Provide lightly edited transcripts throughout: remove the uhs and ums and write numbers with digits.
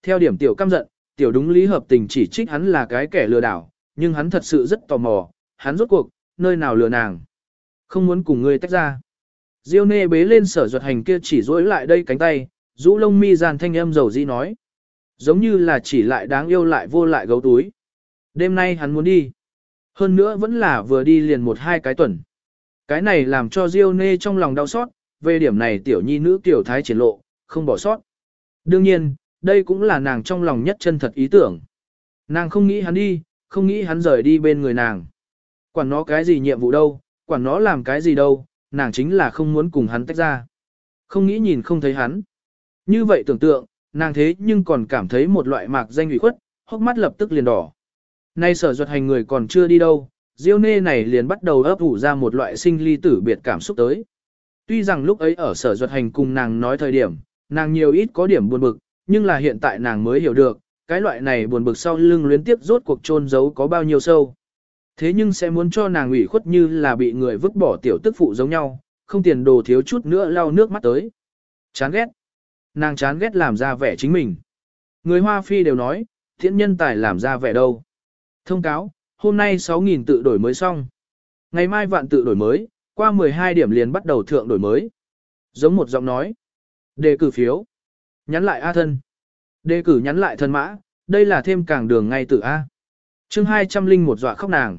theo điểm tiểu căm giận, tiểu đúng lý hợp tình chỉ trích hắn là cái kẻ lừa đảo, nhưng hắn thật sự rất tò mò, hắn rốt cuộc, nơi nào lừa nàng. Không muốn cùng ngươi tách ra. Diêu nê bế lên Sở Duật Hành kia chỉ dối lại đây cánh tay, rũ lông mi giàn thanh âm dầu dĩ nói. Giống như là chỉ lại đáng yêu lại vô lại gấu túi. Đêm nay hắn muốn đi. Hơn nữa vẫn là vừa đi liền 1-2 cái tuần. Cái này làm cho Diêu nê trong lòng đau xót, về điểm này tiểu nhi nữ tiểu thái triển lộ, không bỏ sót. Đương nhiên, đây cũng là nàng trong lòng nhất chân thật ý tưởng. Nàng không nghĩ hắn đi, không nghĩ hắn rời đi bên người nàng. Quản nó cái gì nhiệm vụ đâu, quản nó làm cái gì đâu, nàng chính là không muốn cùng hắn tách ra. Không nghĩ nhìn không thấy hắn. Như vậy tưởng tượng, nàng thế nhưng còn cảm thấy một loại mạc danh ủy khuất, hốc mắt lập tức liền đỏ. Nay Sở Duật Hành người còn chưa đi đâu, Diêu nê này liền bắt đầu ấp ủ ra một loại sinh ly tử biệt cảm xúc tới. Tuy rằng lúc ấy ở Sở Duật Hành cùng nàng nói thời điểm, nàng nhiều ít có điểm buồn bực, nhưng là hiện tại nàng mới hiểu được, cái loại này buồn bực sau lưng luyến tiếp rốt cuộc chôn giấu có bao nhiêu sâu. Thế nhưng sẽ muốn cho nàng ủy khuất như là bị người vứt bỏ tiểu tức phụ giống nhau, không tiền đồ thiếu chút nữa lau nước mắt tới. Chán ghét. Nàng chán ghét làm ra vẻ chính mình. Người Hoa Phi đều nói, thiện nhân tài làm ra vẻ đâu. Thông cáo, hôm nay 6.000 tự đổi mới xong. Ngày mai vạn tự đổi mới, qua 12 điểm liền bắt đầu thượng đổi mới. Giống một giọng nói. Đề cử phiếu. Nhắn lại A thân. Đề cử nhắn lại thân mã, đây là thêm càng đường ngay từ A. chương 201 dọa khóc nàng.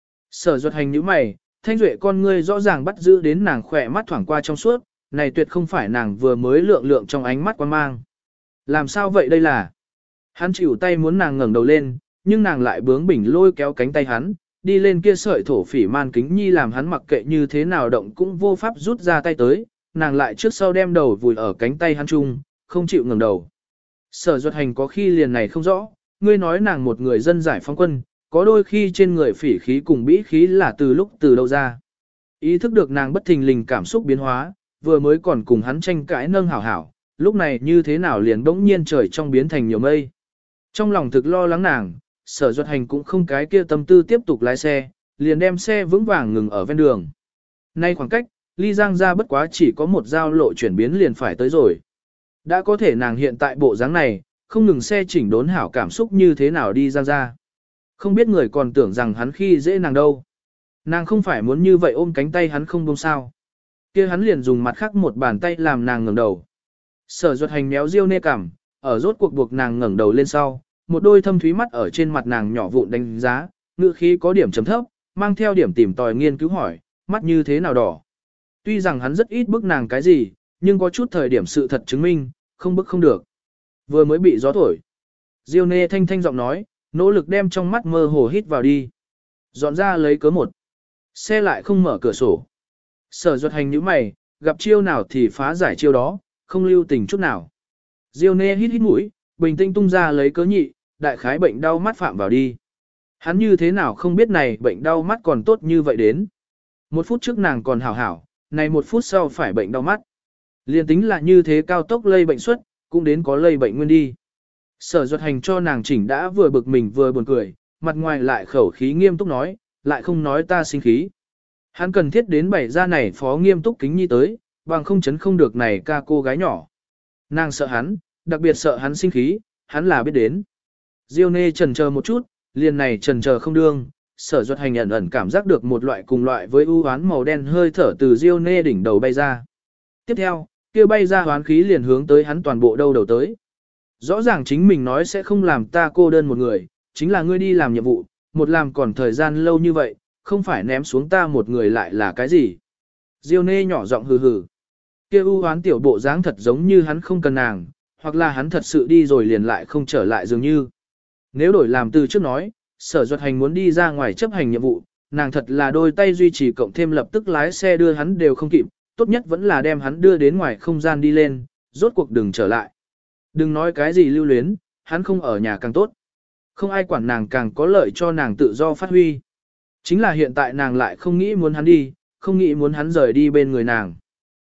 Sở Duật Hành nhíu mày, thanh duệ con ngươi rõ ràng bắt giữ đến nàng khỏe mắt thoảng qua trong suốt, này tuyệt không phải nàng vừa mới lượng lượng trong ánh mắt quan mang. Làm sao vậy đây là? Hắn chịu tay muốn nàng ngẩng đầu lên, nhưng nàng lại bướng bỉnh lôi kéo cánh tay hắn, đi lên kia sợi thổ phỉ man kính nhi làm hắn mặc kệ như thế nào động cũng vô pháp rút ra tay tới, nàng lại trước sau đem đầu vùi ở cánh tay hắn chung, không chịu ngẩng đầu. Sở Duật Hành có khi liền này không rõ, ngươi nói nàng một người dân giải phóng quân, có đôi khi trên người phỉ khí cùng bĩ khí là từ đâu ra. Ý thức được nàng bất thình lình cảm xúc biến hóa, vừa mới còn cùng hắn tranh cãi nâng hảo hảo, lúc này như thế nào liền bỗng nhiên trời trong biến thành nhiều mây. Trong lòng thực lo lắng nàng, Sở Duật Hành cũng không cái kia tâm tư tiếp tục lái xe, liền đem xe vững vàng ngừng ở ven đường. Nay khoảng cách, ly Giang ra bất quá chỉ có một giao lộ chuyển biến liền phải tới rồi. Đã có thể nàng hiện tại bộ dáng này, không ngừng xe chỉnh đốn hảo cảm xúc như thế nào đi Giang ra. Không biết người còn tưởng rằng hắn khi dễ nàng đâu. Nàng không phải muốn như vậy ôm cánh tay hắn không buông sao. Kia hắn liền dùng mặt khác một bàn tay làm nàng ngẩng đầu. Sở Duật Hành méo Diêu nê cằm, ở rốt cuộc buộc nàng ngẩng đầu lên sau, một đôi thâm thúy mắt ở trên mặt nàng nhỏ vụn đánh giá, ngữ khí có điểm chấm thấp, mang theo điểm tìm tòi nghiên cứu hỏi, mắt như thế nào đỏ. Tuy rằng hắn rất ít bức nàng cái gì, nhưng có chút thời điểm sự thật chứng minh, không bức không được. Vừa mới bị gió thổi. Diêu nê thanh thanh giọng nói, nỗ lực đem trong mắt mơ hồ hít vào đi. Dọn ra lấy cớ một. Xe lại không mở cửa sổ. Sở Duật Hành nhíu mày, gặp chiêu nào thì phá giải chiêu đó, không lưu tình chút nào. Diêu nê hít hít mũi, bình tĩnh tung ra lấy cớ nhị, đại khái bệnh đau mắt phạm vào đi. Hắn như thế nào không biết này bệnh đau mắt còn tốt như vậy đến. 1 phút trước nàng còn hảo hảo, này 1 phút sau phải bệnh đau mắt. Liên tính là như thế cao tốc lây bệnh suất, cũng đến có lây bệnh nguyên đi. Sở Duật Hành cho nàng chỉnh đã vừa bực mình vừa buồn cười, mặt ngoài lại khẩu khí nghiêm túc nói, lại không nói ta sinh khí. Hắn cần thiết đến bày ra này phó nghiêm túc kính nhi tới, bằng không chấn không được này ca cô gái nhỏ. Nàng sợ hắn, đặc biệt sợ hắn sinh khí, hắn là biết đến. Diêu nê chần chờ một chút, liền này chần chờ không đương, Sở Duật Hành ẩn ẩn cảm giác được một loại cùng loại với u hoán màu đen hơi thở từ Diêu nê đỉnh đầu bay ra. Tiếp theo, kia bay ra hoán khí liền hướng tới hắn toàn bộ đầu tới. Rõ ràng chính mình nói sẽ không làm ta cô đơn một người, chính là ngươi đi làm nhiệm vụ, một làm còn thời gian lâu như vậy, không phải ném xuống ta một người lại là cái gì. Diêu nê nhỏ giọng hừ hừ. Kia u hoán tiểu bộ dáng thật giống như hắn không cần nàng, hoặc là hắn thật sự đi rồi liền lại không trở lại dường như. Nếu đổi làm từ trước nói, Sở Duật Hành muốn đi ra ngoài chấp hành nhiệm vụ, nàng thật là đôi tay duy trì cộng thêm lập tức lái xe đưa hắn đều không kịp, tốt nhất vẫn là đem hắn đưa đến ngoài không gian đi lên, rốt cuộc đừng trở lại. Đừng nói cái gì lưu luyến, hắn không ở nhà càng tốt. Không ai quản nàng càng có lợi cho nàng tự do phát huy. Chính là hiện tại nàng lại không nghĩ muốn hắn đi, không nghĩ muốn hắn rời đi bên người nàng.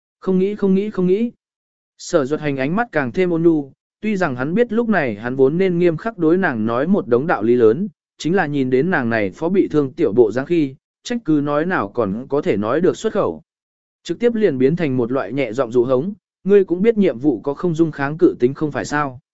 Không nghĩ. Sở Duật Hành ánh mắt càng thêm ôn nhu, tuy rằng hắn biết lúc này hắn vốn nên nghiêm khắc đối nàng nói một đống đạo lý lớn, chính là nhìn đến nàng này phó bị thương tiểu bộ dáng khi, trách cứ nói nào còn có thể nói được xuất khẩu. Trực tiếp liền biến thành một loại nhẹ giọng dụ hống, ngươi cũng biết nhiệm vụ có không dung kháng cự tính không phải sao.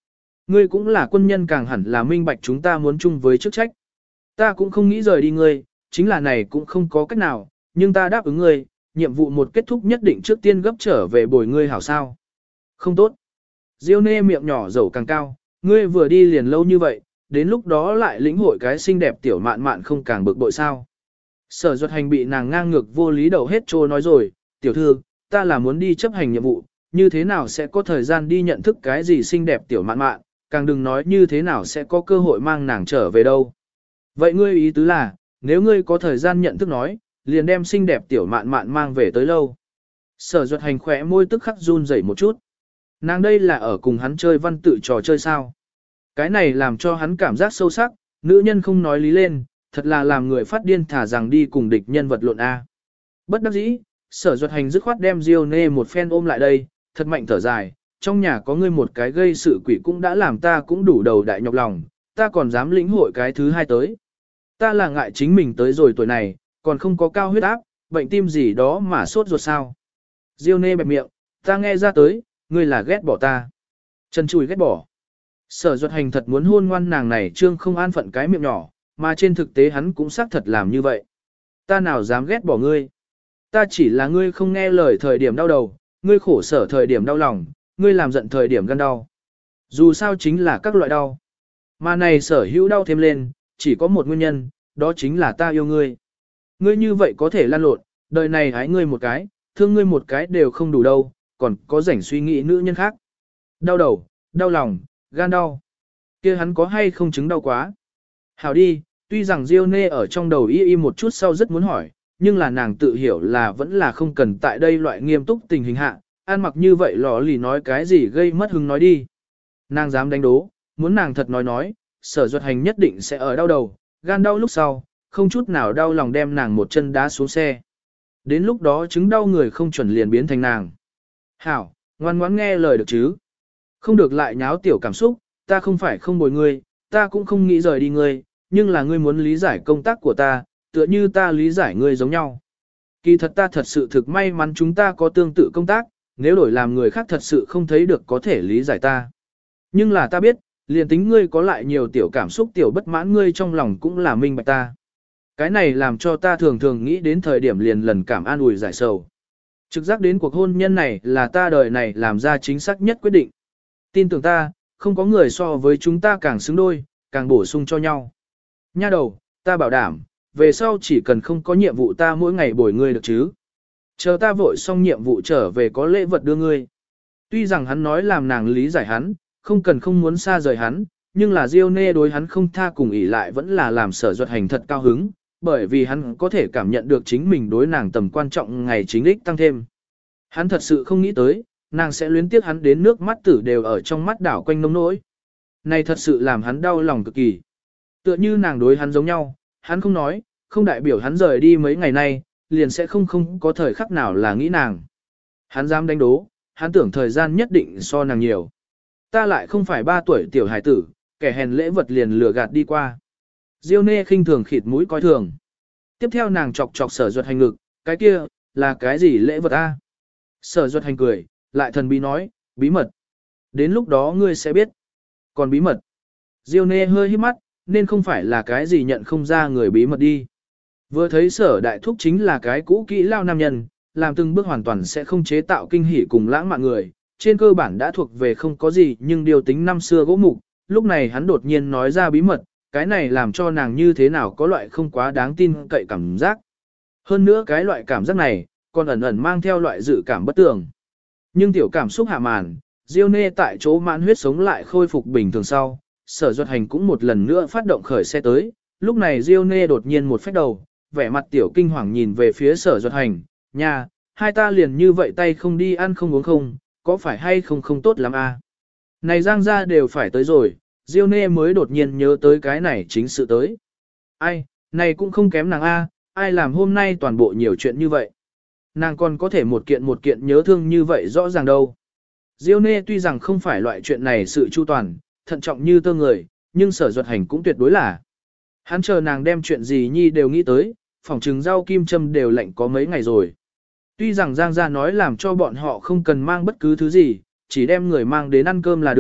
Ngươi cũng là quân nhân càng hẳn là minh bạch chúng ta muốn chung với chức trách. Ta cũng không nghĩ rời đi ngươi, chính là này cũng không có cách nào, nhưng ta đáp ứng ngươi, nhiệm vụ một kết thúc nhất định trước tiên gấp trở về bồi ngươi hảo sao. Không tốt. Diêu nê miệng nhỏ dầu càng cao, ngươi vừa đi liền lâu như vậy, đến lúc đó lại lĩnh hội cái xinh đẹp tiểu mạn mạn không càng bực bội sao. Sở Duật Hành bị nàng ngang ngược vô lý đầu hết trô nói rồi, tiểu thư, ta là muốn đi chấp hành nhiệm vụ, như thế nào sẽ có thời gian đi nhận thức cái gì xinh đẹp tiểu mạn mạn, càng đừng nói như thế nào sẽ có cơ hội mang nàng trở về đâu. Vậy ngươi ý tứ là, nếu ngươi có thời gian nhận thức nói, liền đem xinh đẹp tiểu mạn mạn mang về tới lâu. Sở Duật Hành khỏe môi tức khắc run rẩy một chút. Nàng đây là ở cùng hắn chơi văn tự trò chơi sao. Cái này làm cho hắn cảm giác sâu sắc, nữ nhân không nói lý lên, thật là làm người phát điên thả rằng đi cùng địch nhân vật lộn A. Bất đắc dĩ, Sở Duật Hành dứt khoát đem Diêu Nê một phen ôm lại đây, thật mạnh thở dài, trong nhà có ngươi một cái gây sự quỷ cũng đã làm ta cũng đủ đầu đại nhọc lòng, ta còn dám lĩnh hội cái thứ hai tới. Ta là ngại chính mình tới rồi tuổi này, còn không có cao huyết áp, bệnh tim gì đó mà sốt ruột sao. Diêu Nê bẹp miệng, ta nghe ra tới, ngươi là ghét bỏ ta. Chân chùi ghét bỏ. Sở Duật Hành thật muốn hôn ngoan nàng này trương không an phận cái miệng nhỏ, mà trên thực tế hắn cũng xác thật làm như vậy. Ta nào dám ghét bỏ ngươi. Ta chỉ là ngươi không nghe lời thời điểm đau đầu, ngươi khổ sở thời điểm đau lòng, ngươi làm giận thời điểm gan đau. Dù sao chính là các loại đau. Mà này sở hữu đau thêm lên, chỉ có một nguyên nhân, đó chính là ta yêu ngươi. Ngươi như vậy có thể lan lộn, đời này hái ngươi một cái, thương ngươi một cái đều không đủ đâu, còn có rảnh suy nghĩ nữ nhân khác. Đau đầu, đau lòng, gan đau. Kia hắn có hay không chứng đau quá? Hảo đi, tuy rằng Diêu Nê ở trong đầu y một chút sau rất muốn hỏi, nhưng là nàng tự hiểu là vẫn là không cần tại đây loại nghiêm túc tình hình hạ, ăn mặc như vậy lò lì nói cái gì gây mất hứng nói đi. Nàng dám đánh đố, muốn nàng thật nói, Sở Duật Hành nhất định sẽ ở đau đầu, gan đau lúc sau, không chút nào đau lòng đem nàng một chân đá xuống xe. Đến lúc đó chứng đau người không chuẩn liền biến thành nàng. Hảo, ngoan ngoãn nghe lời được chứ. Không được lại nháo tiểu cảm xúc, ta không phải không bồi ngươi, ta cũng không nghĩ rời đi ngươi, nhưng là ngươi muốn lý giải công tác của ta, tựa như ta lý giải ngươi giống nhau. Kỳ thật ta thật sự thực may mắn chúng ta có tương tự công tác, nếu đổi làm người khác thật sự không thấy được có thể lý giải ta. Nhưng là ta biết, liền tính ngươi có lại nhiều tiểu cảm xúc tiểu bất mãn ngươi trong lòng cũng là minh bạch ta. Cái này làm cho ta thường thường nghĩ đến thời điểm liền lần cảm an ủi giải sầu. Trực giác đến cuộc hôn nhân này là ta đời này làm ra chính xác nhất quyết định. Tin tưởng ta, không có người so với chúng ta càng xứng đôi, càng bổ sung cho nhau. Nha đầu, ta bảo đảm, về sau chỉ cần không có nhiệm vụ ta mỗi ngày bồi ngươi được chứ. Chờ ta vội xong nhiệm vụ trở về có lễ vật đưa ngươi. Tuy rằng hắn nói làm nàng lý giải hắn, không muốn xa rời hắn, nhưng là Diêu Nê đối hắn không tha cùng ỷ lại vẫn là làm Sở Duật Hành thật cao hứng, bởi vì hắn có thể cảm nhận được chính mình đối nàng tầm quan trọng ngày chính đích tăng thêm. Hắn thật sự không nghĩ tới, nàng sẽ luyến tiếc hắn đến nước mắt tử đều ở trong mắt đảo quanh nông nỗi. Này thật sự làm hắn đau lòng cực kỳ. Tựa như nàng đối hắn giống nhau, hắn không nói, không đại biểu hắn rời đi mấy ngày nay, liền sẽ không có thời khắc nào là nghĩ nàng. Hắn dám đánh đố, hắn tưởng thời gian nhất định so nàng nhiều. Ta lại không phải 3 tuổi tiểu hải tử, kẻ hèn lễ vật liền lừa gạt đi qua. Diêu Nê khinh thường khịt mũi coi thường. Tiếp theo nàng chọc Sở Duật Hành ngực, cái kia, là cái gì lễ vật a? Sở Duật Hành cười, lại thần bí nói, bí mật. Đến lúc đó ngươi sẽ biết. Còn bí mật. Diêu Nê hơi híp mắt, nên không phải là cái gì nhận không ra người bí mật đi. Vừa thấy Sở Đại Thúc chính là cái cũ kỹ lao nam nhân, làm từng bước hoàn toàn sẽ không chế tạo kinh hỉ cùng lãng mạn người, trên cơ bản đã thuộc về không có gì nhưng điều tính năm xưa gỗ mục, lúc này hắn đột nhiên nói ra bí mật, cái này làm cho nàng như thế nào có loại không quá đáng tin cậy cảm giác. Hơn nữa cái loại cảm giác này, còn ẩn ẩn mang theo loại dự cảm bất tường. Nhưng tiểu cảm xúc hạ màn, Diêu Nê tại chỗ mãn huyết sống lại khôi phục bình thường sau, Sở Duật Hành cũng một lần nữa phát động khởi xe tới, lúc này Diêu Nê đột nhiên một phách đầu, vẻ mặt tiểu kinh hoàng nhìn về phía Sở Duật Hành, nha, hai ta liền như vậy tay không đi ăn không uống không, có phải hay không tốt lắm à? Này Giang gia đều phải tới rồi, Diêu Nê mới đột nhiên nhớ tới cái này chính sự tới. Ai, này cũng không kém nàng a, ai làm hôm nay toàn bộ nhiều chuyện như vậy. Nàng còn có thể một kiện nhớ thương như vậy rõ ràng đâu. Diêu Nê tuy rằng không phải loại chuyện này sự chu toàn, thận trọng như tơ người, nhưng Sở Duật Hành cũng tuyệt đối là. Hắn chờ nàng đem chuyện gì nhi đều nghĩ tới, phỏng trừng rau kim châm đều lạnh có mấy ngày rồi. Tuy rằng Giang gia nói làm cho bọn họ không cần mang bất cứ thứ gì, chỉ đem người mang đến ăn cơm là được,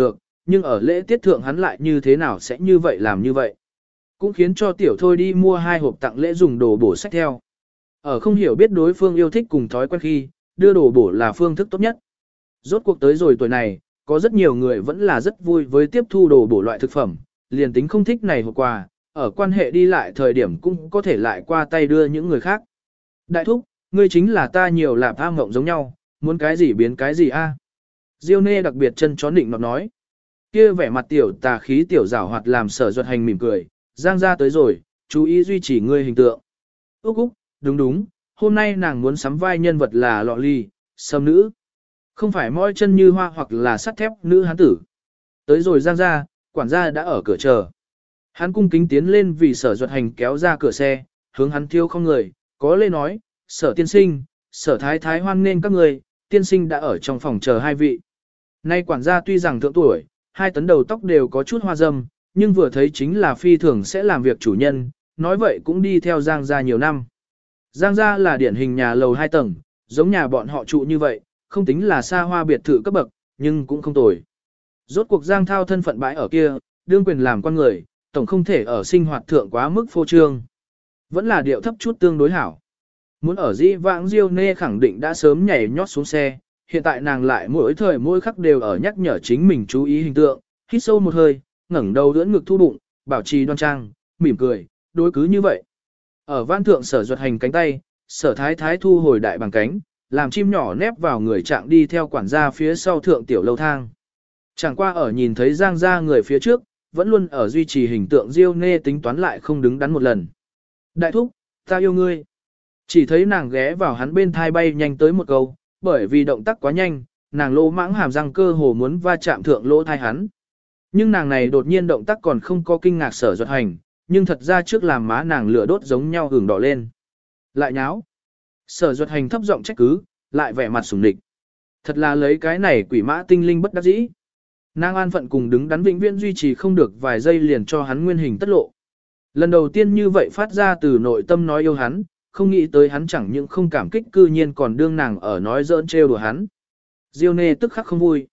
nhưng ở lễ tiết thượng hắn lại như thế nào sẽ như vậy làm như vậy. Cũng khiến cho tiểu thôi đi mua 2 hộp tặng lễ dùng đồ bổ sách theo. Ở không hiểu biết đối phương yêu thích cùng thói quen khi, đưa đồ bổ là phương thức tốt nhất. Rốt cuộc tới rồi tuổi này, có rất nhiều người vẫn là rất vui với tiếp thu đồ bổ loại thực phẩm, liền tính không thích này hộp quà, ở quan hệ đi lại thời điểm cũng có thể lại qua tay đưa những người khác. Đại thúc, ngươi chính là ta nhiều lạp tham ngộng giống nhau, muốn cái gì biến cái gì a? Diêu Nê đặc biệt chân chó nịnh nọt nói. Kia vẻ mặt tiểu tà khí tiểu giảo hoạt làm Sở Duật Hành mỉm cười, Giang gia tới rồi, chú ý duy trì ngươi hình tượng. Úc úc, đúng, hôm nay nàng muốn sắm vai nhân vật là lọ ly, sâm nữ. Không phải moi chân như hoa hoặc là sắt thép nữ hán tử. Tới rồi Giang gia, quản gia đã ở cửa chờ. Hắn cung kính tiến lên vì Sở Duật Hành kéo ra cửa xe, hướng hắn thiêu không người, có lê nói, Sở tiên sinh, Sở thái thái hoan nên các người, tiên sinh đã ở trong phòng chờ 2 vị. Nay quản gia tuy rằng thượng tuổi, 2 tấn đầu tóc đều có chút hoa dâm, nhưng vừa thấy chính là phi thường sẽ làm việc chủ nhân, nói vậy cũng đi theo Giang gia nhiều năm. Giang gia là điển hình nhà lầu 2 tầng, giống nhà bọn họ trụ như vậy, không tính là xa hoa biệt thự cấp bậc, nhưng cũng không tồi. Rốt cuộc Giang Thao thân phận bãi ở kia, đương quyền làm con người, tổng không thể ở sinh hoạt thượng quá mức phô trương. Vẫn là điệu thấp chút tương đối hảo. Muốn ở dĩ vãng Diêu Nê khẳng định đã sớm nhảy nhót xuống xe, hiện tại nàng lại mỗi thời mỗi khắc đều ở nhắc nhở chính mình chú ý hình tượng, hít sâu một hơi, ngẩng đầu đỡ ngực thu bụng, bảo trì đoan trang, mỉm cười, đối cứ như vậy. Ở văn thượng Sở Duật Hành cánh tay, Sở thái thái thu hồi đại bằng cánh, làm chim nhỏ nép vào người trạng đi theo quản gia phía sau thượng tiểu lâu thang. Chẳng qua ở nhìn thấy Giang gia người phía trước, vẫn luôn ở duy trì hình tượng Diêu Nê tính toán lại không đứng đắn một lần. Đại thúc, ta yêu ngươi. Chỉ thấy nàng ghé vào hắn bên thai bay nhanh tới một câu, bởi vì động tác quá nhanh, nàng lỗ mãng hàm răng cơ hồ muốn va chạm thượng lỗ thai hắn. Nhưng nàng này đột nhiên động tác còn không có kinh ngạc Sở Duật Hành, nhưng thật ra trước làm má nàng lửa đốt giống nhau hưởng đỏ lên. Lại nháo. Sở Duật Hành thấp giọng trách cứ, lại vẻ mặt sủng địch. Thật là lấy cái này quỷ mã tinh linh bất đắc dĩ. Nàng an phận cùng đứng đắn vĩnh viễn duy trì không được vài giây liền cho hắn nguyên hình tất lộ. Lần đầu tiên như vậy phát ra từ nội tâm nói yêu hắn, không nghĩ tới hắn chẳng những không cảm kích cư nhiên còn đương nàng ở nói giỡn trêu đùa hắn. Diêu Nê tức khắc không vui.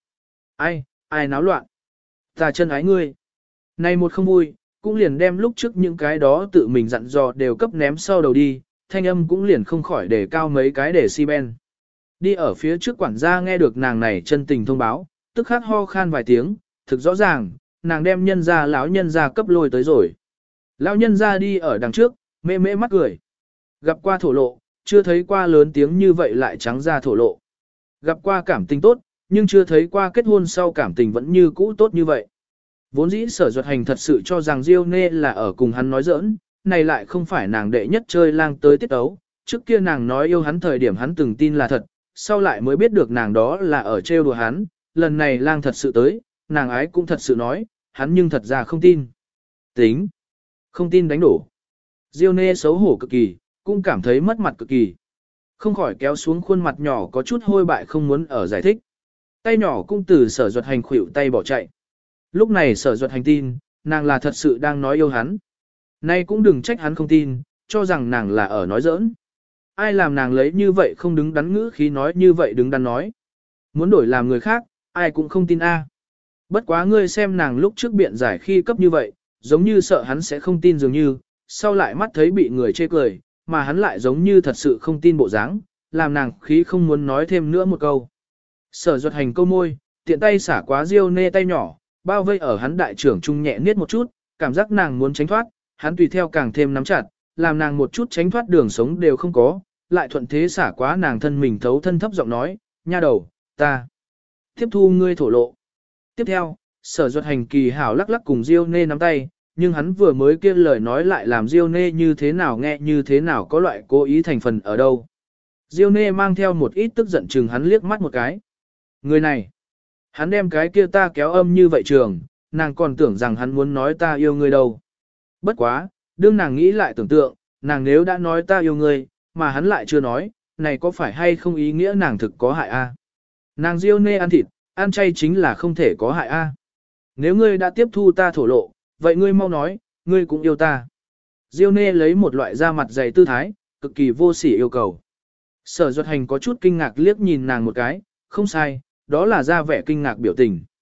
Ai náo loạn? Ta chân ái ngươi. Này một không vui, cũng liền đem lúc trước những cái đó tự mình dặn dò đều cấp ném sau đầu đi, thanh âm cũng liền không khỏi để cao mấy cái để si ben. Đi ở phía trước quản gia nghe được nàng này chân tình thông báo, tức khắc ho khan vài tiếng, thực rõ ràng, nàng đem nhân gia lão nhân gia cấp lôi tới rồi. Lão nhân gia đi ở đằng trước, mê mê mắt cười. Gặp qua thổ lộ, chưa thấy qua lớn tiếng như vậy lại trắng ra thổ lộ. Gặp qua cảm tình tốt, nhưng chưa thấy qua kết hôn sau cảm tình vẫn như cũ tốt như vậy. Vốn dĩ Sở Duật Hành thật sự cho rằng Diêu Nê là ở cùng hắn nói giỡn, này lại không phải nàng đệ nhất chơi lang tới tiết ấu. Trước kia nàng nói yêu hắn thời điểm hắn từng tin là thật, sau lại mới biết được nàng đó là ở trêu đùa hắn, lần này lang thật sự tới, nàng ái cũng thật sự nói, hắn nhưng thật ra không tin. Tính, không tin đánh đổ. Diêu Nê xấu hổ cực kỳ, cũng cảm thấy mất mặt cực kỳ. Không khỏi kéo xuống khuôn mặt nhỏ có chút hôi bại không muốn ở giải thích. Tay nhỏ cũng từ Sở Duật Hành khuỷu tay bỏ chạy. Lúc này Sở Duật Hành tin, nàng là thật sự đang nói yêu hắn. Nay cũng đừng trách hắn không tin, cho rằng nàng là ở nói giỡn. Ai làm nàng lấy như vậy không đứng đắn ngữ khí nói như vậy đứng đắn nói. Muốn đổi làm người khác, ai cũng không tin a. Bất quá ngươi xem nàng lúc trước biện giải khi cấp như vậy, giống như sợ hắn sẽ không tin dường như, sau lại mắt thấy bị người chê cười, mà hắn lại giống như thật sự không tin bộ dáng, làm nàng khí không muốn nói thêm nữa một câu. Sở Duật Hành câu môi, tiện tay xả quá Diêu Nê tay nhỏ, bao vây ở hắn đại trưởng trung nhẹ niết một chút, cảm giác nàng muốn tránh thoát, hắn tùy theo càng thêm nắm chặt, làm nàng một chút tránh thoát đường sống đều không có, lại thuận thế xả quá nàng thân mình thấu thân thấp giọng nói, nha đầu, ta tiếp thu ngươi thổ lộ. Tiếp theo, Sở Duật Hành kỳ hảo lắc lắc cùng Diêu Nê nắm tay, nhưng hắn vừa mới kia lời nói lại làm Diêu Nê như thế nào nghe như thế nào có loại cố ý thành phần ở đâu. Diêu Nê mang theo một ít tức giận chừng hắn liếc mắt một cái. Người này, hắn đem cái kia ta kéo âm như vậy trường, nàng còn tưởng rằng hắn muốn nói ta yêu ngươi đâu. Bất quá, đương nàng nghĩ lại tưởng tượng, nàng nếu đã nói ta yêu ngươi, mà hắn lại chưa nói, này có phải hay không ý nghĩa nàng thực có hại a? Nàng Diêu Nê ăn thịt, ăn chay chính là không thể có hại a. Nếu ngươi đã tiếp thu ta thổ lộ, vậy ngươi mau nói, ngươi cũng yêu ta. Diêu Nê lấy một loại da mặt dày tư thái, cực kỳ vô sỉ yêu cầu. Sở Duật Hành có chút kinh ngạc liếc nhìn nàng một cái, không sai, đó là ra vẻ kinh ngạc biểu tình.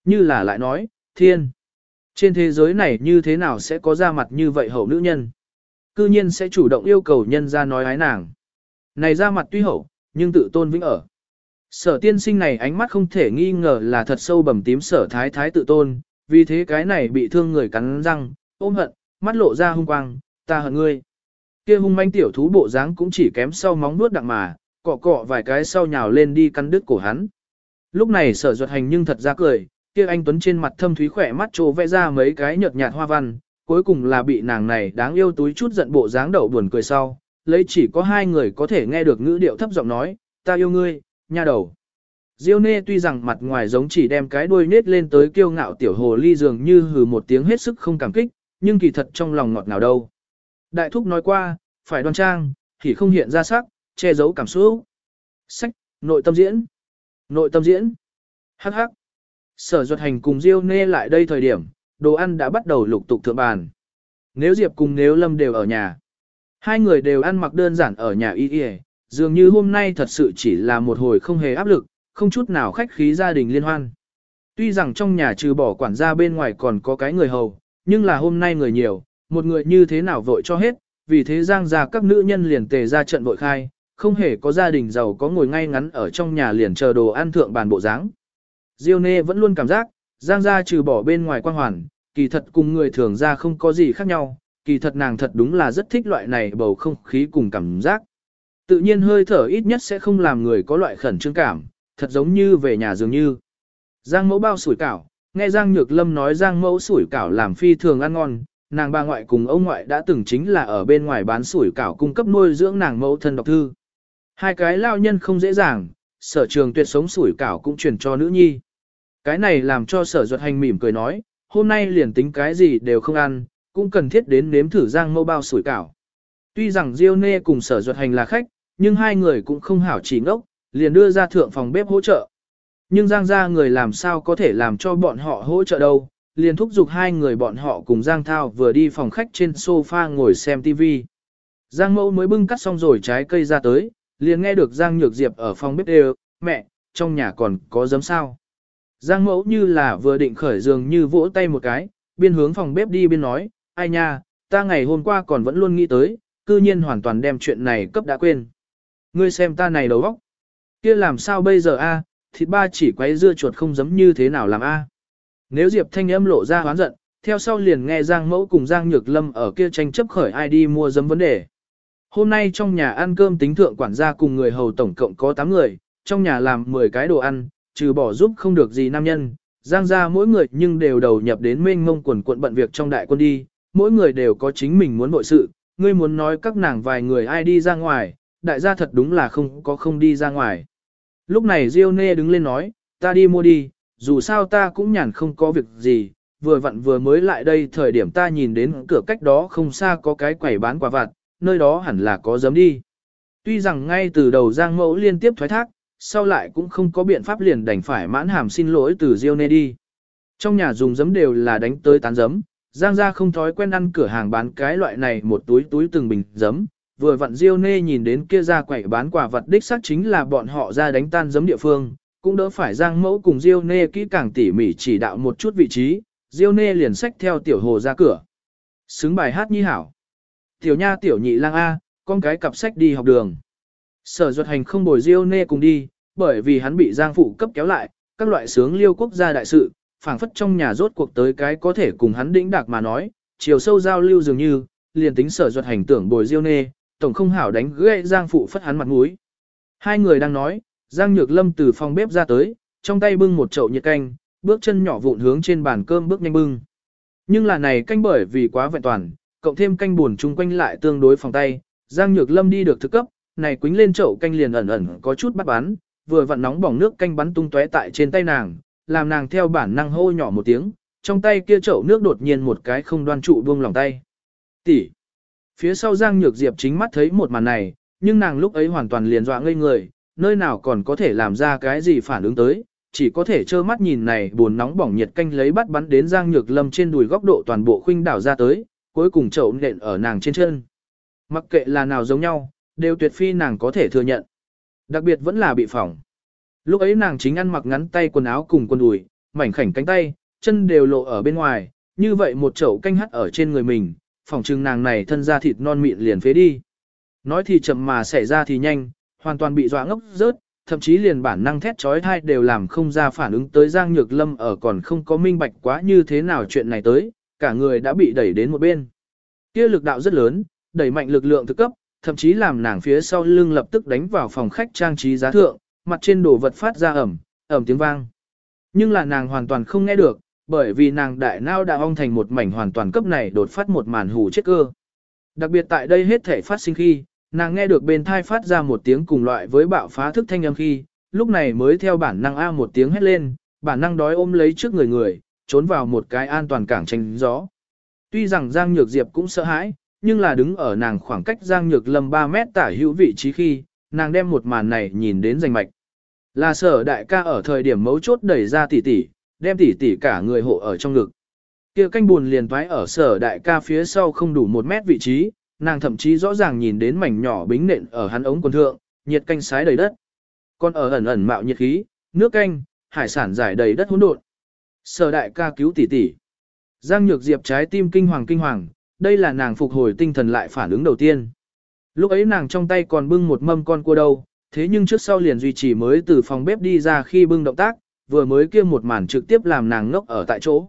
Như là lại nói, thiên. Trên thế giới này như thế nào sẽ có ra mặt như vậy hậu nữ nhân? Cư nhiên sẽ chủ động yêu cầu nhân ra nói ái nàng. Này ra mặt tuy hậu, nhưng tự tôn vĩnh ở. Sở tiên sinh này ánh mắt không thể nghi ngờ là thật sâu bầm tím sở thái thái tự tôn, vì thế cái này bị thương người cắn răng, ôm hận, mắt lộ ra hung quang, ta hận ngươi. Kia hung manh tiểu thú bộ dáng cũng chỉ kém sau móng nuốt đặng mà, cọ cọ vài cái sau nhào lên đi cắn đứt cổ hắn. Lúc này sở duật hành nhưng thật ra cười, kia anh Tuấn trên mặt thâm thúy khỏe mắt trô vẽ ra mấy cái nhợt nhạt hoa văn, cuối cùng là bị nàng này đáng yêu túi chút giận bộ dáng đậu buồn cười sau, lấy chỉ có hai người có thể nghe được ngữ điệu thấp giọng nói, ta yêu ngươi, nha đầu. Diêu Nê tuy rằng mặt ngoài giống chỉ đem cái đuôi nết lên tới kiêu ngạo tiểu hồ ly dường như hừ một tiếng hết sức không cảm kích, nhưng kỳ thật trong lòng ngọt ngào đâu. Đại thúc nói qua, phải đoan trang, thì không hiện ra sắc, che giấu cảm xúc. Sách, nội tâm diễn. Nội tâm diễn. Hắc hắc. Sở Duật Hành cùng Diêu Nê lại đây thời điểm, đồ ăn đã bắt đầu lục tục thượng bàn. Nếu Diệp cùng Nếu Lâm đều ở nhà. Hai người đều ăn mặc đơn giản ở nhà y dường như hôm nay thật sự chỉ là một hồi không hề áp lực, không chút nào khách khí gia đình liên hoan. Tuy rằng trong nhà trừ bỏ quản gia bên ngoài còn có cái người hầu, nhưng là hôm nay người nhiều, một người như thế nào vội cho hết, vì thế Giang gia các nữ nhân liền tề ra trận vội khai, không hề có gia đình giàu có ngồi ngay ngắn ở trong nhà liền chờ đồ ăn thượng bàn bộ dáng. Diêu Nê vẫn luôn cảm giác, Giang gia trừ bỏ bên ngoài quan hoàn, kỳ thật cùng người thường ra không có gì khác nhau, kỳ thật nàng thật đúng là rất thích loại này bầu không khí cùng cảm giác. Tự nhiên hơi thở ít nhất sẽ không làm người có loại khẩn trương cảm, thật giống như về nhà dường như. Giang mẫu bao sủi cảo, nghe Giang Nhược Lâm nói Giang mẫu sủi cảo làm phi thường ăn ngon, nàng bà ngoại cùng ông ngoại đã từng chính là ở bên ngoài bán sủi cảo cung cấp nuôi dưỡng nàng mẫu thân độc thư. Hai cái lao nhân không dễ dàng, sở trường tuyệt sống sủi cảo cũng truyền cho nữ nhi. Cái này làm cho sở Duật Hành mỉm cười nói, hôm nay liền tính cái gì đều không ăn, cũng cần thiết đến nếm thử Giang mẫu bao sủi cảo. Tuy rằng Diêu Nê cùng sở Duật Hành là khách, nhưng hai người cũng không hảo chỉ ngốc, liền đưa ra thượng phòng bếp hỗ trợ. Nhưng Giang gia người làm sao có thể làm cho bọn họ hỗ trợ đâu, liền thúc giục hai người bọn họ cùng Giang Thao vừa đi phòng khách trên sofa ngồi xem TV. Giang mẫu mới bưng cắt xong rồi trái cây ra tới, liền nghe được Giang Nhược Diệp ở phòng bếp đều, mẹ, trong nhà còn có giấm sao. Giang mẫu như là vừa định khởi giường như vỗ tay một cái, biên hướng phòng bếp đi biên nói, ai nha, ta ngày hôm qua còn vẫn luôn nghĩ tới, cư nhiên hoàn toàn đem chuyện này cấp đã quên. Ngươi xem ta này đầu óc. Kia làm sao bây giờ a? Thịt ba chỉ quấy dưa chuột không giống như thế nào làm a? Nếu Diệp thanh âm lộ ra hoán giận, theo sau liền nghe Giang mẫu cùng Giang Nhược Lâm ở kia tranh chấp khởi ai đi mua giấm vấn đề. Hôm nay trong nhà ăn cơm tính thượng quản gia cùng người hầu tổng cộng có 8 người, trong nhà làm 10 cái đồ ăn, trừ bỏ giúp không được gì nam nhân, Giang gia mỗi người nhưng đều đầu nhập đến mênh mông quần quận bận việc trong đại quân đi, mỗi người đều có chính mình muốn bội sự, ngươi muốn nói các nàng vài người ai đi ra ngoài, đại gia thật đúng là không đi ra ngoài. Lúc này Diêu Nê đứng lên nói, ta đi mua đi, dù sao ta cũng nhàn không có việc gì, vừa vặn vừa mới lại đây thời điểm ta nhìn đến cửa cách đó không xa có cái quầy bán quà vặt, nơi đó hẳn là có giấm đi. Tuy rằng ngay từ đầu Giang mẫu liên tiếp thoái thác, sau lại cũng không có biện pháp liền đành phải mãn hàm xin lỗi từ Diêu Nê đi. Trong nhà dùng giấm đều là đánh tới tán giấm, Giang gia không thói quen ăn cửa hàng bán cái loại này một túi túi từng bình giấm. Vừa vặn Diêu Nê nhìn đến kia ra quẩy bán quả vật đích xác chính là bọn họ ra đánh tan giấm địa phương, cũng đỡ phải Giang mẫu cùng Diêu Nê kỹ càng tỉ mỉ chỉ đạo một chút vị trí, Diêu Nê liền xách theo tiểu hồ ra cửa. Xứng bài hát nhi hảo. Tiểu nha tiểu nhị lang A, con cái cặp sách đi học đường. Sở Duật Hành không bồi Diêu Nê cùng đi, bởi vì hắn bị Giang phụ cấp kéo lại, các loại sướng liêu quốc gia đại sự, phảng phất trong nhà rốt cuộc tới cái có thể cùng hắn đĩnh đạc mà nói, chiều sâu giao lưu dường như, liền tính Sở Duật Hành tưởng bồi Diêu Nê, tổng không hảo đánh gãy Giang phụ phất hắn mặt mũi. Hai người đang nói, Giang Nhược Lâm từ phòng bếp ra tới, trong tay bưng một chậu nhiệt canh, bước chân nhỏ vụn hướng trên bàn cơm bước nhanh bưng. Nhưng là này canh bởi vì quá vẹn toàn, cộng thêm canh buồn chung quanh lại tương đối phòng tay, Giang Nhược Lâm đi được thực cấp, này quính lên chậu canh liền ẩn ẩn có chút bắt bắn, vừa vặn nóng bỏng nước canh bắn tung tóe tại trên tay nàng, làm nàng theo bản năng hô nhỏ một tiếng, trong tay kia chậu nước đột nhiên một cái không đoan trụ buông lòng tay. Tỷ. Phía sau Giang Nhược Diệp chính mắt thấy một màn này, nhưng nàng lúc ấy hoàn toàn liền dọa ngây người, nơi nào còn có thể làm ra cái gì phản ứng tới, chỉ có thể trơ mắt nhìn này buồn nóng bỏng nhiệt canh lấy bắt bắn đến Giang Nhược Lâm trên đùi góc độ toàn bộ khuynh đảo ra tới, cuối cùng chậu nện ở nàng trên chân. Mặc kệ là nào giống nhau, đều tuyệt phi nàng có thể thừa nhận. Đặc biệt vẫn là bị phỏng. Lúc ấy nàng chính ăn mặc ngắn tay quần áo cùng quần đùi, mảnh khảnh cánh tay, chân đều lộ ở bên ngoài, như vậy một chậu canh hắt ở trên người mình, phòng trừng nàng này thân da thịt non mịn liền phế đi. Nói thì chậm mà xảy ra thì nhanh, hoàn toàn bị dọa ngốc rớt, thậm chí liền bản năng thét trói thai đều làm không ra phản ứng tới Giang Nhược Lâm ở còn không có minh bạch quá như thế nào chuyện này tới, cả người đã bị đẩy đến một bên. Kia lực đạo rất lớn, đẩy mạnh lực lượng thực cấp, thậm chí làm nàng phía sau lưng lập tức đánh vào phòng khách trang trí giá thượng, mặt trên đồ vật phát ra ẩm tiếng vang. Nhưng là nàng hoàn toàn không nghe được, bởi vì nàng đại não đã ong thành một mảnh hoàn toàn cấp này đột phát một màn hù chết cơ. Đặc biệt tại đây hết thể phát sinh khi, nàng nghe được bên thai phát ra một tiếng cùng loại với bạo phá thức thanh âm khi, lúc này mới theo bản năng a một tiếng hét lên, bản năng đói ôm lấy trước người, trốn vào một cái an toàn cảng tránh gió. Tuy rằng Giang Nhược Diệp cũng sợ hãi, nhưng là đứng ở nàng khoảng cách Giang Nhược Lâm 3 mét tả hữu vị trí khi, nàng đem một màn này nhìn đến rành mạch. Là Sở đại ca ở thời điểm mấu chốt đẩy ra tỷ tỷ, đem tỷ tỷ cả người hộ ở trong ngực. Kia canh buồn liền toái ở Sở đại ca phía sau không đủ 1 mét vị trí, nàng thậm chí rõ ràng nhìn đến mảnh nhỏ bính nện ở hắn ống quần thượng, nhiệt canh sái đầy đất. Còn ở ẩn ẩn mạo nhiệt khí, nước canh, hải sản giải đầy đất hỗn độn. Sở đại ca cứu tỷ tỷ. Giang Nhược Diệp trái tim kinh hoàng, đây là nàng phục hồi tinh thần lại phản ứng đầu tiên. Lúc ấy nàng trong tay còn bưng một mâm con cua đâu, thế nhưng trước sau liền duy trì mới từ phòng bếp đi ra khi bưng động tác, vừa mới kia một màn trực tiếp làm nàng ngốc ở tại chỗ.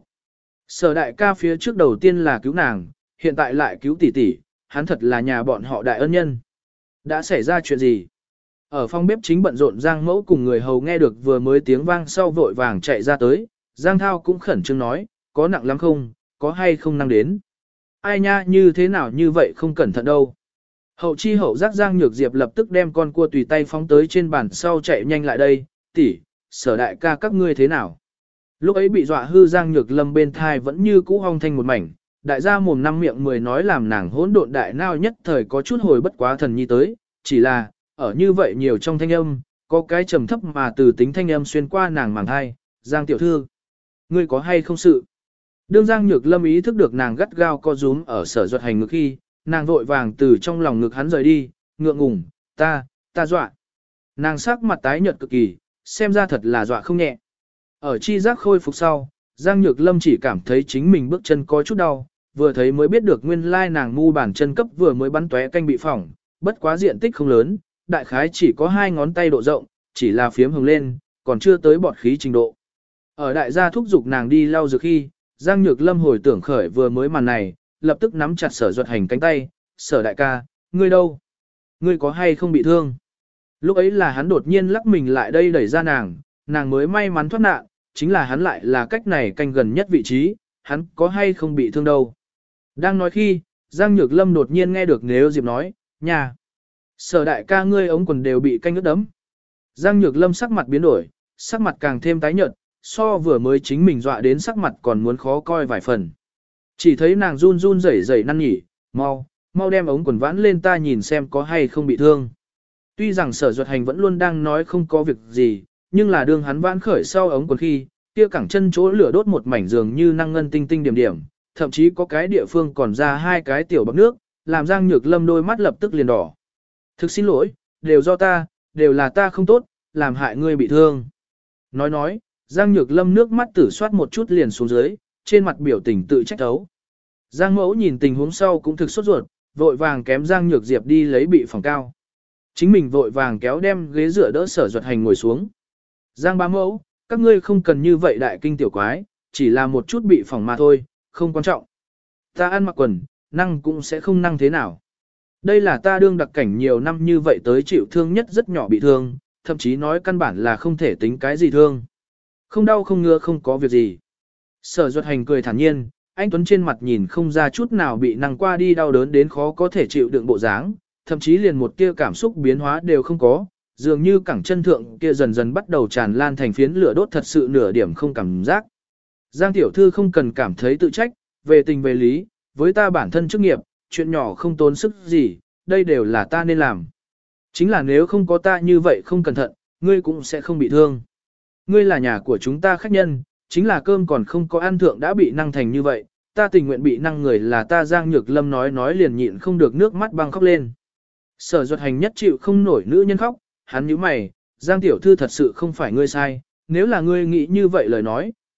Sở đại ca phía trước đầu tiên là cứu nàng, hiện tại lại cứu tỷ tỷ, hắn thật là nhà bọn họ đại ân nhân. Đã xảy ra chuyện gì? Ở phòng bếp chính bận rộn Giang Mẫu cùng người hầu nghe được vừa mới tiếng vang sau vội vàng chạy ra tới, Giang Thao cũng khẩn trương nói, có nặng lắm không, có hay không năng đến. Ai nha như thế nào như vậy không cẩn thận đâu. Hậu chi hậu giác Giang Nhược Diệp lập tức đem con cua tùy tay phóng tới trên bàn sau chạy nhanh lại đây, tỷ, Sở đại ca các ngươi thế nào? Lúc ấy bị dọa hư Giang Nhược Lâm bên thai vẫn như cũ hong thanh một mảnh, đại gia mồm năm miệng 10 nói làm nàng hỗn độn đại nao nhất thời có chút hồi bất quá thần nhi tới, chỉ là, ở như vậy nhiều trong thanh âm, có cái trầm thấp mà từ tính thanh âm xuyên qua nàng màng thai, Giang tiểu thư, ngươi có hay không sự? Đương Giang Nhược Lâm ý thức được nàng gắt gao co rúm ở Sở Duật Hành ngực khi, nàng vội vàng từ trong lòng ngực hắn rời đi, ngượng ngùng, ta dọa. Nàng sắc mặt tái nhợt cực kỳ, xem ra thật là dọa không nhẹ. Ở chi giác khôi phục sau, Giang Nhược Lâm chỉ cảm thấy chính mình bước chân có chút đau, vừa thấy mới biết được nguyên lai nàng mu bàn chân cấp vừa mới bắn tóe canh bị phỏng, bất quá diện tích không lớn, đại khái chỉ có 2 ngón tay độ rộng, chỉ là phiếm hồng lên, còn chưa tới bọt khí trình độ. Ở đại gia thúc giục nàng đi lau dược khi, Giang Nhược Lâm hồi tưởng khởi vừa mới màn này, lập tức nắm chặt Sở Duật Hành cánh tay, Sở đại ca, ngươi đâu? Ngươi có hay không bị thương? Lúc ấy là hắn đột nhiên lắc mình lại đây đẩy ra nàng mới may mắn thoát nạn, chính là hắn lại là cách này canh gần nhất vị trí, hắn có hay không bị thương đâu. Đang nói khi, Giang Nhược Lâm đột nhiên nghe được Nếu Diệp nói, nhà, Sở đại ca ngươi ống quần đều bị canh ướt đẫm. Giang Nhược Lâm sắc mặt biến đổi, sắc mặt càng thêm tái nhợt, so vừa mới chính mình dọa đến sắc mặt còn muốn khó coi vài phần. Chỉ thấy nàng run run rẩy rẩy năn nỉ, mau đem ống quần vãn lên ta nhìn xem có hay không bị thương. Tuy rằng Sở Duật Hành vẫn luôn đang nói không có việc gì, nhưng là đương hắn vãn khởi sau ống quần khi, kia cẳng chân chỗ lửa đốt một mảnh dường như năng ngân tinh tinh điểm điểm, thậm chí có cái địa phương còn ra 2 cái tiểu bọt nước, làm Giang Nhược Lâm đôi mắt lập tức liền đỏ. Thực xin lỗi, đều do ta, đều là ta không tốt, làm hại ngươi bị thương. Nói, Giang Nhược Lâm nước mắt tử soát một chút liền xuống dưới, trên mặt biểu tình tự trách thấu. Giang Mẫu nhìn tình huống sau cũng thực sốt ruột, vội vàng kém Giang Nhược Diệp đi lấy bị phòng cao. Chính mình vội vàng kéo đem ghế dựa đỡ Sở Duật Hành ngồi xuống. Giang bá mẫu, các ngươi không cần như vậy đại kinh tiểu quái, chỉ là một chút bị phỏng mà thôi, không quan trọng. Ta ăn mặc quần, năng cũng sẽ không năng thế nào. Đây là ta đương đặc cảnh nhiều năm như vậy tới chịu thương nhất rất nhỏ bị thương, thậm chí nói căn bản là không thể tính cái gì thương. Không đau không ngứa không có việc gì. Sở Duật Hành cười thản nhiên, anh Tuấn trên mặt nhìn không ra chút nào bị năng qua đi đau đớn đến khó có thể chịu đựng bộ dáng, thậm chí liền một tia cảm xúc biến hóa đều không có, dường như cẳng chân thượng kia dần dần bắt đầu tràn lan thành phiến lửa đốt thật sự nửa điểm không cảm giác. Giang tiểu thư không cần cảm thấy tự trách, về tình về lý, với ta bản thân chức nghiệp, chuyện nhỏ không tốn sức gì, đây đều là ta nên làm. Chính là nếu không có ta như vậy không cẩn thận, ngươi cũng sẽ không bị thương. Ngươi là nhà của chúng ta khách nhân, chính là cơm còn không có ăn thượng đã bị năng thành như vậy, ta tình nguyện bị năng người là ta. Giang Nhược Lâm nói liền nhịn không được nước mắt băng khóc lên. Sở Duật Hành nhất chịu không nổi nữ nhân khóc, hắn nhíu mày, Giang tiểu thư thật sự không phải ngươi sai, nếu là ngươi nghĩ như vậy lời nói,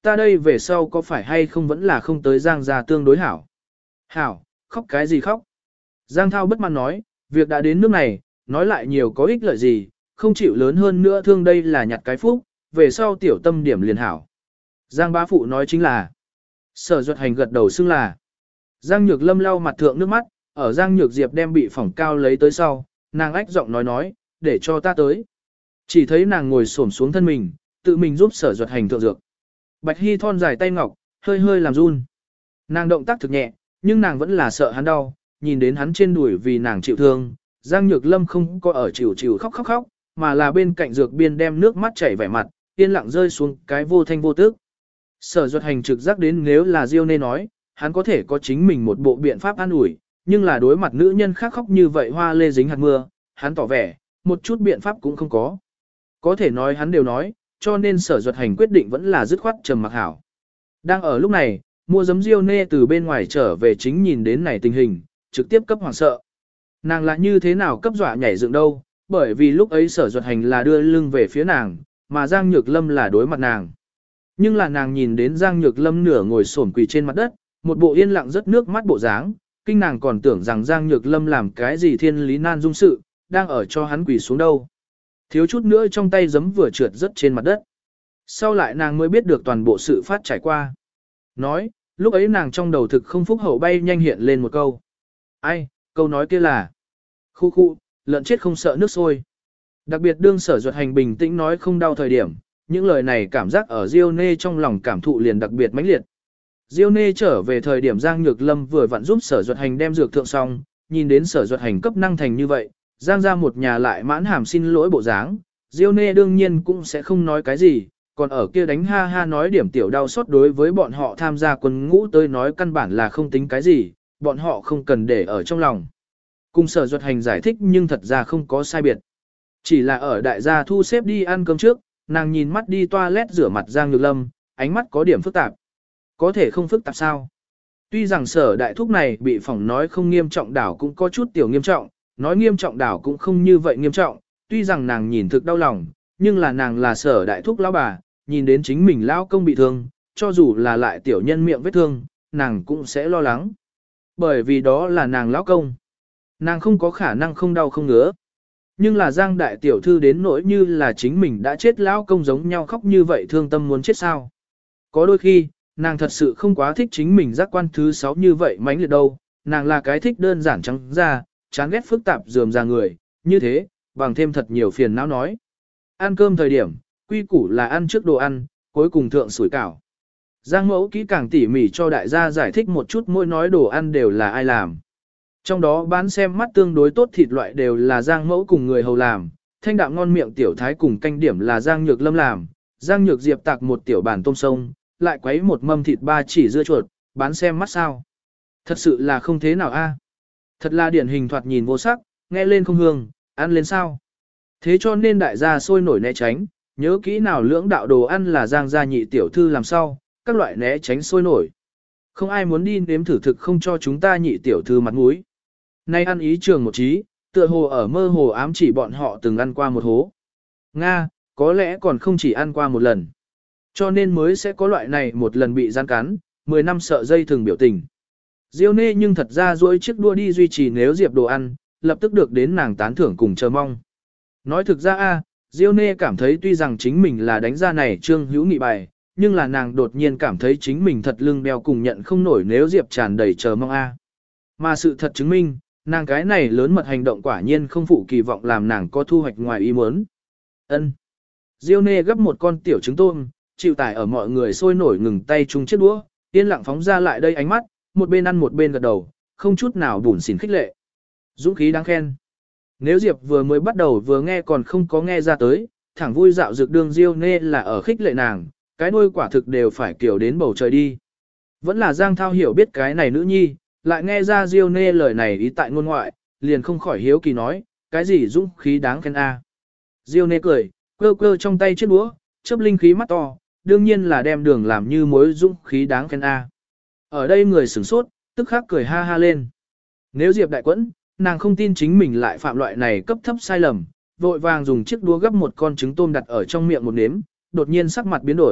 ta đây về sau có phải hay không vẫn là không tới Giang gia tương đối hảo. Hảo, khóc cái gì khóc? Giang Thao bất mãn nói, việc đã đến nước này, nói lại nhiều có ích lợi gì, không chịu lớn hơn nữa thương đây là nhặt cái phúc, về sau tiểu tâm điểm liền hảo. Giang bá phụ nói chính là, Sở Duật Hành gật đầu xưng là. Giang Nhược Lâm lau mặt thượng nước mắt, ở Giang Nhược Diệp đem bị phỏng cao lấy tới sau, nàng ách giọng nói, để cho ta tới. Chỉ thấy nàng ngồi xổm xuống thân mình, tự mình giúp Sở Duật Hành thượng dược. Bạch Hy thon dài tay ngọc, hơi hơi làm run. Nàng động tác thực nhẹ, nhưng nàng vẫn là sợ hắn đau, nhìn đến hắn trên đùi vì nàng chịu thương, Giang Nhược Lâm không có ở chịu khóc, mà là bên cạnh dược biên đem nước mắt chảy vẻ mặt, yên lặng rơi xuống cái vô thanh vô tức. Sở Duật Hành trực giác đến nếu là Diêu Nê nói, hắn có thể có chính mình một bộ biện pháp an ủi, nhưng là đối mặt nữ nhân khác khóc như vậy hoa lê dính hạt mưa, hắn tỏ vẻ, một chút biện pháp cũng không có. Có thể nói hắn đều nói, cho nên Sở Duật Hành quyết định vẫn là dứt khoát trầm mặc hảo. Đang ở lúc này, mua giấm Diêu Nê từ bên ngoài trở về chính nhìn đến này tình hình, trực tiếp cấp hoảng sợ. Nàng là như thế nào cấp dọa nhảy dựng đâu, bởi vì lúc ấy Sở Duật Hành là đưa lưng về phía nàng, mà Giang Nhược Lâm là đối mặt nàng. Nhưng là nàng nhìn đến Giang Nhược Lâm nửa ngồi xổm quỳ trên mặt đất, một bộ yên lặng rất nước mắt bộ dáng, kinh nàng còn tưởng rằng Giang Nhược Lâm làm cái gì thiên lý nan dung sự, đang ở cho hắn quỳ xuống đâu. Thiếu chút nữa trong tay giấm vừa trượt rất trên mặt đất. Sau lại nàng mới biết được toàn bộ sự phát trải qua. Nói, lúc ấy nàng trong đầu thực không phúc hậu bay nhanh hiện lên một câu. Ai, câu nói kia là khu khu, lợn chết không sợ nước sôi. Đặc biệt đương Sở Duật Hành bình tĩnh nói không đau thời điểm, những lời này cảm giác ở Diêu Nê trong lòng cảm thụ liền đặc biệt mãnh liệt. Diêu Nê trở về thời điểm Giang Nhược Lâm vừa vặn giúp Sở Duật Hành đem dược thượng xong, nhìn đến Sở Duật Hành cấp năng thành như vậy, Giang ra một nhà lại mãn hàm xin lỗi bộ dáng, Diêu Nê đương nhiên cũng sẽ không nói cái gì, còn ở kia đánh ha ha nói điểm tiểu đau xót đối với bọn họ tham gia quân ngũ tới nói căn bản là không tính cái gì, bọn họ không cần để ở trong lòng. Cùng Sở Duật Hành giải thích nhưng thật ra không có sai biệt. Chỉ là ở đại gia thu xếp đi ăn cơm trước, nàng nhìn mắt đi toilet rửa mặt Giang Nhược Lâm, ánh mắt có điểm phức tạp. Có thể không phức tạp sao? Tuy rằng Sở đại thúc này bị phỏng nói không nghiêm trọng đảo cũng có chút tiểu nghiêm trọng, nói nghiêm trọng đảo cũng không như vậy nghiêm trọng, tuy rằng nàng nhìn thực đau lòng, nhưng là nàng là Sở đại thúc lão bà, nhìn đến chính mình lão công bị thương, cho dù là lại tiểu nhân miệng vết thương, nàng cũng sẽ lo lắng. Bởi vì đó là nàng lão công. Nàng không có khả năng không đau không ngứa. Nhưng là Giang đại tiểu thư đến nỗi như là chính mình đã chết lão công giống nhau khóc như vậy thương tâm muốn chết sao. Có đôi khi, nàng thật sự không quá thích chính mình giác quan thứ 6 như vậy mãnh liệt đâu, nàng là cái thích đơn giản trắng ra, chán ghét phức tạp rườm ra người, như thế, bằng thêm thật nhiều phiền não nói. Ăn cơm thời điểm, quy củ là ăn trước đồ ăn, cuối cùng thượng sủi cảo. Giang mẫu kỹ càng tỉ mỉ cho đại gia giải thích một chút mỗi nói đồ ăn đều là ai làm. Trong đó bán xem mắt tương đối tốt thịt loại đều là Giang mẫu cùng người hầu làm, thanh đạm ngon miệng tiểu thái cùng canh điểm là Giang Nhược Lâm làm, Giang Nhược Diệp tạc một tiểu bản tôm sông, lại quấy một mâm thịt ba chỉ dưa chuột, bán xem mắt sao. Thật sự là không thế nào a. Thật là điển hình thoạt nhìn vô sắc, nghe lên không hương, ăn lên sao. Thế cho nên đại gia sôi nổi né tránh, nhớ kỹ nào lưỡng đạo đồ ăn là Giang gia nhị tiểu thư làm sao, các loại né tránh sôi nổi. Không ai muốn đi nếm thử thực không cho chúng ta nhị tiểu thư mặt mũi. Nay ăn ý trường một trí, tựa hồ ở mơ hồ ám chỉ bọn họ từng ăn qua một hố. Nga, có lẽ còn không chỉ ăn qua một lần. Cho nên mới sẽ có loại này một lần bị gian cắn, 10 năm sợ dây thường biểu tình. Diêu Nê nhưng thật ra duỗi chiếc đua đi duy trì nếu Diệp đồ ăn, lập tức được đến nàng tán thưởng cùng chờ mong. Nói thực ra Diêu Nê cảm thấy tuy rằng chính mình là đánh ra này trương hữu nghị bài, nhưng là nàng đột nhiên cảm thấy chính mình thật lưng đeo cùng nhận không nổi nếu Diệp tràn đầy chờ mong Mà sự thật chứng minh, nàng cái này lớn mật hành động quả nhiên không phụ kỳ vọng làm nàng có thu hoạch ngoài ý muốn. Ân. Diêu Nê gấp một con tiểu trứng tôm, chịu tải ở mọi người sôi nổi ngừng tay chung chiếc đũa, yên lặng phóng ra lại đây ánh mắt, một bên ăn một bên gật đầu, không chút nào bủn xỉn khích lệ. Dũng khí đáng khen. Nếu Diệp vừa mới bắt đầu vừa nghe còn không có nghe ra tới, thẳng vui dạo dược đương Diêu Nê là ở khích lệ nàng, cái đuôi quả thực đều phải kiểu đến bầu trời đi. Vẫn là Giang Thao hiểu biết cái này nữ nhi, lại nghe ra Diêu Nê lời này ý tại ngôn ngoại, liền không khỏi hiếu kỳ nói, cái gì dũng khí đáng khen Diêu Nê cười, cơ cơ trong tay chiếc đũa, chớp linh khí mắt to, đương nhiên là đem đường làm như mối dũng khí đáng khen Ở đây người sửng sốt, tức khắc cười ha ha lên. Nếu Diệp đại quẫn, nàng không tin chính mình lại phạm loại này cấp thấp sai lầm, vội vàng dùng chiếc đũa gấp một con trứng tôm đặt ở trong miệng một nếm, đột nhiên sắc mặt biến đổi,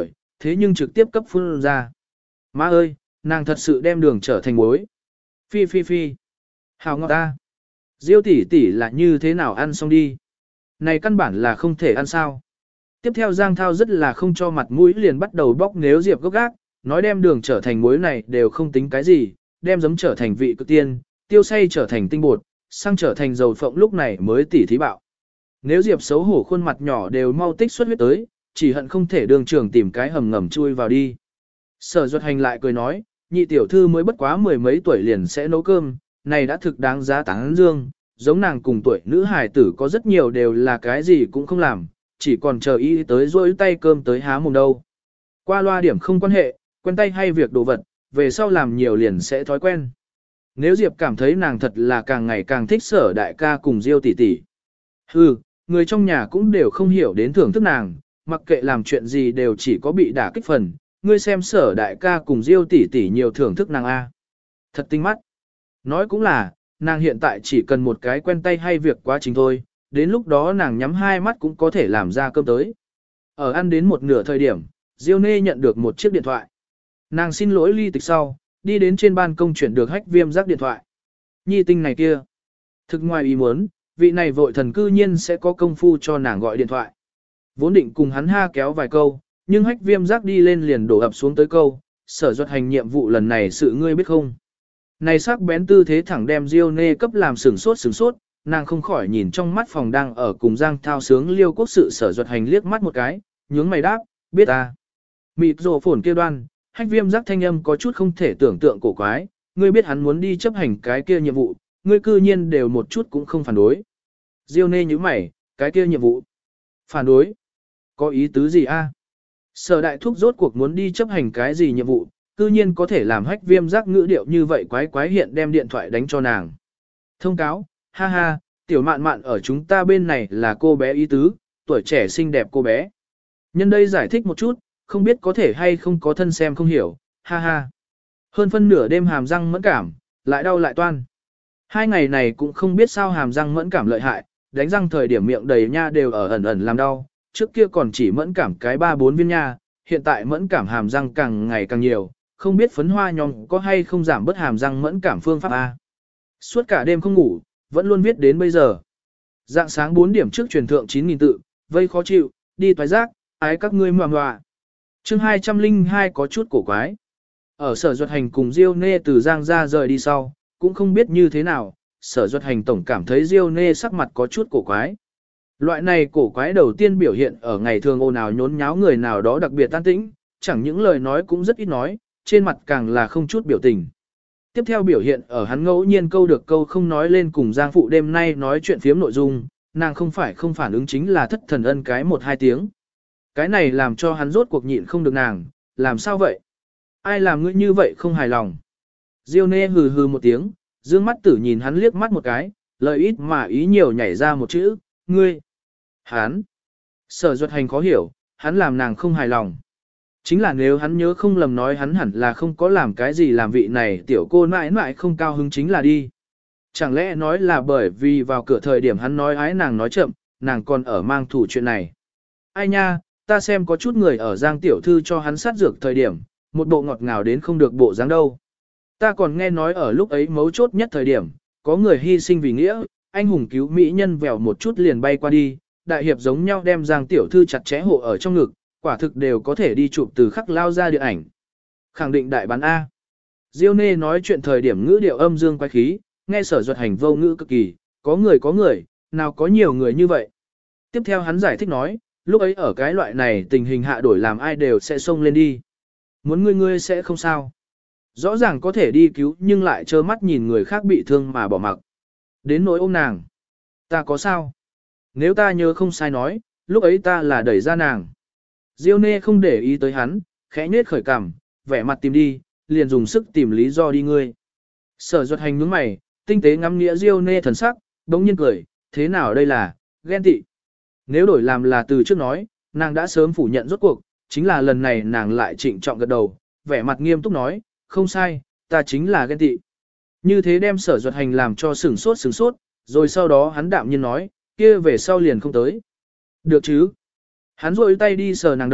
thế nhưng trực tiếp cấp phun ra. Má ơi, nàng thật sự đem đường trở thành muối. Phi phi phi. Hào ngọt ta. Diêu tỷ tỷ là như thế nào ăn xong đi. Này căn bản là không thể ăn sao. Tiếp theo Giang Thao rất là không cho mặt mũi liền bắt đầu bóc nếu Diệp gốc gác, nói đem đường trở thành muối này đều không tính cái gì, đem giấm trở thành vị cực tiên, tiêu xay trở thành tinh bột, xăng trở thành dầu phộng lúc này mới tỉ thí bạo. Nếu Diệp xấu hổ khuôn mặt nhỏ đều mau tích xuất huyết tới, chỉ hận không thể đường trưởng tìm cái hầm ngầm chui vào đi. Sở Duật Hành lại cười nói, nhị tiểu thư mới bất quá mười mấy tuổi liền sẽ nấu cơm, này đã thực đáng giá tán dương, giống nàng cùng tuổi nữ hài tử có rất nhiều đều là cái gì cũng không làm, chỉ còn chờ ý tới rỗi tay cơm tới há mồm đâu. Qua loa điểm không quan hệ, quen tay hay việc đồ vật, về sau làm nhiều liền sẽ thói quen. Nếu Diệp cảm thấy nàng thật là càng ngày càng thích Sở đại ca cùng Diêu tỷ tỷ. Hừ, người trong nhà cũng đều không hiểu đến thưởng thức nàng, mặc kệ làm chuyện gì đều chỉ có bị đả kích phần, ngươi xem Sở đại ca cùng Diêu tỷ tỷ nhiều thưởng thức nàng a. Thật tinh mắt. Nói cũng là, nàng hiện tại chỉ cần một cái quen tay hay việc quá trình thôi, đến lúc đó nàng nhắm hai mắt cũng có thể làm ra cơm tới. Ở ăn đến một nửa thời điểm, Diêu Nê nhận được một chiếc điện thoại. Nàng xin lỗi ly tịch sau, đi đến trên ban công chuyển được Hách Viêm Giác điện thoại. Nhi tinh này kia. Thực ngoài ý muốn, vị này vội thần cư nhiên sẽ có công phu cho nàng gọi điện thoại. Vốn định cùng hắn ha kéo vài câu, nhưng Hách Viêm Giác đi lên liền đổ ập xuống tới câu, Sở Duật Hành nhiệm vụ lần này sự ngươi biết không. Này sắc bén tư thế thẳng đem Diêu Nê cấp làm sửng sốt, nàng không khỏi nhìn trong mắt phòng đang ở cùng Giang Thao sướng liêu quốc sự Sở Duật Hành liếc mắt một cái, nhướng mày đáp, biết ta. Mịt rồ phồn kia đoan, Hách Viêm Giác thanh âm có chút không thể tưởng tượng cổ quái, ngươi biết hắn muốn đi chấp hành cái kia nhiệm vụ, ngươi cư nhiên đều một chút cũng không phản đối. Diêu Nê nhíu mày, cái kia nhiệm vụ. Phản đối? Có ý tứ gì a? Sở đại thúc rốt cuộc muốn đi chấp hành cái gì nhiệm vụ, cư nhiên có thể làm Hách Viêm Giác ngữ điệu như vậy quái quái hiện đem điện thoại đánh cho nàng. Thông cáo, ha ha, tiểu mạn mạn ở chúng ta bên này là cô bé ý tứ, tuổi trẻ xinh đẹp cô bé. Nhân đây giải thích một chút, không biết có thể hay không có thân xem không hiểu, ha ha. Hơn phân nửa đêm hàm răng mẫn cảm, lại đau lại toan. Hai ngày này cũng không biết sao hàm răng mẫn cảm lợi hại, đánh răng thời điểm miệng đầy nha đều ở ẩn ẩn làm đau, trước kia còn chỉ mẫn cảm cái 3-4 viên nha, hiện tại mẫn cảm hàm răng càng ngày càng nhiều, không biết phấn hoa nhóm có hay không giảm bớt hàm răng mẫn cảm phương pháp A. Suốt cả đêm không ngủ, vẫn luôn viết đến bây giờ. Dạng sáng 4 điểm trước truyền thượng 9.000 tự, vây khó chịu, đi toái giác, ái các ngươi ngoà ngoà. Chương 202 có chút cổ quái. Ở Sở Duật Hành cùng Diêu Nê từ Giang ra rời đi sau, cũng không biết như thế nào, Sở Duật Hành tổng cảm thấy Diêu Nê sắc mặt có chút cổ quái. Loại này cổ quái đầu tiên biểu hiện ở ngày thường ồn ào nhốn nháo người nào đó đặc biệt tan tĩnh, chẳng những lời nói cũng rất ít nói, trên mặt càng là không chút biểu tình. Tiếp theo biểu hiện ở hắn ngẫu nhiên câu được câu không nói lên cùng Giang Phụ đêm nay nói chuyện phiếm nội dung, nàng không phải không phản ứng chính là thất thần ân cái 1-2 tiếng. Cái này làm cho hắn rốt cuộc nhịn không được nàng, làm sao vậy? Ai làm ngươi như vậy không hài lòng? Diêu Nê hừ hừ một tiếng, dương mắt tử nhìn hắn liếc mắt một cái, lời ít mà ý nhiều nhảy ra một chữ, ngươi. Hắn. Sở Duật Hành khó hiểu, hắn làm nàng không hài lòng. Chính là nếu hắn nhớ không lầm nói hắn hẳn là không có làm cái gì làm vị này tiểu cô mãi mãi không cao hứng chính là đi. Chẳng lẽ nói là bởi vì vào cửa thời điểm hắn nói ái nàng nói chậm, nàng còn ở mang thủ chuyện này. Ai nha, ta xem có chút người ở Giang tiểu thư cho hắn sát dược thời điểm, một bộ ngọt ngào đến không được bộ dáng đâu. Ta còn nghe nói ở lúc ấy mấu chốt nhất thời điểm, có người hy sinh vì nghĩa, anh hùng cứu mỹ nhân vèo một chút liền bay qua đi, đại hiệp giống nhau đem Giang tiểu thư chặt chẽ hộ ở trong ngực, quả thực đều có thể đi chụp từ khắc lao ra điện ảnh. Khẳng định đại bán A. Diêu Nê nói chuyện thời điểm ngữ điệu âm dương quái khí, nghe Sở Duật Hành vô ngữ cực kỳ, có người, nào có nhiều người như vậy. Tiếp theo hắn giải thích nói, lúc ấy ở cái loại này tình hình hạ đổi làm ai đều sẽ xông lên đi. Muốn ngươi sẽ không sao. Rõ ràng có thể đi cứu nhưng lại trơ mắt nhìn người khác bị thương mà bỏ mặc. Đến nỗi ôm nàng. Ta có sao? Nếu ta nhớ không sai nói, lúc ấy ta là đẩy ra nàng. Diêu Nê không để ý tới hắn, khẽ nhếch khởi cằm, vẻ mặt tìm đi, liền dùng sức tìm lý do đi ngươi. Sở Duật Hành nhướng mày, tinh tế ngắm nghĩa Diêu Nê thần sắc, đống nhiên cười, thế nào đây là, ghen tị. Nếu đổi làm là từ trước nói, nàng đã sớm phủ nhận rốt cuộc, chính là lần này nàng lại trịnh trọng gật đầu, vẻ mặt nghiêm túc nói, không sai, ta chính là ghen tị. Như thế đem Sở Duật Hành làm cho sửng sốt, rồi sau đó hắn đạm nhiên nói, kia về sau liền không tới. Được chứ? Hắn rôi tay đi sờ nàng đầu,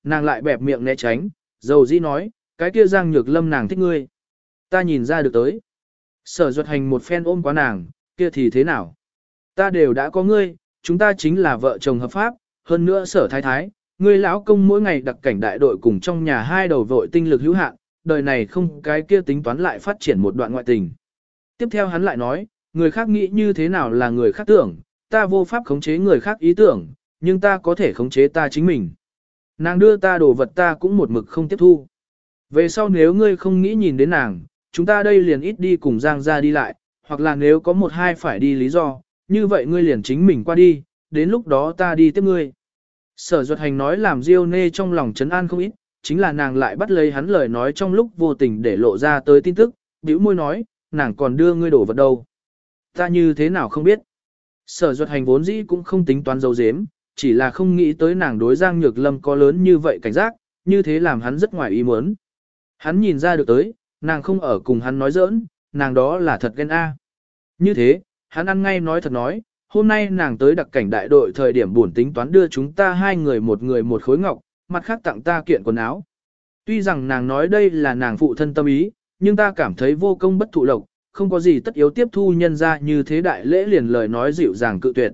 nàng lại bẹp miệng né tránh, dầu dĩ nói, cái kia Giang Nhược Lâm nàng thích ngươi. Ta nhìn ra được tới. Sở Duật Hành một phen ôm quá nàng, kia thì thế nào? Ta đều đã có ngươi, chúng ta chính là vợ chồng hợp pháp, hơn nữa Sở Thái Thái, ngươi lão công mỗi ngày đặc cảnh đại đội cùng trong nhà hai đầu vội tinh lực hữu hạn, đời này không cái kia tính toán lại phát triển một đoạn ngoại tình. Tiếp theo hắn lại nói, người khác nghĩ như thế nào là người khác tưởng, ta vô pháp khống chế người khác ý tưởng, nhưng ta có thể khống chế ta chính mình. Nàng đưa ta đồ vật ta cũng một mực không tiếp thu. Về sau nếu ngươi không nghĩ nhìn đến nàng, chúng ta đây liền ít đi cùng Giang ra đi lại, hoặc là nếu có một hai phải đi lý do, như vậy ngươi liền chính mình qua đi, đến lúc đó ta đi tiếp ngươi. Sở Duật Hành nói làm Diêu Nê trong lòng trấn an không ít, chính là nàng lại bắt lấy hắn lời nói trong lúc vô tình để lộ ra tới tin tức, bĩu môi nói, nàng còn đưa ngươi đổ vật đâu. Ta như thế nào không biết. Sở Duật Hành vốn dĩ cũng không tính toán dấu dếm, chỉ là không nghĩ tới nàng đối Giang Nhược Lâm có lớn như vậy cảnh giác, như thế làm hắn rất ngoài ý muốn. Hắn nhìn ra được tới, nàng không ở cùng hắn nói giỡn, nàng đó là thật ghen a. Như thế, hắn ăn ngay nói thật nói, hôm nay nàng tới đặc cảnh đại đội thời điểm buồn tính toán đưa chúng ta hai người một khối ngọc, mặt khác tặng ta kiện quần áo. Tuy rằng nàng nói đây là nàng phụ thân tâm ý, nhưng ta cảm thấy vô công bất thụ lộc, không có gì tất yếu tiếp thu nhân ra như thế đại lễ liền lời nói dịu dàng cự tuyệt.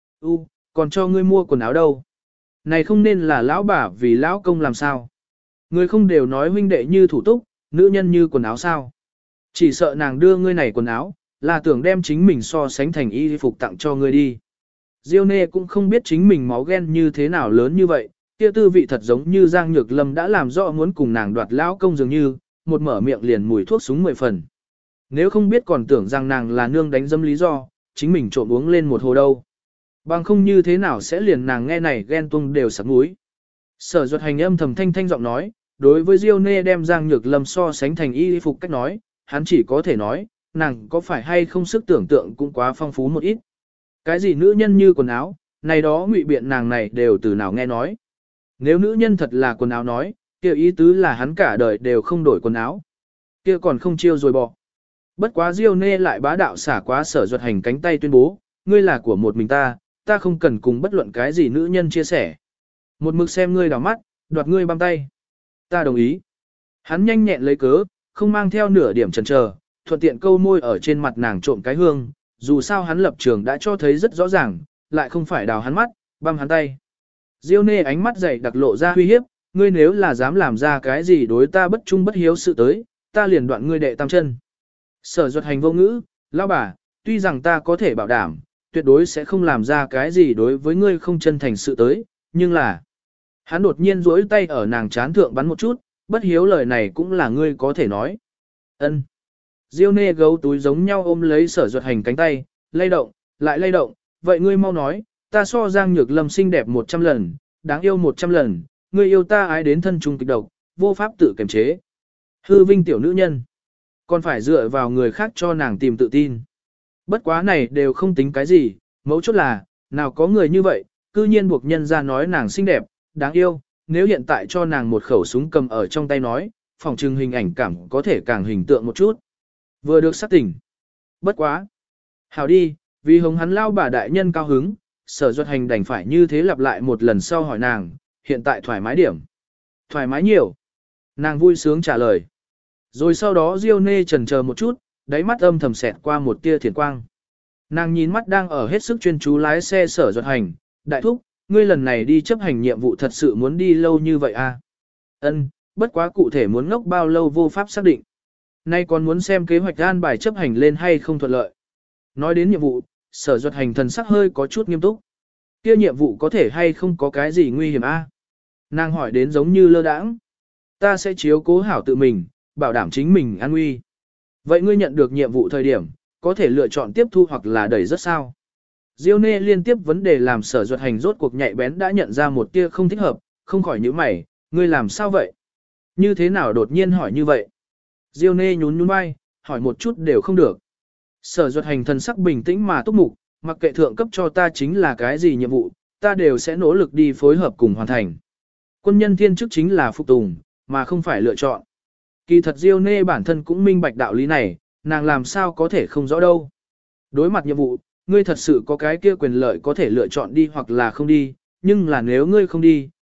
Còn cho ngươi mua quần áo đâu? Này không nên là lão bà vì lão công làm sao? Người không đều nói huynh đệ như thủ túc, nữ nhân như quần áo sao? Chỉ sợ nàng đưa ngươi này quần áo, là tưởng đem chính mình so sánh thành y phục tặng cho ngươi đi. Diêu Nê cũng không biết chính mình máu ghen như thế nào lớn như vậy, kia tư vị thật giống như Giang Nhược Lâm đã làm rõ muốn cùng nàng đoạt lão công dường như, một mở miệng liền mùi thuốc súng 10 phần. Nếu không biết còn tưởng rằng nàng là nương đánh dâm lý do, chính mình trộm uống lên một hồ đâu. Bằng không như thế nào sẽ liền nàng nghe này ghen tuông đều sặc mũi. Sở Duật Hành âm thầm thanh thanh giọng nói, đối với Diêu Nê đem Giang Nhược Lâm so sánh thành y phục cách nói, hắn chỉ có thể nói, nàng có phải hay không sức tưởng tượng cũng quá phong phú một ít. Cái gì nữ nhân như quần áo, này đó ngụy biện nàng này đều từ nào nghe nói. Nếu nữ nhân thật là quần áo nói, kia ý tứ là hắn cả đời đều không đổi quần áo. Kia còn không chiêu rồi bỏ. Bất quá Diêu Nê lại bá đạo xả quá Sở Duật Hành cánh tay tuyên bố, ngươi là của một mình ta, ta không cần cùng bất luận cái gì nữ nhân chia sẻ. Một mực xem ngươi đảo mắt, đoạt ngươi băm tay. Ta đồng ý. Hắn nhanh nhẹn lấy cớ, không mang theo nửa điểm chần chờ, thuận tiện câu môi ở trên mặt nàng trộm cái hương, dù sao hắn lập trường đã cho thấy rất rõ ràng, lại không phải đào hắn mắt, băm hắn tay. Diêu Nê ánh mắt dày đặc lộ ra uy hiếp, ngươi nếu là dám làm ra cái gì đối ta bất trung bất hiếu sự tới, ta liền đoạn ngươi đệ tam chân. Sở Duật Hành vô ngữ, lão bà, tuy rằng ta có thể bảo đảm, tuyệt đối sẽ không làm ra cái gì đối với ngươi không chân thành sự tới, nhưng là... Hắn đột nhiên duỗi tay ở nàng chán thượng bắn một chút, bất hiếu lời này cũng là ngươi có thể nói. Ân. Diêu Nê gấu túi giống nhau ôm lấy Sở Duật Hành cánh tay, lay động, lại lay động, vậy ngươi mau nói, ta so Giang Nhược Lâm xinh đẹp 100 lần, đáng yêu 100 lần, ngươi yêu ta ái đến thân trung kịch độc, vô pháp tự kiềm chế. Hư vinh tiểu nữ nhân, còn phải dựa vào người khác cho nàng tìm tự tin. Bất quá này đều không tính cái gì, mấu chốt là, nào có người như vậy, cư nhiên buộc nhân ra nói nàng xinh đẹp, đáng yêu, nếu hiện tại cho nàng một khẩu súng cầm ở trong tay nói, phòng trừng hình ảnh cảm có thể càng hình tượng một chút. Vừa được xác tỉnh. Bất quá. Hảo đi, vì hống hắn lao bà đại nhân cao hứng, Sở Duật Hành đành phải như thế lặp lại một lần sau hỏi nàng, hiện tại thoải mái điểm. Thoải mái nhiều. Nàng vui sướng trả lời. Rồi sau đó Diêu Nê chần chờ một chút, đáy mắt âm thầm xẹt qua một tia thiền quang. Nàng nhìn mắt đang ở hết sức chuyên chú lái xe Sở Duật Hành, đại thúc, ngươi lần này đi chấp hành nhiệm vụ thật sự muốn đi lâu như vậy à? Ân, bất quá cụ thể muốn ngốc bao lâu vô pháp xác định. Nay còn muốn xem kế hoạch an bài chấp hành lên hay không thuận lợi. Nói đến nhiệm vụ, Sở Duật Hành thần sắc hơi có chút nghiêm túc. Kia nhiệm vụ có thể hay không có cái gì nguy hiểm a? Nàng hỏi đến giống như lơ đãng. Ta sẽ chiếu cố hảo tự mình, bảo đảm chính mình an nguy. Vậy ngươi nhận được nhiệm vụ thời điểm, có thể lựa chọn tiếp thu hoặc là đẩy rất sao? Diêu Nê liên tiếp vấn đề làm Sở Duật Hành rốt cuộc nhạy bén đã nhận ra một tia không thích hợp, không khỏi nhíu mày, ngươi làm sao vậy? Như thế nào đột nhiên hỏi như vậy? Diêu Nê nhún nhún vai, hỏi một chút đều không được. Sở Duật Hành thần sắc bình tĩnh mà túc mục, mặc kệ thượng cấp cho ta chính là cái gì nhiệm vụ, ta đều sẽ nỗ lực đi phối hợp cùng hoàn thành. Quân nhân thiên chức chính là phục tùng, mà không phải lựa chọn. Kỳ thật Diêu Nê bản thân cũng minh bạch đạo lý này, nàng làm sao có thể không rõ đâu. Đối mặt nhiệm vụ, ngươi thật sự có cái kia quyền lợi có thể lựa chọn đi hoặc là không đi, nhưng là nếu ngươi không đi,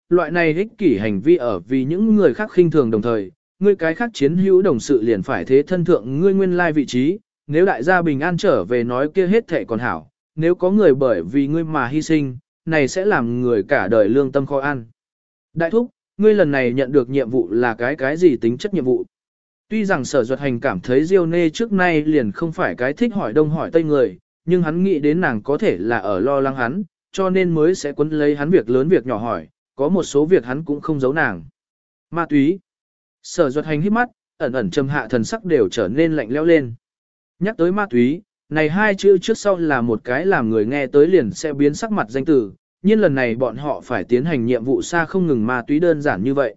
loại này ích kỷ hành vi ở vì những người khác khinh thường đồng thời, ngươi cái khác chiến hữu đồng sự liền phải thế thân thượng ngươi nguyên lai vị trí, nếu đại gia bình an trở về nói kia hết thệ còn hảo, nếu có người bởi vì ngươi mà hy sinh, này sẽ làm người cả đời lương tâm khó ăn. Đại thúc, ngươi lần này nhận được nhiệm vụ là cái gì tính chất nhiệm vụ? Tuy rằng Sở Duật Hành cảm thấy Diêu Nê trước nay liền không phải cái thích hỏi đông hỏi tây người, nhưng hắn nghĩ đến nàng có thể là ở lo lắng hắn, cho nên mới sẽ quấn lấy hắn việc lớn việc nhỏ hỏi, có một số việc hắn cũng không giấu nàng. Ma túy. Sở Duật Hành hít mắt, ẩn ẩn trầm hạ thần sắc đều trở nên lạnh lẽo lên. Nhắc tới ma túy, này hai chữ trước sau là một cái làm người nghe tới liền sẽ biến sắc mặt danh từ, nhưng lần này bọn họ phải tiến hành nhiệm vụ xa không ngừng ma túy đơn giản như vậy.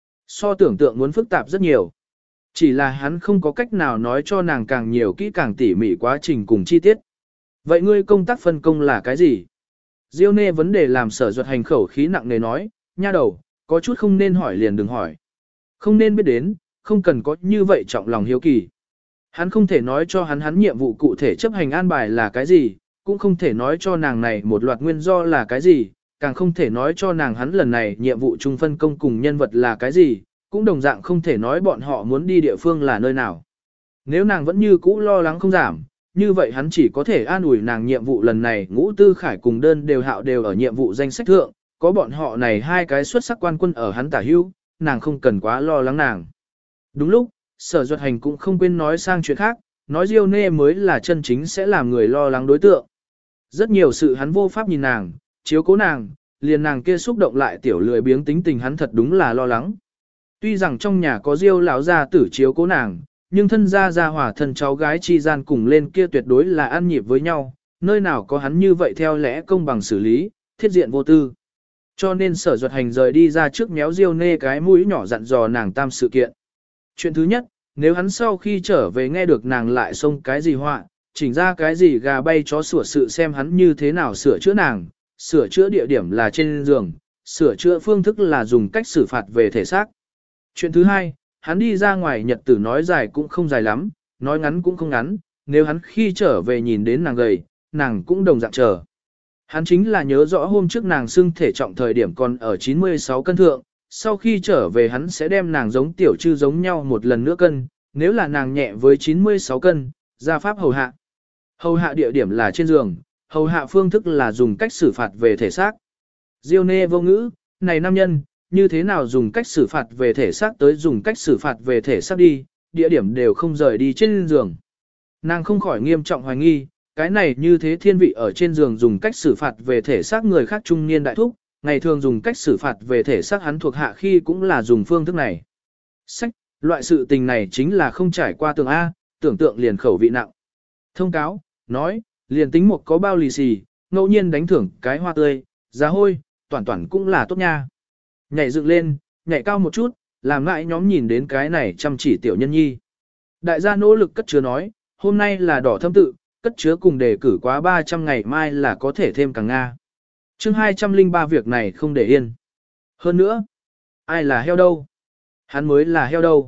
So tưởng tượng muốn phức tạp rất nhiều. Chỉ là hắn không có cách nào nói cho nàng càng nhiều kỹ càng tỉ mỉ quá trình cùng chi tiết. Vậy ngươi công tác phân công là cái gì? Diêu Nê vấn đề làm Sở Duật Hành khẩu khí nặng nề nói, nha đầu, có chút không nên hỏi liền đừng hỏi. Không nên biết đến, không cần có như vậy trọng lòng hiếu kỳ. Hắn không thể nói cho hắn nhiệm vụ cụ thể chấp hành an bài là cái gì, cũng không thể nói cho nàng này một loạt nguyên do là cái gì, càng không thể nói cho nàng hắn lần này nhiệm vụ chung phân công cùng nhân vật là cái gì, cũng đồng dạng không thể nói bọn họ muốn đi địa phương là nơi nào. Nếu nàng vẫn như cũ lo lắng không giảm, như vậy hắn chỉ có thể an ủi nàng nhiệm vụ lần này Ngũ Tư Khải cùng đơn đều hạo đều ở nhiệm vụ danh sách thượng, có bọn họ này hai cái xuất sắc quan quân ở hắn tả hưu, nàng không cần quá lo lắng nàng. Đúng lúc, Sở Duật Hành cũng không quên nói sang chuyện khác, nói Diêu Nê mới là chân chính sẽ làm người lo lắng đối tượng. Rất nhiều sự hắn vô pháp nhìn nàng, chiếu cố nàng, liền nàng kia xúc động lại tiểu lười biếng tính tình hắn thật đúng là lo lắng. Tuy rằng trong nhà có Diêu lão gia tử chiếu cố nàng, nhưng thân gia hòa thân cháu gái chi gian cùng lên kia tuyệt đối là ăn nhịp với nhau, nơi nào có hắn như vậy theo lẽ công bằng xử lý, thiết diện vô tư. Cho nên Sở Duật Hành rời đi ra trước méo Diêu Nê cái mũi nhỏ dặn dò nàng tam sự kiện. Chuyện thứ nhất, nếu hắn sau khi trở về nghe được nàng lại xông cái gì họa, chỉnh ra cái gì gà bay chó sủa sự xem hắn như thế nào sửa chữa nàng, sửa chữa địa điểm là trên giường, sửa chữa phương thức là dùng cách xử phạt về thể xác. Chuyện thứ hai, hắn đi ra ngoài nhật tử nói dài cũng không dài lắm, nói ngắn cũng không ngắn, nếu hắn khi trở về nhìn đến nàng gầy, nàng cũng đồng dạng chờ. Hắn chính là nhớ rõ hôm trước nàng xưng thể trọng thời điểm còn ở 96 cân thượng, sau khi trở về hắn sẽ đem nàng giống tiểu trư giống nhau một lần nữa cân, nếu là nàng nhẹ với 96 cân, ra pháp hầu hạ. Hầu hạ địa điểm là trên giường, hầu hạ phương thức là dùng cách xử phạt về thể xác. Diêu Nê vô ngữ, này nam nhân, như thế nào dùng cách xử phạt về thể xác tới dùng cách xử phạt về thể xác đi, địa điểm đều không rời đi trên giường. Nàng không khỏi nghiêm trọng hoài nghi, cái này như thế thiên vị ở trên giường dùng cách xử phạt về thể xác người khác trung niên đại thúc, ngày thường dùng cách xử phạt về thể xác hắn thuộc hạ khi cũng là dùng phương thức này. Sách, loại sự tình này chính là không trải qua tường A, tưởng tượng liền khẩu vị nặng. Thông cáo, nói, liền tính một có bao lì xì, ngẫu nhiên đánh thưởng cái hoa tươi, giá hôi, toàn toàn cũng là tốt nha. Nhảy dựng lên, nhảy cao một chút, làm lại nhóm nhìn đến cái này chăm chỉ tiểu nhân nhi. Đại gia nỗ lực cất chứa nói, hôm nay là đỏ thâm tự, cất chứa cùng đề cử quá 300 ngày mai là có thể thêm càng Nga. Chương 203 việc này không để yên. Hơn nữa, ai là heo đâu? Hắn mới là heo đâu?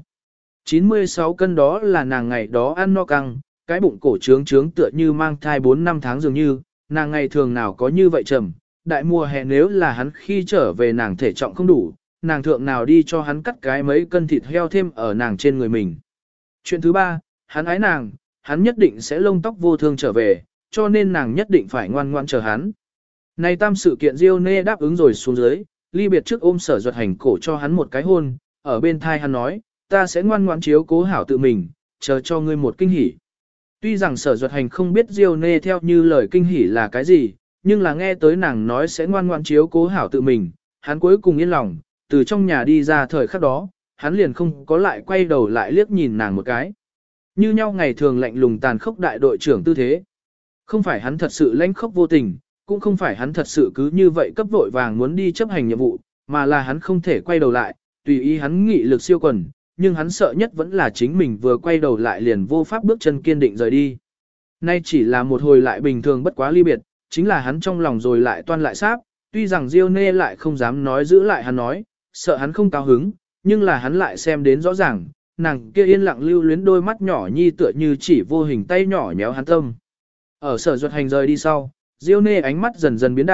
96 cân đó là nàng ngày đó ăn no căng, cái bụng cổ trướng trướng tựa như mang thai 4-5 tháng dường như, nàng ngày thường nào có như vậy trầm. Đại mùa hè nếu là hắn khi trở về nàng thể trọng không đủ, nàng thượng nào đi cho hắn cắt cái mấy cân thịt heo thêm ở nàng trên người mình. Chuyện thứ ba, hắn ái nàng, hắn nhất định sẽ lông tóc vô thương trở về, cho nên nàng nhất định phải ngoan ngoan chờ hắn. Này tam sự kiện Diêu Nê đáp ứng rồi xuống dưới, ly biệt trước ôm Sở Duật Hành cổ cho hắn một cái hôn, ở bên thai hắn nói, ta sẽ ngoan ngoan chiếu cố hảo tự mình, chờ cho ngươi một kinh hỉ. Tuy rằng Sở Duật Hành không biết Diêu Nê theo như lời kinh hỉ là cái gì, nhưng là nghe tới nàng nói sẽ ngoan ngoan chiếu cố hảo tự mình, hắn cuối cùng yên lòng, từ trong nhà đi ra thời khắc đó, hắn liền không có lại quay đầu lại liếc nhìn nàng một cái. Như nhau ngày thường lạnh lùng tàn khốc đại đội trưởng tư thế. Không phải hắn thật sự lãnh khốc vô tình, cũng không phải hắn thật sự cứ như vậy cấp vội vàng muốn đi chấp hành nhiệm vụ, mà là hắn không thể quay đầu lại, tùy ý hắn nghị lực siêu quần, nhưng hắn sợ nhất vẫn là chính mình vừa quay đầu lại liền vô pháp bước chân kiên định rời đi. Nay chỉ là một hồi lại bình thường bất quá ly biệt, chính là hắn trong lòng rồi lại toan lại sáp, tuy rằng Diêu Nê lại không dám nói giữ lại hắn nói, sợ hắn không cao hứng, nhưng là hắn lại xem đến rõ ràng, nàng kia yên lặng lưu luyến đôi mắt nhỏ nhi tựa như chỉ vô hình tay nhỏ nhéo hắn tâm. Ở Sở Duật Hành rời đi sau, Diêu Nê ánh mắt dần dần biến đạm,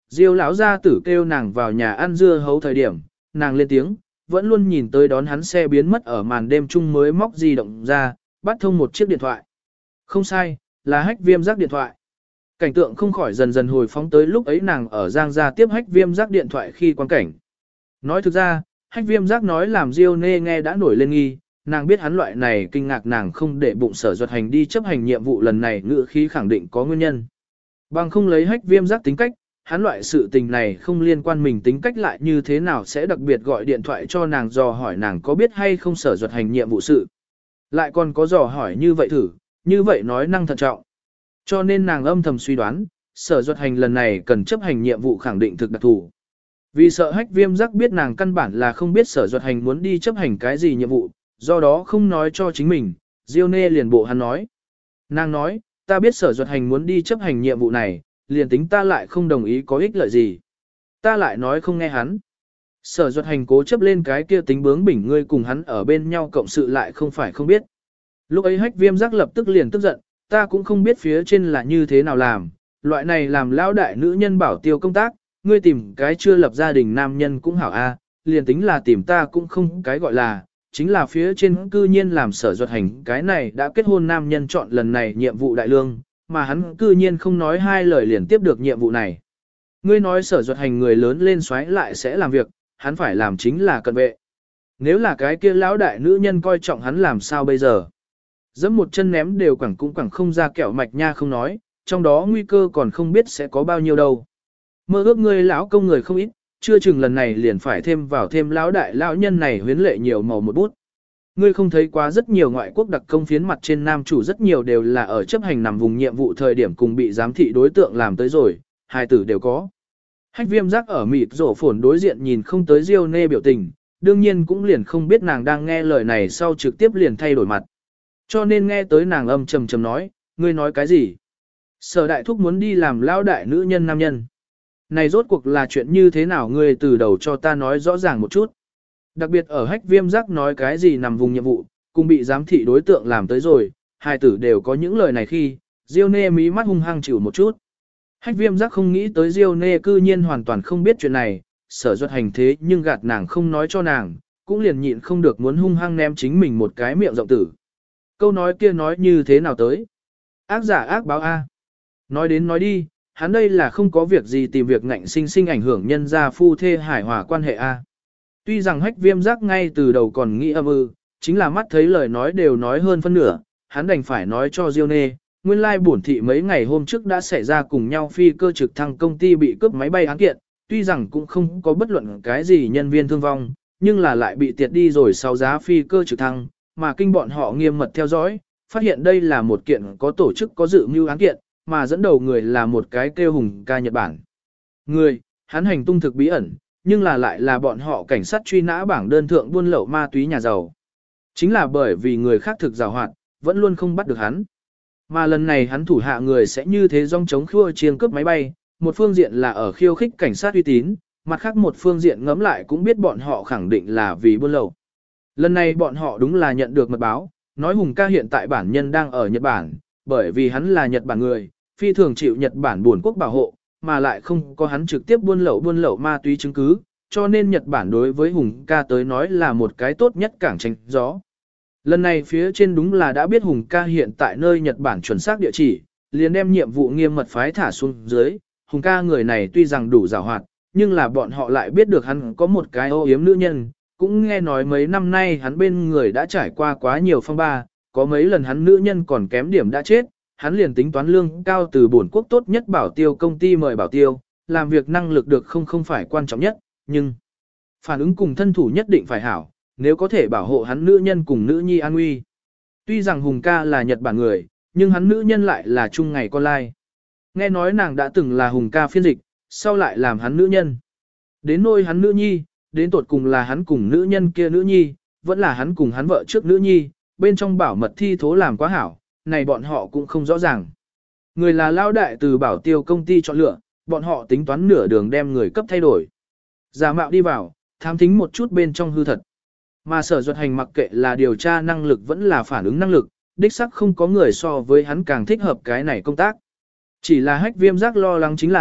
Diêu lão gia tử kêu nàng vào nhà ăn dưa hấu thời điểm, nàng lên tiếng, vẫn luôn nhìn tới đón hắn xe biến mất ở màn đêm chung mới móc di động ra, bắt thông một chiếc điện thoại. Không sai, là Hách Viêm Giác điện thoại. Cảnh tượng không khỏi dần dần hồi phóng tới lúc ấy nàng ở Giang gia tiếp Hách Viêm Giác điện thoại khi quan cảnh. Nói thực ra, Hách Viêm Giác nói làm Diêu Nê nghe đã nổi lên nghi, nàng biết hắn loại này kinh ngạc nàng không để bụng Sở Duật Hành đi chấp hành nhiệm vụ lần này ngữ khí khẳng định có nguyên nhân. Bằng không lấy Hách Viêm Giác tính cách, hắn loại sự tình này không liên quan mình tính cách lại như thế nào sẽ đặc biệt gọi điện thoại cho nàng dò hỏi nàng có biết hay không Sở Duật Hành nhiệm vụ sự. Lại còn có dò hỏi như vậy thử, như vậy nói năng thận trọng. Cho nên nàng âm thầm suy đoán, Sở Duật Hành lần này cần chấp hành nhiệm vụ khẳng định thực đặc thù. Vì sợ Hách Viêm Giác biết nàng căn bản là không biết Sở Duật Hành muốn đi chấp hành cái gì nhiệm vụ, do đó không nói cho chính mình, Diêu Nê liền bộ hắn nói. Nàng nói, ta biết Sở Duật Hành muốn đi chấp hành nhiệm vụ này, liền tính ta lại không đồng ý có ích lợi gì. Ta lại nói không nghe hắn. Sở Duật Hành cố chấp lên cái kia tính bướng bỉnh ngươi cùng hắn ở bên nhau cộng sự lại không phải không biết. Lúc ấy Hách Viêm Giác lập tức liền tức giận, ta cũng không biết phía trên là như thế nào làm, loại này làm lão đại nữ nhân bảo tiêu công tác, ngươi tìm cái chưa lập gia đình nam nhân cũng hảo a, liền tính là tìm ta cũng không cái gọi là, chính là phía trên cư nhiên làm Sở Duật Hành cái này đã kết hôn nam nhân chọn lần này nhiệm vụ đại lương, mà hắn cư nhiên không nói hai lời liền tiếp được nhiệm vụ này. Ngươi nói Sở Duật Hành người lớn lên xoáy lại sẽ làm việc, hắn phải làm chính là cận vệ. Nếu là cái kia lão đại nữ nhân coi trọng hắn làm sao bây giờ? Dẫm một chân ném đều quẳng cũng quẳng không ra kẹo mạch nha không nói, trong đó nguy cơ còn không biết sẽ có bao nhiêu đâu. Mơ ước ngươi lão công người không ít, chưa chừng lần này liền phải thêm vào thêm lão đại lão nhân này huyến lệ nhiều màu một bút. Ngươi không thấy quá rất nhiều ngoại quốc đặc công phiến mặt trên nam chủ rất nhiều đều là ở chấp hành nằm vùng nhiệm vụ thời điểm cùng bị giám thị đối tượng làm tới rồi, hai tử đều có. Hách Viêm Giác ở mịt rổ phồn đối diện nhìn không tới Diêu Nê biểu tình, đương nhiên cũng liền không biết nàng đang nghe lời này sau trực tiếp liền thay đổi mặt. Cho nên nghe tới nàng âm trầm trầm nói, ngươi nói cái gì? Sở đại thúc muốn đi làm lão đại nữ nhân nam nhân. Này rốt cuộc là chuyện như thế nào ngươi từ đầu cho ta nói rõ ràng một chút. Đặc biệt ở Hách Viêm Giác nói cái gì nằm vùng nhiệm vụ, cùng bị giám thị đối tượng làm tới rồi, hai tử đều có những lời này khi, Diêu Nê mí mắt hung hăng chịu một chút. Hách Viêm Giác không nghĩ tới Diêu Nê cư nhiên hoàn toàn không biết chuyện này, Sở Duật Hành thế nhưng gạt nàng không nói cho nàng, cũng liền nhịn không được muốn hung hăng ném chính mình một cái miệng rộng tử. Câu nói kia nói như thế nào tới? Ác giả ác báo A. Nói đến nói đi, hắn đây là không có việc gì tìm việc ngạnh sinh sinh ảnh hưởng nhân gia phu thê hài hòa quan hệ A. Tuy rằng Hách Viêm Giác ngay từ đầu còn nghĩ chính là mắt thấy lời nói đều nói hơn phân nửa, hắn đành phải nói cho Diêu Nê, nguyên lai bổn thị mấy ngày hôm trước đã xảy ra cùng nhau phi cơ trực thăng công ty bị cướp máy bay án kiện, tuy rằng cũng không có bất luận cái gì nhân viên thương vong, nhưng là lại bị tiệt đi rồi sau giá phi cơ trực thăng, mà kinh bọn họ nghiêm mật theo dõi, phát hiện đây là một kiện có tổ chức có dự mưu án kiện, mà dẫn đầu người là một cái kêu Hùng ca Nhật Bản. Người, hắn hành tung thực bí ẩn, nhưng là lại là bọn họ cảnh sát truy nã bảng đơn thượng buôn lậu ma túy nhà giàu. Chính là bởi vì người khác thực giàu hoạt, vẫn luôn không bắt được hắn. Mà lần này hắn thủ hạ người sẽ như thế dòng chống khua chiêng cướp máy bay, một phương diện là ở khiêu khích cảnh sát uy tín, mặt khác một phương diện ngẫm lại cũng biết bọn họ khẳng định là vì buôn lậu. Lần này bọn họ đúng là nhận được mật báo, nói Hùng ca hiện tại bản nhân đang ở Nhật Bản, bởi vì hắn là Nhật Bản người, phi thường chịu Nhật Bản buồn quốc bảo hộ, mà lại không có hắn trực tiếp buôn lậu ma túy chứng cứ, cho nên Nhật Bản đối với Hùng ca tới nói là một cái tốt nhất cảng tránh gió. Lần này phía trên đúng là đã biết Hùng ca hiện tại nơi Nhật Bản chuẩn xác địa chỉ, liền đem nhiệm vụ nghiêm mật phái thả xuống dưới. Hùng ca người này tuy rằng đủ giàu hoạt, nhưng là bọn họ lại biết được hắn có một cái ô yếm nữ nhân, cũng nghe nói mấy năm nay hắn bên người đã trải qua quá nhiều phong ba, có mấy lần hắn nữ nhân còn kém điểm đã chết, hắn liền tính toán lương cao từ bổn quốc tốt nhất bảo tiêu công ty mời bảo tiêu, làm việc năng lực được không phải quan trọng nhất, nhưng phản ứng cùng thân thủ nhất định phải hảo, nếu có thể bảo hộ hắn nữ nhân cùng nữ nhi an nguy. Tuy rằng Hùng ca là Nhật Bản người, nhưng hắn nữ nhân lại là chung ngày con lai. Nghe nói nàng đã từng là Hùng ca phiên dịch, sau lại làm hắn nữ nhân. Đến nôi hắn nữ nhi, đến tột cùng là hắn cùng nữ nhân kia nữ nhi, vẫn là hắn cùng hắn vợ trước nữ nhi, bên trong bảo mật thi thố làm quá hảo, này bọn họ cũng không rõ ràng. Người là lao đại từ bảo tiêu công ty chọn lựa, bọn họ tính toán nửa đường đem người cấp thay đổi. Giả mạo đi vào, thám thính một chút bên trong hư thật. Mà Sở Duật Hành mặc kệ là điều tra năng lực vẫn là phản ứng năng lực, đích sắc không có người so với hắn càng thích hợp cái này công tác. Chỉ là Hách Viêm Giác lo lắng chính là,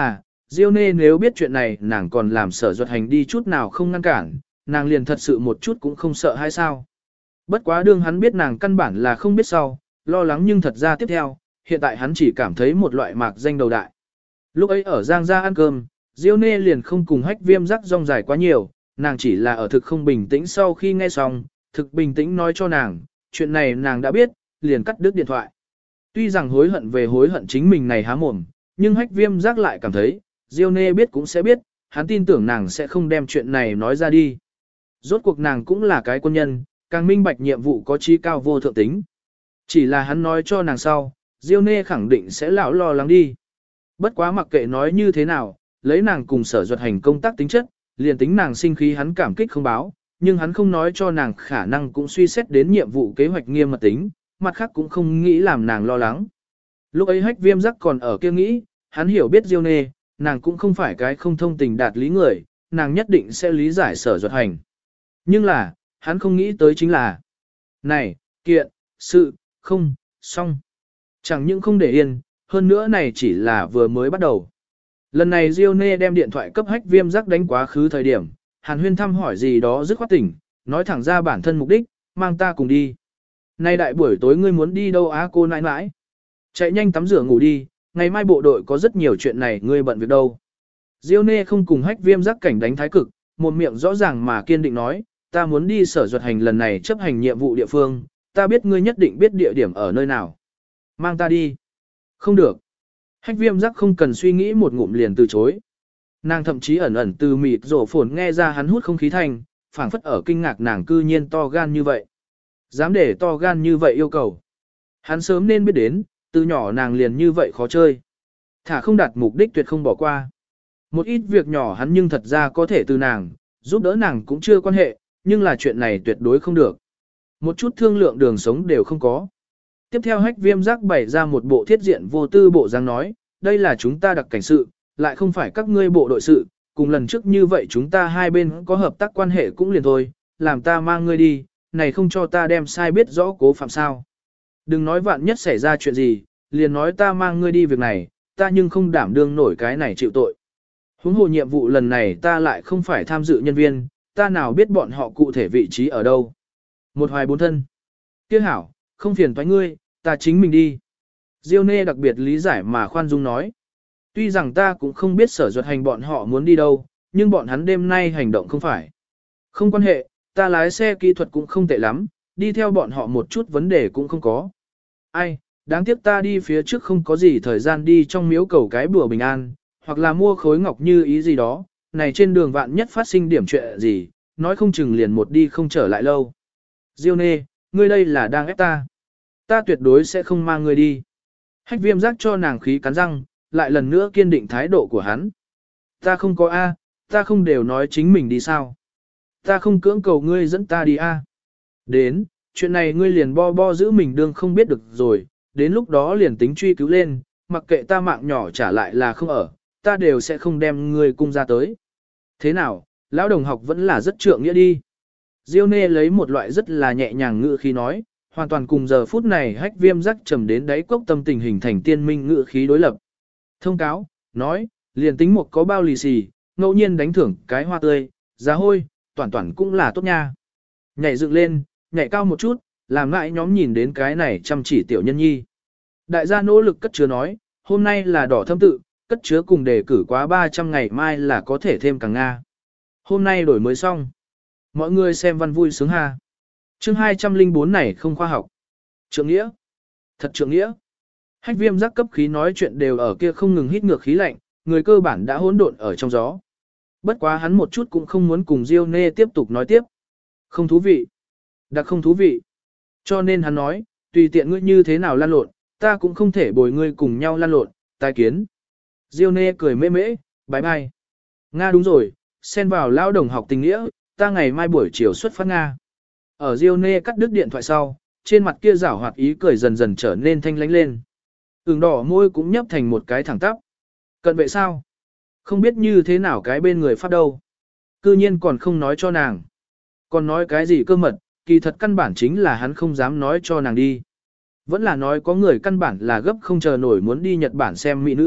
Diêu Nê nếu biết chuyện này nàng còn làm Sở Duật Hành đi chút nào không ngăn cản, nàng liền thật sự một chút cũng không sợ hay sao. Bất quá đương hắn biết nàng căn bản là không biết sau, lo lắng nhưng thật ra tiếp theo, hiện tại hắn chỉ cảm thấy một loại mạc danh đầu đại. Lúc ấy ở Giang gia ăn cơm, Diêu Nê liền không cùng Hách Viêm rắc rong dài quá nhiều, nàng chỉ là ở thực không bình tĩnh sau khi nghe xong, thực bình tĩnh nói cho nàng, chuyện này nàng đã biết, liền cắt đứt điện thoại. Tuy rằng hối hận về hối hận chính mình này há mồm, nhưng Hách Viêm rắc lại cảm thấy, Diêu Nê biết cũng sẽ biết, hắn tin tưởng nàng sẽ không đem chuyện này nói ra đi. Rốt cuộc nàng cũng là cái quân nhân, càng minh bạch nhiệm vụ có chí cao vô thượng tính. Chỉ là hắn nói cho nàng sau, Diêu Nê khẳng định sẽ lão lo lắng đi. Bất quá mặc kệ nói như thế nào, lấy nàng cùng Sở Duật Hành công tác tính chất, liền tính nàng sinh khí hắn cảm kích không báo, nhưng hắn không nói cho nàng khả năng cũng suy xét đến nhiệm vụ kế hoạch nghiêm mật tính, mặt khác cũng không nghĩ làm nàng lo lắng. Lúc ấy Hách Viêm rắc còn ở kia nghĩ, hắn hiểu biết Diêu Nê, nàng cũng không phải cái không thông tình đạt lý người, nàng nhất định sẽ lý giải Sở Duật Hành. Nhưng là, hắn không nghĩ tới chính là, này, kiện, sự, không, xong. Chẳng những không để yên, hơn nữa này chỉ là vừa mới bắt đầu. Lần này Diêu Nê đem điện thoại cấp Hách Viêm rắc đánh quá khứ thời điểm, Hàn Huyên thăm hỏi gì đó dứt khoát tỉnh, nói thẳng ra bản thân mục đích, mang ta cùng đi. Nay đại buổi tối ngươi muốn đi đâu á cô nãi nãi? Chạy nhanh tắm rửa ngủ đi, ngày mai bộ đội có rất nhiều chuyện này ngươi bận việc đâu. Diêu Nê không cùng Hách Viêm rắc cảnh đánh thái cực, một miệng rõ ràng mà kiên định nói, ta muốn đi Sở Duật Hành lần này chấp hành nhiệm vụ địa phương, ta biết ngươi nhất định biết địa điểm ở nơi nào. Mang ta đi. Không được. Hách Viêm rắc không cần suy nghĩ một ngụm liền từ chối. Nàng thậm chí ẩn ẩn từ mịt rổ phồn nghe ra hắn hút không khí thành, phảng phất ở kinh ngạc nàng cư nhiên to gan như vậy. Dám để to gan như vậy yêu cầu. Hắn sớm nên biết đến, từ nhỏ nàng liền như vậy khó chơi. Thả không đạt mục đích tuyệt không bỏ qua. Một ít việc nhỏ hắn nhưng thật ra có thể từ nàng, giúp đỡ nàng cũng chưa quan hệ, nhưng là chuyện này tuyệt đối không được. Một chút thương lượng đường sống đều không có. Tiếp theo Hách Viêm rắc bày ra một bộ thiết diện vô tư bộ dáng nói, đây là chúng ta đặc cảnh sự, lại không phải các ngươi bộ đội sự, cùng lần trước như vậy chúng ta hai bên có hợp tác quan hệ cũng liền thôi, làm ta mang ngươi đi, này không cho ta đem sai biết rõ cố phạm sao. Đừng nói vạn nhất xảy ra chuyện gì, liền nói ta mang ngươi đi việc này, ta nhưng không đảm đương nổi cái này chịu tội. Huống hồ nhiệm vụ lần này ta lại không phải tham dự nhân viên, ta nào biết bọn họ cụ thể vị trí ở đâu. Một hoài bốn thân. Tiếc hảo, không phiền toái ngươi, ta chính mình đi. Diêu Nê đặc biệt lý giải mà khoan dung nói. Tuy rằng ta cũng không biết Sở Duật Hành bọn họ muốn đi đâu, nhưng bọn hắn đêm nay hành động không phải. Không quan hệ, ta lái xe kỹ thuật cũng không tệ lắm, đi theo bọn họ một chút vấn đề cũng không có. Ai, đáng tiếc ta đi phía trước không có gì thời gian đi trong miếu cầu cái bùa bình an, hoặc là mua khối ngọc như ý gì đó, này trên đường vạn nhất phát sinh điểm chuyện gì, nói không chừng liền một đi không trở lại lâu. Diêu Nê, ngươi đây là đang ép ta. Ta tuyệt đối sẽ không mang ngươi đi. Hách Viêm rắc cho nàng khí cắn răng, lại lần nữa kiên định thái độ của hắn. Ta không có A, ta không đều nói chính mình đi sao. Ta không cưỡng cầu ngươi dẫn ta đi A. Đến, chuyện này ngươi liền bo bo giữ mình đương không biết được rồi, đến lúc đó liền tính truy cứu lên, mặc kệ ta mạng nhỏ trả lại là không ở, ta đều sẽ không đem ngươi cung ra tới. Thế nào, lão đồng học vẫn là rất trượng nghĩa đi. Diêu Nê lấy một loại rất là nhẹ nhàng ngữ khí nói, hoàn toàn cùng giờ phút này Hách Viêm rắc trầm đến đáy cốc tâm tình hình thành tiên minh ngữ khí đối lập. Thông cáo, nói, liền tính một có bao lì xì, ngẫu nhiên đánh thưởng cái hoa tươi, giá hôi, toàn toàn cũng là tốt nha. Nhảy dựng lên, nhảy cao một chút, làm lại nhóm nhìn đến cái này chăm chỉ tiểu nhân nhi. Đại gia nỗ lực cất chứa nói, hôm nay là đỏ thâm tự, cất chứa cùng đề cử quá 300 ngày mai là có thể thêm càng Nga. Hôm nay đổi mới xong. Mọi người xem văn vui sướng ha. Chương 204 này không khoa học. Trượng nghĩa. Thật trượng nghĩa. Hách Viêm rắc cấp khí nói chuyện đều ở kia không ngừng hít ngược khí lạnh, người cơ bản đã hỗn độn ở trong gió. Bất quá hắn một chút cũng không muốn cùng Diêu Nê tiếp tục nói tiếp. Không thú vị. Đặc không thú vị. Cho nên hắn nói, tùy tiện ngươi như thế nào lan lộn, ta cũng không thể bồi ngươi cùng nhau lan lộn, tai kiến. Diêu Nê cười mễ mễ, bye bye. Nga đúng rồi, xen vào lao đồng học tình nghĩa, ta ngày mai buổi chiều xuất phát Nga. Ở Diêu Nê cắt đứt điện thoại sau, trên mặt kia giảo hoạt ý cười dần dần trở nên thanh lánh lên. Ửng đỏ môi cũng nhấp thành một cái thẳng tắp. Cận vệ sao? Không biết như thế nào cái bên người phát đâu. Cư nhiên còn không nói cho nàng. Còn nói cái gì cơ mật, kỳ thật căn bản chính là hắn không dám nói cho nàng đi. Vẫn là nói có người căn bản là gấp không chờ nổi muốn đi Nhật Bản xem mỹ nữ,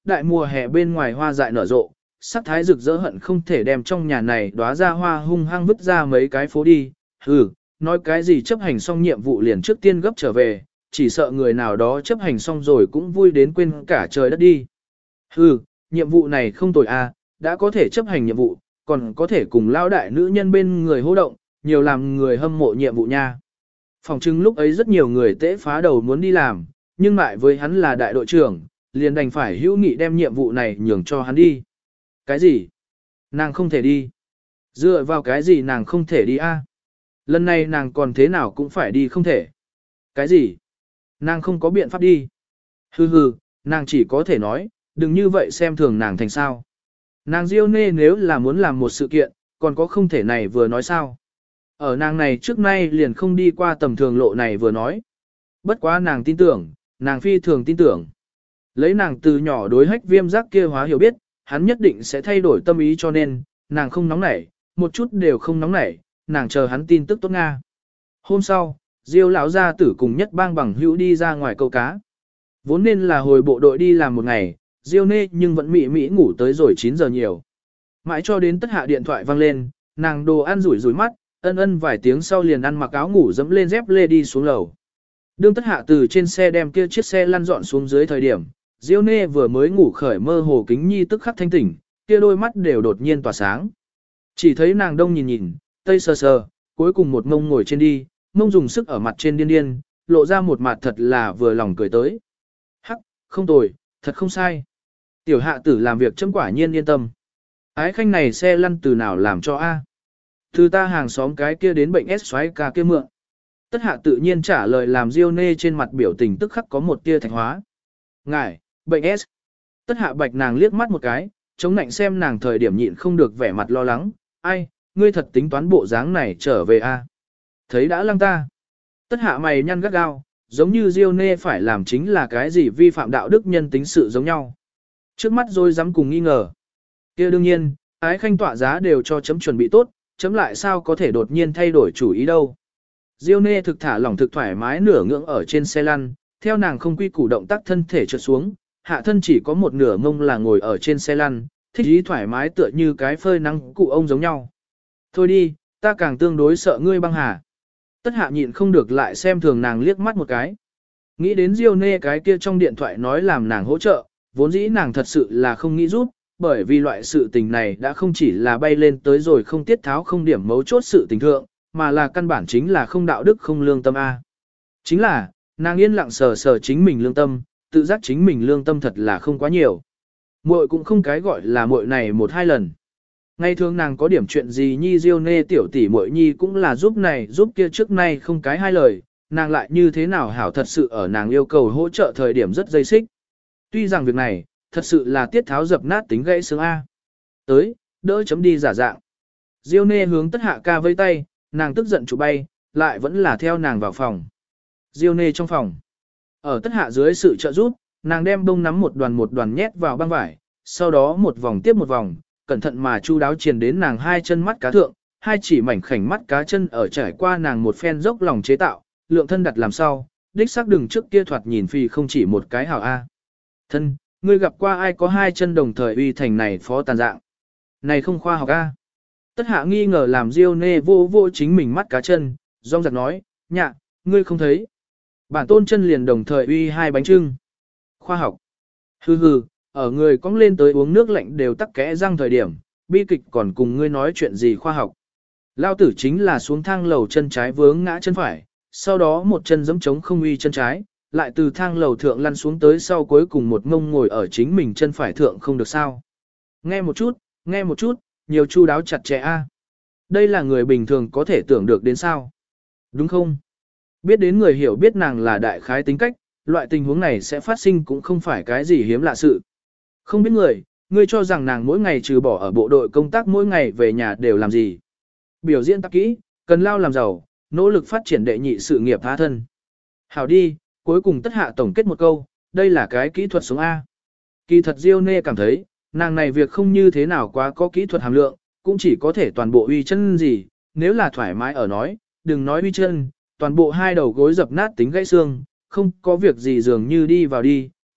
đại mùa hè bên ngoài hoa dại nở rộ, sắc thái rực rỡ hận không thể đem trong nhà này đóa ra hoa hung hăng vứt ra mấy cái phố đi. Nói cái gì chấp hành xong nhiệm vụ liền trước tiên gấp trở về, chỉ sợ người nào đó chấp hành xong rồi cũng vui đến quên cả trời đất đi. Nhiệm vụ này không tồi à, đã có thể chấp hành nhiệm vụ, còn có thể cùng lao đại nữ nhân bên người hô động, nhiều làm người hâm mộ nhiệm vụ nha. Phòng chứng lúc ấy rất nhiều người tễ phá đầu muốn đi làm, nhưng lại với hắn là đại đội trưởng, liền đành phải hữu nghị đem nhiệm vụ này nhường cho hắn đi. Cái gì? Nàng không thể đi. Dựa vào cái gì nàng không thể đi a? Lần này nàng còn thế nào cũng phải đi không thể. Cái gì? Nàng không có biện pháp đi. Nàng chỉ có thể nói, đừng như vậy xem thường nàng thành sao. Nàng Diêu Nê nếu là muốn làm một sự kiện, còn có không thể này vừa nói sao. Ở nàng này trước nay liền không đi qua tầm thường lộ này vừa nói. Bất quá nàng tin tưởng, nàng phi thường tin tưởng. Lấy nàng từ nhỏ đối hách viêm giác kia hóa hiểu biết, hắn nhất định sẽ thay đổi tâm ý cho nên, nàng không nóng nảy, một chút đều không nóng nảy, nàng chờ hắn tin tức tốt Nga. Hôm sau, Diêu lão gia tử cùng nhất bang bằng hữu đi ra ngoài câu cá. Vốn nên là hồi bộ đội đi làm một ngày, Diêu Nê nhưng vẫn mị ngủ tới rồi 9 giờ nhiều. Mãi cho đến tất hạ điện thoại vang lên, nàng đồ ăn rủi mắt, ân vài tiếng sau liền ăn mặc áo ngủ dẫm lên dép lê đi xuống lầu. Đương tất hạ từ trên xe đem kia chiếc xe lăn dọn xuống dưới thời điểm, Diêu Nê vừa mới ngủ khởi mơ hồ kính nhi tức khắc thanh tỉnh, kia đôi mắt đều đột nhiên tỏa sáng. Chỉ thấy nàng đông nhìn, tây sờ, cuối cùng một mông ngồi trên đi, mông dùng sức ở mặt trên điên, lộ ra một mặt thật là vừa lòng cười tới. Hắc, không tồi, thật không sai. Tiểu hạ tử làm việc chấm quả nhiên yên tâm. Ái khanh này xe lăn từ nào làm cho A. Từ ta hàng xóm cái kia đến bệnh S xoáy ca kia mượn. Tất hạ tự nhiên trả lời làm Diêu Nê trên mặt biểu tình tức khắc có một tia thạch hóa. Ngài, bệnh S. Tất hạ bạch nàng liếc mắt một cái, chống nạnh xem nàng thời điểm nhịn không được vẻ mặt lo lắng. Ai, ngươi thật tính toán bộ dáng này trở về A. Thấy đã lăng ta. Tất hạ mày nhăn gắt gao, giống như Diêu Nê phải làm chính là cái gì vi phạm đạo đức nhân tính sự giống nhau. Trước mắt rồi dám cùng nghi ngờ. Kia đương nhiên, ái khanh tọa giá đều cho chấm chuẩn bị tốt, chấm lại sao có thể đột nhiên thay đổi chủ ý đâu. Diêu Nê thực thả lỏng thực thoải mái nửa ngưỡng ở trên xe lăn, theo nàng không quy củ động tác thân thể trượt xuống, hạ thân chỉ có một nửa mông là ngồi ở trên xe lăn, thích ý thoải mái tựa như cái phơi nắng cụ ông giống nhau. Thôi đi, ta càng tương đối sợ ngươi băng hà. Tất hạ nhịn không được lại xem thường nàng liếc mắt một cái. Nghĩ đến Diêu Nê cái kia trong điện thoại nói làm nàng hỗ trợ, vốn dĩ nàng thật sự là không nghĩ giúp, bởi vì loại sự tình này đã không chỉ là bay lên tới rồi không tiết tháo không điểm mấu chốt sự tình thượng, mà là căn bản chính là không đạo đức không lương tâm A. Chính là, nàng yên lặng sờ chính mình lương tâm, tự giác chính mình lương tâm thật là không quá nhiều. Muội cũng không cái gọi là muội này một hai lần. Ngày thường nàng có điểm chuyện gì nhi Diêu Nê tiểu tỷ muội nhi cũng là giúp này giúp kia trước nay không cái hai lời, nàng lại như thế nào hảo thật sự ở nàng yêu cầu hỗ trợ thời điểm rất dây xích. Tuy rằng việc này, thật sự là tiết tháo dập nát tính gãy xương A. Tới, đỡ chấm đi giả dạng. Diêu Nê hướng tất hạ ca vây tay, nàng tức giận chụp bay, lại vẫn là theo nàng vào phòng. Diêu Nê trong phòng. Ở tất hạ dưới sự trợ giúp, nàng đem bông nắm một đoàn nhét vào băng vải, sau đó một vòng tiếp một vòng, cẩn thận mà chu đáo triền đến nàng hai chân mắt cá thượng, hai chỉ mảnh khảnh mắt cá chân ở trải qua nàng một phen dốc lòng chế tạo, lượng thân đặt làm sao, đích xác đừng trước kia thoạt nhìn phi không chỉ một cái hảo A. Thân, ngươi gặp qua ai có hai chân đồng thời uy thành này phó tàn dạng. Này không khoa học A. Tất hạ nghi ngờ làm Diêu Nê vô chính mình mắt cá chân, rong giặc nói, nhạ, ngươi không thấy. Bản tôn chân liền đồng thời uy hai bánh trưng. Khoa học. Ở người cong lên tới uống nước lạnh đều tắc kẽ răng thời điểm, bi kịch còn cùng ngươi nói chuyện gì khoa học. Lao tử chính là xuống thang lầu chân trái vướng ngã chân phải, sau đó một chân giẫm trống không uy chân trái, lại từ thang lầu thượng lăn xuống tới sau cuối cùng một ngông ngồi ở chính mình chân phải thượng không được sao. Nghe một chút, nhiều chu đáo chặt chẽ a. Đây là người bình thường có thể tưởng được đến sao. Đúng không? Biết đến người hiểu biết nàng là đại khái tính cách, loại tình huống này sẽ phát sinh cũng không phải cái gì hiếm lạ sự. Không biết ngươi cho rằng nàng mỗi ngày trừ bỏ ở bộ đội công tác mỗi ngày về nhà đều làm gì. Biểu diễn tác kỹ, cần lao làm giàu, nỗ lực phát triển đệ nhị sự nghiệp phá thân. Hảo đi, cuối cùng tất hạ tổng kết một câu, đây là cái kỹ thuật sống A. Kỳ thật Diêu Nê cảm thấy, nàng này việc không như thế nào quá có kỹ thuật hàm lượng, cũng chỉ có thể toàn bộ uy chân gì, nếu là thoải mái ở nói, đừng nói uy chân, toàn bộ hai đầu gối dập nát tính gãy xương, không có việc gì dường như đi vào đi,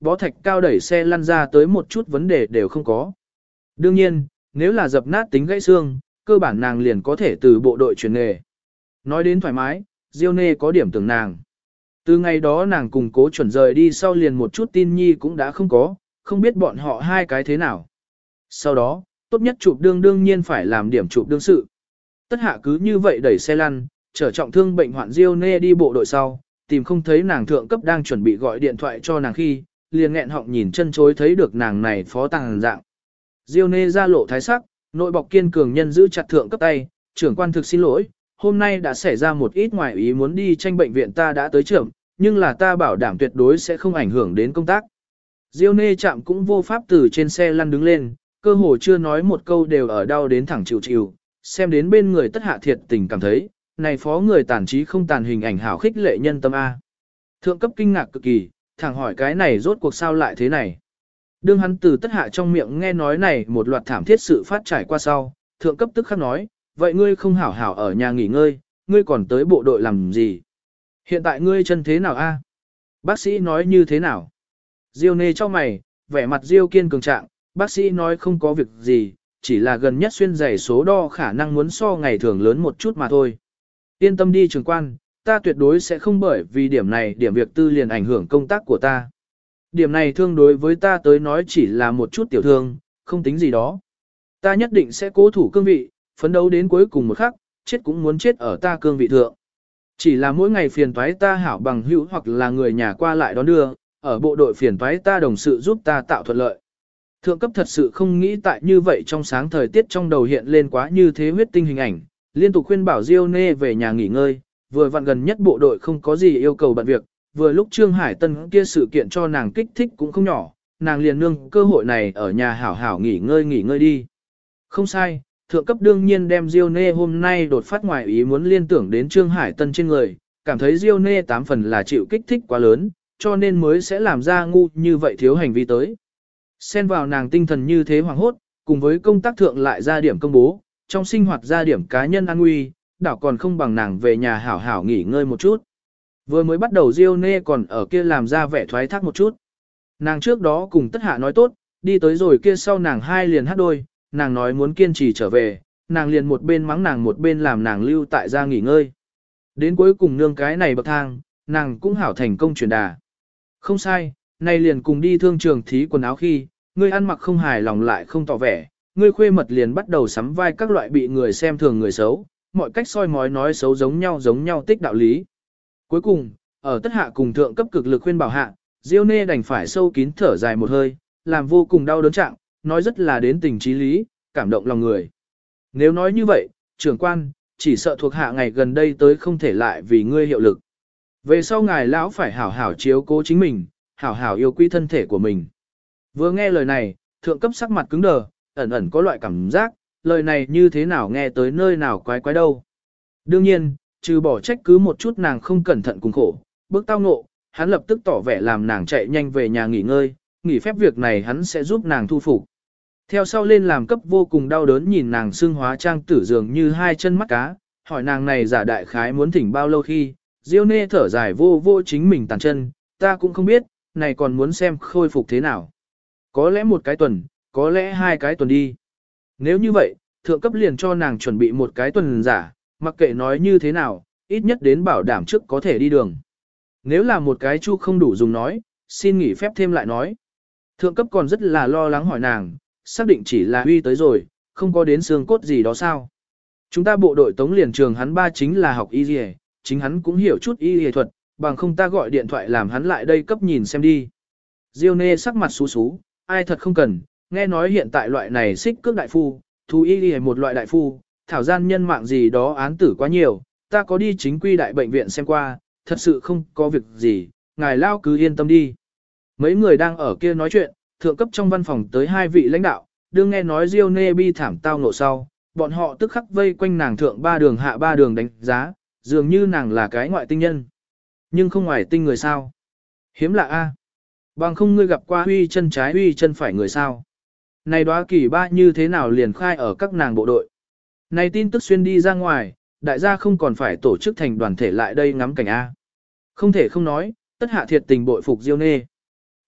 bó thạch cao đẩy xe lăn ra tới một chút vấn đề đều không có. Đương nhiên, nếu là dập nát tính gãy xương, cơ bản nàng liền có thể từ bộ đội chuyển nghề. Nói đến thoải mái, Diêu Nê có điểm tưởng nàng. Từ ngày đó nàng cùng Cố Chuẩn rời đi sau liền một chút tin nhi cũng đã không có, không biết bọn họ hai cái thế nào. Sau đó, tốt nhất chụp đương nhiên phải làm điểm chụp đương sự. Tất Hạ cứ như vậy đẩy xe lăn, chở trọng thương bệnh hoạn Diêu Nê đi bộ đội sau, tìm không thấy nàng thượng cấp đang chuẩn bị gọi điện thoại cho nàng khi, liền nghẹn họng nhìn chân chối thấy được nàng này phó tàng dạng. Diêu Nê ra lộ thái sắc, nội bọc kiên cường nhân giữ chặt thượng cấp tay, trưởng quan thực xin lỗi, hôm nay đã xảy ra một ít ngoài ý muốn đi tranh bệnh viện ta đã tới trưởng, nhưng là ta bảo đảm tuyệt đối sẽ không ảnh hưởng đến công tác. Diêu Nê chạm cũng vô pháp từ trên xe lăn đứng lên, cơ hồ chưa nói một câu đều ở đau đến thẳng chịu chịu, xem đến bên người Tất Hạ thiệt tình cảm thấy, này phó người tàn trí không tàn hình ảnh hảo khích lệ nhân tâm A. Thượng cấp kinh ngạc cực kỳ, thẳng hỏi cái này rốt cuộc sao lại thế này. Đương hắn từ Tất Hạ trong miệng nghe nói này một loạt thảm thiết sự phát trải qua sau, thượng cấp tức khắc nói, vậy ngươi không hảo hảo ở nhà nghỉ ngơi, ngươi còn tới bộ đội làm gì? Hiện tại ngươi chân thế nào a? Bác sĩ nói như thế nào? Diêu Nê cho mày, vẻ mặt Diêu Kiên cường trạng, bác sĩ nói không có việc gì, chỉ là gần nhất xuyên giày số đo khả năng muốn so ngày thường lớn một chút mà thôi. Yên tâm đi trường quan, ta tuyệt đối sẽ không bởi vì điểm này điểm việc tư liền ảnh hưởng công tác của ta. Điểm này thương đối với ta tới nói chỉ là một chút tiểu thương, không tính gì đó. Ta nhất định sẽ cố thủ cương vị, phấn đấu đến cuối cùng một khắc, chết cũng muốn chết ở ta cương vị thượng. Chỉ là mỗi ngày phiền toái ta hảo bằng hữu hoặc là người nhà qua lại đón đưa, ở bộ đội phiền toái ta đồng sự giúp ta tạo thuận lợi. Thượng cấp thật sự không nghĩ tại như vậy trong sáng thời tiết trong đầu hiện lên quá như thế huyết tinh hình ảnh, liên tục khuyên bảo Diêu Nê về nhà nghỉ ngơi, vừa vặn gần nhất bộ đội không có gì yêu cầu bận việc, vừa lúc Trương Hải Tân kia sự kiện cho nàng kích thích cũng không nhỏ, nàng liền nương cơ hội này ở nhà hảo hảo nghỉ ngơi đi. Không sai, thượng cấp đương nhiên đem Diêu Nê hôm nay đột phát ngoài ý muốn liên tưởng đến Trương Hải Tân trên người, cảm thấy Diêu Nê 8 phần là chịu kích thích quá lớn, cho nên mới sẽ làm ra ngu như vậy thiếu hành vi tới. Xen vào nàng tinh thần như thế hoàng hốt, cùng với công tác thượng lại ra điểm công bố, trong sinh hoạt ra điểm cá nhân an nguy, đảo còn không bằng nàng về nhà hảo hảo nghỉ ngơi một chút. Vừa mới bắt đầu Diêu Nê còn ở kia làm ra vẻ thoái thác một chút. Nàng trước đó cùng Tất Hạ nói tốt, đi tới rồi kia sau nàng hai liền hát đôi, nàng nói muốn kiên trì trở về, nàng liền một bên mắng nàng một bên làm nàng lưu tại gia nghỉ ngơi. Đến cuối cùng nương cái này bậc thang, nàng cũng hảo thành công truyền đà. Không sai, nay liền cùng đi thương trường thí quần áo khi, ngươi ăn mặc không hài lòng lại không tỏ vẻ, ngươi khuê mật liền bắt đầu sắm vai các loại bị người xem thường người xấu, mọi cách soi mói nói xấu giống nhau tích đạo lý. Cuối cùng, ở Tất Hạ cùng thượng cấp cực lực khuyên bảo hạ, Diêu Nê đành phải sâu kín thở dài một hơi, làm vô cùng đau đớn trạng, nói rất là đến tình trí lý, cảm động lòng người. Nếu nói như vậy, trưởng quan, chỉ sợ thuộc hạ ngày gần đây tới không thể lại vì ngươi hiệu lực. Về sau ngài lão phải hảo hảo chiếu cố chính mình, hảo hảo yêu quý thân thể của mình. Vừa nghe lời này, thượng cấp sắc mặt cứng đờ, ẩn ẩn có loại cảm giác, lời này như thế nào nghe tới nơi nào quái quái đâu. Đương nhiên, trừ bỏ trách cứ một chút nàng không cẩn thận cùng khổ, bước tao ngộ, hắn lập tức tỏ vẻ làm nàng chạy nhanh về nhà nghỉ ngơi, nghỉ phép việc này hắn sẽ giúp nàng thu phục. Theo sau lên làm cấp vô cùng đau đớn nhìn nàng xương hóa trang tử dường như hai chân mắt cá, hỏi nàng này giả đại khái muốn thỉnh bao lâu khi, Diêu Nê thở dài vô chính mình tàn chân, ta cũng không biết, này còn muốn xem khôi phục thế nào. Có lẽ một cái tuần, có lẽ 2 cái tuần đi. Nếu như vậy, thượng cấp liền cho nàng chuẩn bị một cái tuần giả, mặc kệ nói như thế nào, ít nhất đến bảo đảm trước có thể đi đường. Nếu là một cái chu không đủ dùng nói, xin nghỉ phép thêm lại nói. Thượng cấp còn rất là lo lắng hỏi nàng, xác định chỉ là huy tới rồi, không có đến xương cốt gì đó sao. Chúng ta bộ đội tống liền trường hắn ba chính là học y y, chính hắn cũng hiểu chút y y thuật, bằng không ta gọi điện thoại làm hắn lại đây cấp nhìn xem đi. Diêu Nê sắc mặt xú xú, ai thật không cần, nghe nói hiện tại loại này xích cước đại phu, thú y y một loại đại phu, thảo gian nhân mạng gì đó án tử quá nhiều, ta có đi chính quy đại bệnh viện xem qua, thật sự không có việc gì, ngài lao cứ yên tâm đi. Mấy người đang ở kia nói chuyện, thượng cấp trong văn phòng tới 2 vị lãnh đạo, đương nghe nói Diêu Nê bi thảm tao ngộ sau, bọn họ tức khắc vây quanh nàng thượng 3 đường hạ 3 đường đánh giá, dường như nàng là cái ngoại tinh nhân. Nhưng không ngoài tinh người sao? Hiếm lạ a. Bằng không ngươi gặp qua huy chân trái huy chân phải người sao? Này đóa kỳ ba như thế nào liền khai ở các nàng bộ đội? Này tin tức xuyên đi ra ngoài, đại gia không còn phải tổ chức thành đoàn thể lại đây ngắm cảnh a. Không thể không nói, Tất Hạ thiệt tình bội phục Diêu Nê.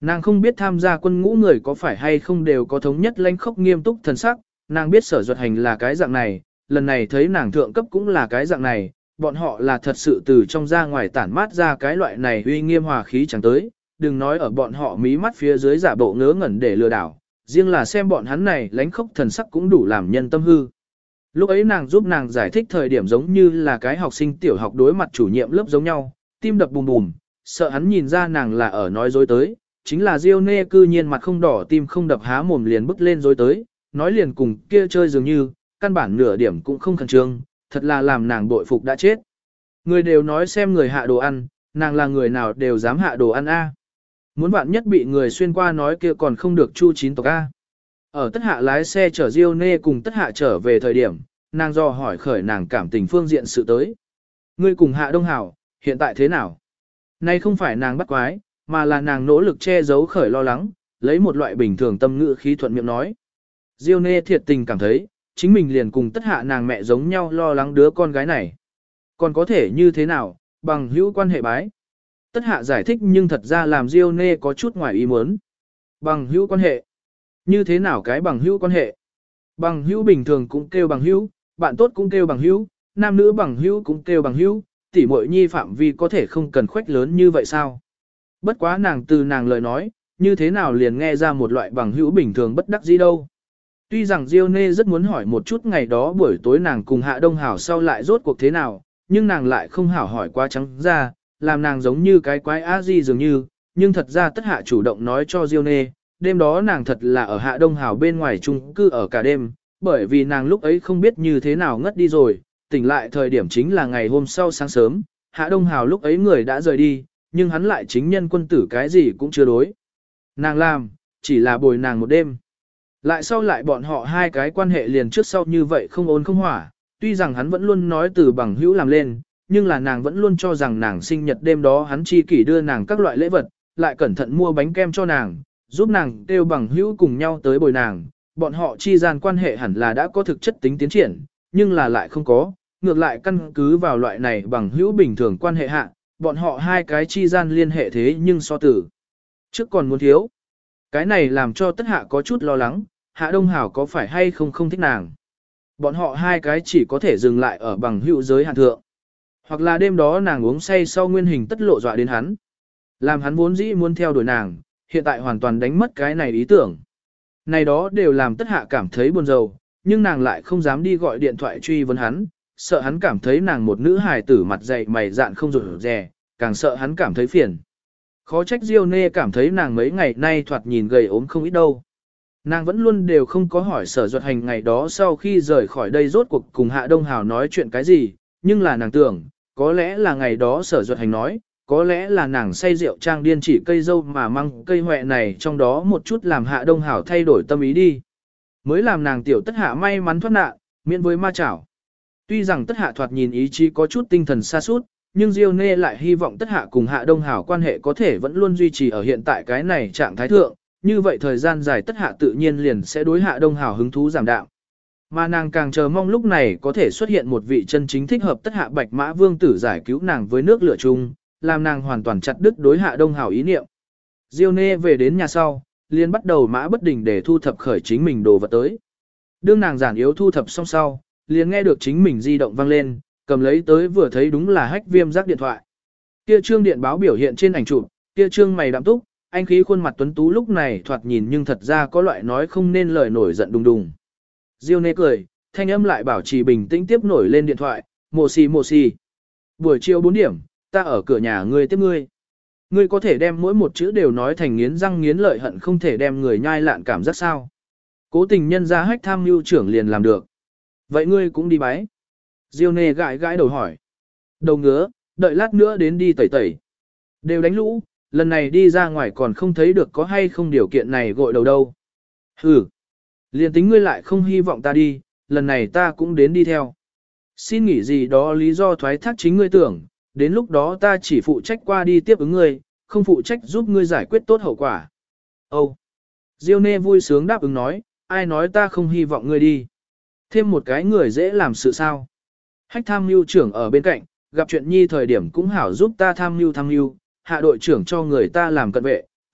Nàng không biết tham gia quân ngũ người có phải hay không đều có thống nhất lãnh khốc nghiêm túc thần sắc, nàng biết Sở Duật Hành là cái dạng này, lần này thấy nàng thượng cấp cũng là cái dạng này, bọn họ là thật sự từ trong ra ngoài tản mát ra cái loại này uy nghiêm hòa khí chẳng tới, đừng nói ở bọn họ mí mắt phía dưới giả bộ ngớ ngẩn để lừa đảo, riêng là xem bọn hắn này lãnh khốc thần sắc cũng đủ làm nhân tâm hư. Lúc ấy nàng giúp nàng giải thích thời điểm giống như là cái học sinh tiểu học đối mặt chủ nhiệm lớp giống nhau, tim đập bùm bùm, sợ hắn nhìn ra nàng là ở nói dối tới, chính là Diêu Nê cư nhiên mặt không đỏ tim không đập há mồm liền bứt lên dối tới, nói liền cùng kia chơi dường như, căn bản nửa điểm cũng không khẩn trương, thật là làm nàng bội phục đã chết. Người đều nói xem người hạ đồ ăn, nàng là người nào đều dám hạ đồ ăn a. Muốn bạn nhất bị người xuyên qua nói kia còn không được chu chín tộc a. Ở Tất Hạ lái xe chở Diêu Nê cùng Tất Hạ trở về thời điểm, nàng do hỏi khởi nàng cảm tình phương diện sự tới. Ngươi cùng Hạ Đông Hảo, hiện tại thế nào? Nay không phải nàng bắt quái, mà là nàng nỗ lực che giấu khởi lo lắng, lấy một loại bình thường tâm ngữ khí thuận miệng nói. Diêu Nê thiệt tình cảm thấy, chính mình liền cùng Tất Hạ nàng mẹ giống nhau lo lắng đứa con gái này. Còn có thể như thế nào, bằng hữu quan hệ bái. Tất Hạ giải thích nhưng thật ra làm Diêu Nê có chút ngoài ý muốn. Bằng hữu quan hệ. Như thế nào cái bằng hữu quan hệ? Bằng hữu bình thường cũng kêu bằng hữu, bạn tốt cũng kêu bằng hữu, nam nữ bằng hữu cũng kêu bằng hữu, tỉ muội nhi phạm vi có thể không cần khoách lớn như vậy sao? Bất quá nàng từ nàng lời nói, như thế nào liền nghe ra một loại bằng hữu bình thường bất đắc dĩ đâu. Tuy rằng Diêu Nê rất muốn hỏi một chút ngày đó buổi tối nàng cùng Hạ Đông Hảo sau lại rốt cuộc thế nào, nhưng nàng lại không hảo hỏi quá trắng ra, làm nàng giống như cái quái á di dường như, nhưng thật ra Tất Hạ chủ động nói cho Diêu Nê, đêm đó nàng thật là ở Hạ Đông Hảo bên ngoài chung cư ở cả đêm, bởi vì nàng lúc ấy không biết như thế nào ngất đi rồi, tỉnh lại thời điểm chính là ngày hôm sau sáng sớm, Hạ Đông Hảo lúc ấy người đã rời đi, nhưng hắn lại chính nhân quân tử cái gì cũng chưa đối. Nàng làm, chỉ là bồi nàng một đêm. Lại sau lại bọn họ hai cái quan hệ liền trước sau như vậy không ôn không hỏa, tuy rằng hắn vẫn luôn nói từ bằng hữu làm lên, nhưng là nàng vẫn luôn cho rằng nàng sinh nhật đêm đó hắn chi kỷ đưa nàng các loại lễ vật, lại cẩn thận mua bánh kem cho nàng, giúp nàng kêu bằng hữu cùng nhau tới bồi nàng, bọn họ chi gian quan hệ hẳn là đã có thực chất tính tiến triển, nhưng là lại không có, ngược lại căn cứ vào loại này bằng hữu bình thường quan hệ hạ, bọn họ hai cái chi gian liên hệ thế nhưng so tử trước còn muốn thiếu. Cái này làm cho Tất Hạ có chút lo lắng, Hạ Đông Hảo có phải hay không không thích nàng. Bọn họ hai cái chỉ có thể dừng lại ở bằng hữu giới hạn thượng. Hoặc là đêm đó nàng uống say sau nguyên hình tất lộ dọa đến hắn. Làm hắn vốn dĩ muốn theo đuổi nàng, hiện tại hoàn toàn đánh mất cái này ý tưởng. Này đó đều làm Tất Hạ cảm thấy buồn rầu, nhưng nàng lại không dám đi gọi điện thoại truy vấn hắn, sợ hắn cảm thấy nàng một nữ hài tử mặt dày mày dạn không rụt rè, càng sợ hắn cảm thấy phiền. Khó trách Diêu Nê cảm thấy nàng mấy ngày nay thoạt nhìn gầy ốm không ít đâu. Nàng vẫn luôn đều không có hỏi Sở Duật Hành ngày đó sau khi rời khỏi đây rốt cuộc cùng Hạ Đông Hảo nói chuyện cái gì, nhưng là nàng tưởng, có lẽ là ngày đó Sở Duật Hành nói, có lẽ là nàng say rượu trang điên chỉ cây dâu mà mang cây hoẹ này trong đó một chút làm Hạ Đông Hảo thay đổi tâm ý đi. Mới làm nàng tiểu Tất Hạ may mắn thoát nạn, miễn với ma chảo. Tuy rằng Tất Hạ thoạt nhìn ý chí có chút tinh thần xa sút nhưng Diêu Nê lại hy vọng Tất Hạ cùng Hạ Đông Hảo quan hệ có thể vẫn luôn duy trì ở hiện tại cái này trạng thái thượng, như vậy thời gian dài Tất Hạ tự nhiên liền sẽ đối Hạ Đông Hảo hứng thú giảm đạo. Mà nàng càng chờ mong lúc này có thể xuất hiện một vị chân chính thích hợp Tất Hạ Bạch Mã Vương tử giải cứu nàng với nước lửa chung, làm nàng hoàn toàn chặt đứt đối Hạ Đông Hảo ý niệm. Diêu Nê về đến nhà sau, liền bắt đầu mã bất đình để thu thập khởi chính mình đồ vật tới. Đương nàng giản yếu thu thập xong sau, liền nghe được chính mình di động vang lên, cầm lấy tới vừa thấy đúng là Hách Viêm giác điện thoại. Kia trương điện báo biểu hiện trên ảnh chụp, kia trương mày đạm túc, anh khí khuôn mặt tuấn tú lúc này thoạt nhìn nhưng thật ra có loại nói không nên lời nổi giận đùng đùng. Diêu Nê cười, thanh âm lại bảo trì bình tĩnh tiếp nổi lên điện thoại, mồ xì. Buổi chiều 4 điểm, ta ở cửa nhà ngươi tiếp ngươi. Ngươi có thể đem mỗi một chữ đều nói thành nghiến răng nghiến lợi hận không thể đem người nhai lạn cảm giác sao. Cố tình nhân ra Hách tham mưu trưởng liền làm được. Vậy ngươi cũng đi bái. Diêu Nê gãi gãi đầu hỏi. Đầu ngứa, đợi lát nữa đến đi tẩy tẩy. Đều đánh lũ, lần này đi ra ngoài còn không thấy được có hay không điều kiện này gội đầu đâu. Hừ. Liền tính ngươi lại không hy vọng ta đi, lần này ta cũng đến đi theo. Xin nghỉ gì đó lý do thoái thác chính ngươi tưởng, đến lúc đó ta chỉ phụ trách qua đi tiếp ứng ngươi, không phụ trách giúp ngươi giải quyết tốt hậu quả. Âu. Diêu Nê vui sướng đáp ứng nói, ai nói ta không hy vọng ngươi đi. Thêm một cái người dễ làm sự sao. Hách tham mưu trưởng ở bên cạnh, gặp chuyện nhi thời điểm cũng hảo giúp ta tham mưu, Hạ đội trưởng cho người ta làm cận vệ,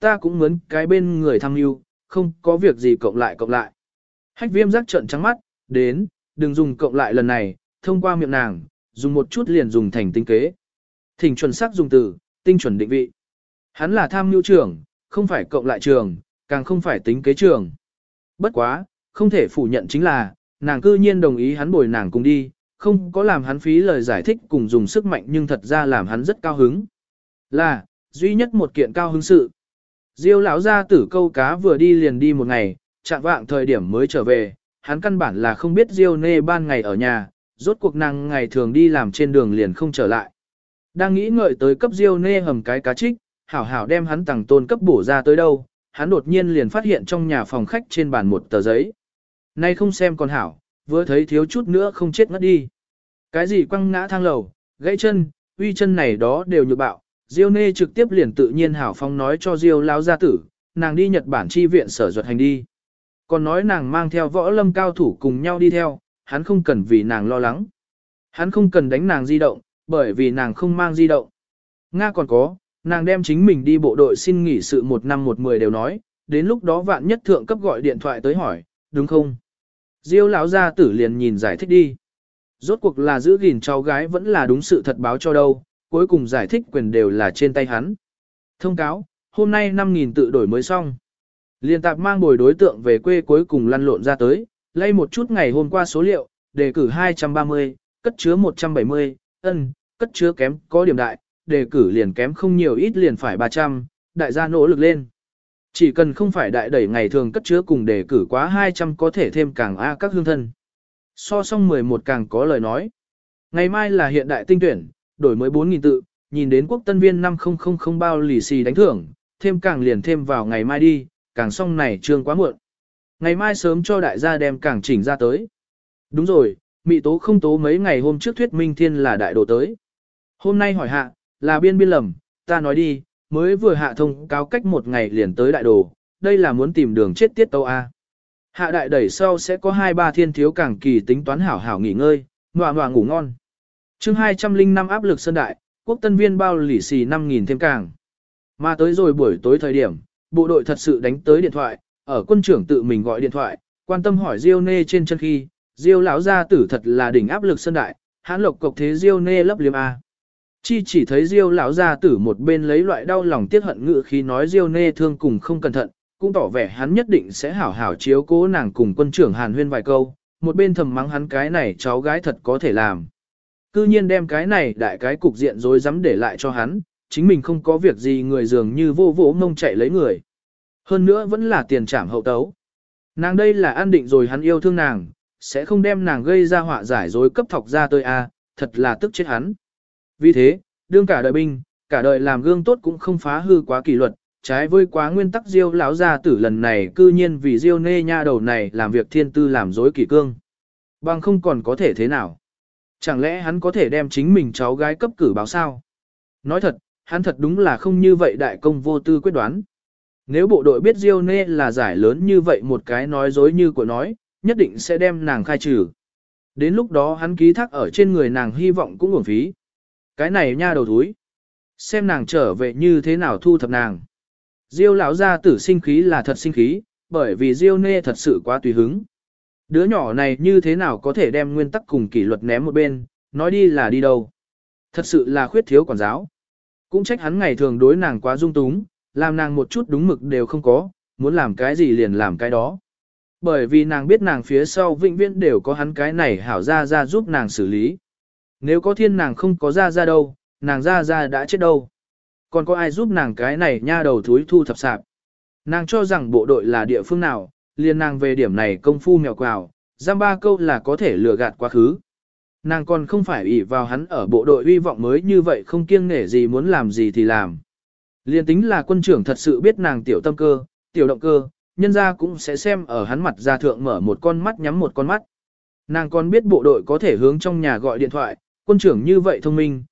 ta cũng mướn cái bên người tham mưu, không có việc gì cộng lại cộng lại. Hách Viêm giác trợn trắng mắt, đến, đừng dùng cộng lại lần này, thông qua miệng nàng, dùng một chút liền dùng thành tinh kế. Thỉnh chuẩn xác dùng từ, tinh chuẩn định vị. Hắn là tham mưu trưởng, không phải cộng lại trường, càng không phải tính kế trường. Bất quá, không thể phủ nhận chính là, nàng cư nhiên đồng ý hắn bồi nàng cùng đi, không có làm hắn phí lời giải thích cùng dùng sức mạnh nhưng thật ra làm hắn rất cao hứng. Là, duy nhất một kiện cao hứng sự. Diêu lão gia tử câu cá vừa đi liền đi một ngày, chạm vạng thời điểm mới trở về, hắn căn bản là không biết Diêu nê ban ngày ở nhà, rốt cuộc nàng ngày thường đi làm trên đường liền không trở lại. Đang nghĩ ngợi tới cấp Diêu nê hầm cái cá trích, hảo hảo đem hắn tặng tôn cấp bổ ra tới đâu, hắn đột nhiên liền phát hiện trong nhà phòng khách trên bàn một tờ giấy. Nay không xem còn hảo, vừa thấy thiếu chút nữa không chết ngất đi. Cái gì quăng ngã thang lầu, gãy chân, uy chân này đó đều nhược bạo. Diêu nê trực tiếp liền tự nhiên hảo phong nói cho Diêu lão gia tử, nàng đi Nhật Bản chi viện sở duật hành đi. Còn nói nàng mang theo võ lâm cao thủ cùng nhau đi theo, hắn không cần vì nàng lo lắng. Hắn không cần đánh nàng di động, bởi vì nàng không mang di động. Nga còn có, nàng đem chính mình đi bộ đội xin nghỉ sự 1 năm 1 10 đều nói, đến lúc đó vạn nhất thượng cấp gọi điện thoại tới hỏi, đúng không? Diêu lão gia tử liền nhìn giải thích đi. Rốt cuộc là giữ gìn cháu gái vẫn là đúng sự thật báo cho đâu, cuối cùng giải thích quyền đều là trên tay hắn. Thông cáo, hôm nay 5.000 tự đổi mới xong. Liên tạp mang bồi đối tượng về quê cuối cùng lăn lộn ra tới, lay một chút ngày hôm qua số liệu, đề cử 230, cất chứa 170, cất chứa kém có điểm đại, đề cử liền kém không nhiều ít liền phải 300, đại gia nỗ lực lên. Chỉ cần không phải đại đẩy ngày thường cất chứa cùng đề cử quá 200 có thể thêm càng A các hương thân. So xong 11 càng có lời nói. Ngày mai là hiện đại tinh tuyển, đổi mới 4.000 tự, nhìn đến quốc tân viên 5000 bao lì xì đánh thưởng, thêm càng liền thêm vào ngày mai đi, càng xong này trương quá muộn. Ngày mai sớm cho đại gia đem càng chỉnh ra tới. Đúng rồi, mị tố không tố mấy ngày hôm trước thuyết minh thiên là đại đồ tới. Hôm nay hỏi hạ, là biên lầm, ta nói đi, mới vừa hạ thông cáo cách 1 ngày liền tới đại đồ, đây là muốn tìm đường chết tiết tâu A. Hạ đại đẩy sau sẽ có 2-3 thiên thiếu càng kỳ tính toán hảo hảo nghỉ ngơi, ngoà ngủ ngon. chương 205 áp lực sơn đại, quốc tân viên bao lì xì 5.000 thêm càng. Mà tới rồi buổi tối thời điểm, bộ đội thật sự đánh tới điện thoại, ở quân trưởng tự mình gọi điện thoại, quan tâm hỏi Diêu nê trên chân khi, Diêu lão gia tử thật là đỉnh áp lực sơn đại, hãn lộc cộc thế Diêu nê lấp liếm A. Chỉ thấy Diêu lão gia tử một bên lấy loại đau lòng tiếc hận ngự khi nói Diêu nê thương cùng không cẩn thận, cũng tỏ vẻ hắn nhất định sẽ hảo hảo chiếu cố nàng cùng quân trưởng Hàn Huyên vài câu, một bên thầm mắng hắn cái này cháu gái thật có thể làm. Cư nhiên đem cái này đại cái cục diện rối rắm để lại cho hắn, chính mình không có việc gì người dường như vô vỗ mông chạy lấy người. Hơn nữa vẫn là tiền trảm hậu tấu. Nàng đây là an định rồi hắn yêu thương nàng, sẽ không đem nàng gây ra họa giải dối cấp thọc ra tôi a, thật là tức chết hắn. Vì thế, đương cả đời binh, cả đời làm gương tốt cũng không phá hư quá kỷ luật, trái với quá nguyên tắc Diêu lão gia tử lần này cư nhiên vì Diêu nê nha đầu này làm việc thiên tư làm dối kỷ cương. Bằng không còn có thể thế nào. Chẳng lẽ hắn có thể đem chính mình cháu gái cấp cử báo sao? Nói thật, hắn thật đúng là không như vậy đại công vô tư quyết đoán. Nếu bộ đội biết Diêu nê là giải lớn như vậy một cái nói dối như của nói, nhất định sẽ đem nàng khai trừ. Đến lúc đó hắn ký thác ở trên người nàng hy vọng cũng uổng phí. Cái này nha đầu thúi. Xem nàng trở về như thế nào thu thập nàng. Diêu lão gia tử sinh khí là thật sinh khí, bởi vì Diêu nê thật sự quá tùy hứng. Đứa nhỏ này như thế nào có thể đem nguyên tắc cùng kỷ luật ném một bên, nói đi là đi đâu. Thật sự là khuyết thiếu quản giáo. Cũng trách hắn ngày thường đối nàng quá dung túng, làm nàng một chút đúng mực đều không có, muốn làm cái gì liền làm cái đó. Bởi vì nàng biết nàng phía sau vĩnh viễn đều có hắn cái này hảo ra giúp nàng xử lý. Nếu có thiên nàng không có ra đâu, nàng ra đã chết đâu. Còn có ai giúp nàng cái này nha đầu thúi thu thập sạp. Nàng cho rằng bộ đội là địa phương nào, liền nàng về điểm này công phu mèo quào, giam 3 câu là có thể lừa gạt quá khứ. Nàng còn không phải ỷ vào hắn ở bộ đội uy vọng mới như vậy không kiêng nể gì muốn làm gì thì làm. Liền tính là quân trưởng thật sự biết nàng tiểu tâm cơ, tiểu động cơ, nhân ra cũng sẽ xem ở hắn mặt ra thượng mở một con mắt nhắm một con mắt. Nàng còn biết bộ đội có thể hướng trong nhà gọi điện thoại, quân trưởng như vậy thông minh,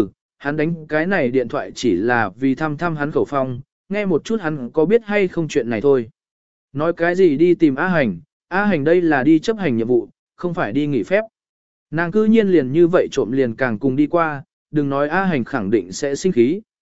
hắn đánh cái này điện thoại chỉ là vì thăm hắn khẩu phong, nghe một chút hắn có biết hay không chuyện này thôi. Nói cái gì đi tìm A Hành đây là đi chấp hành nhiệm vụ, không phải đi nghỉ phép. Nàng cư nhiên liền như vậy trộm liền càng cùng đi qua, đừng nói A Hành khẳng định sẽ sinh khí,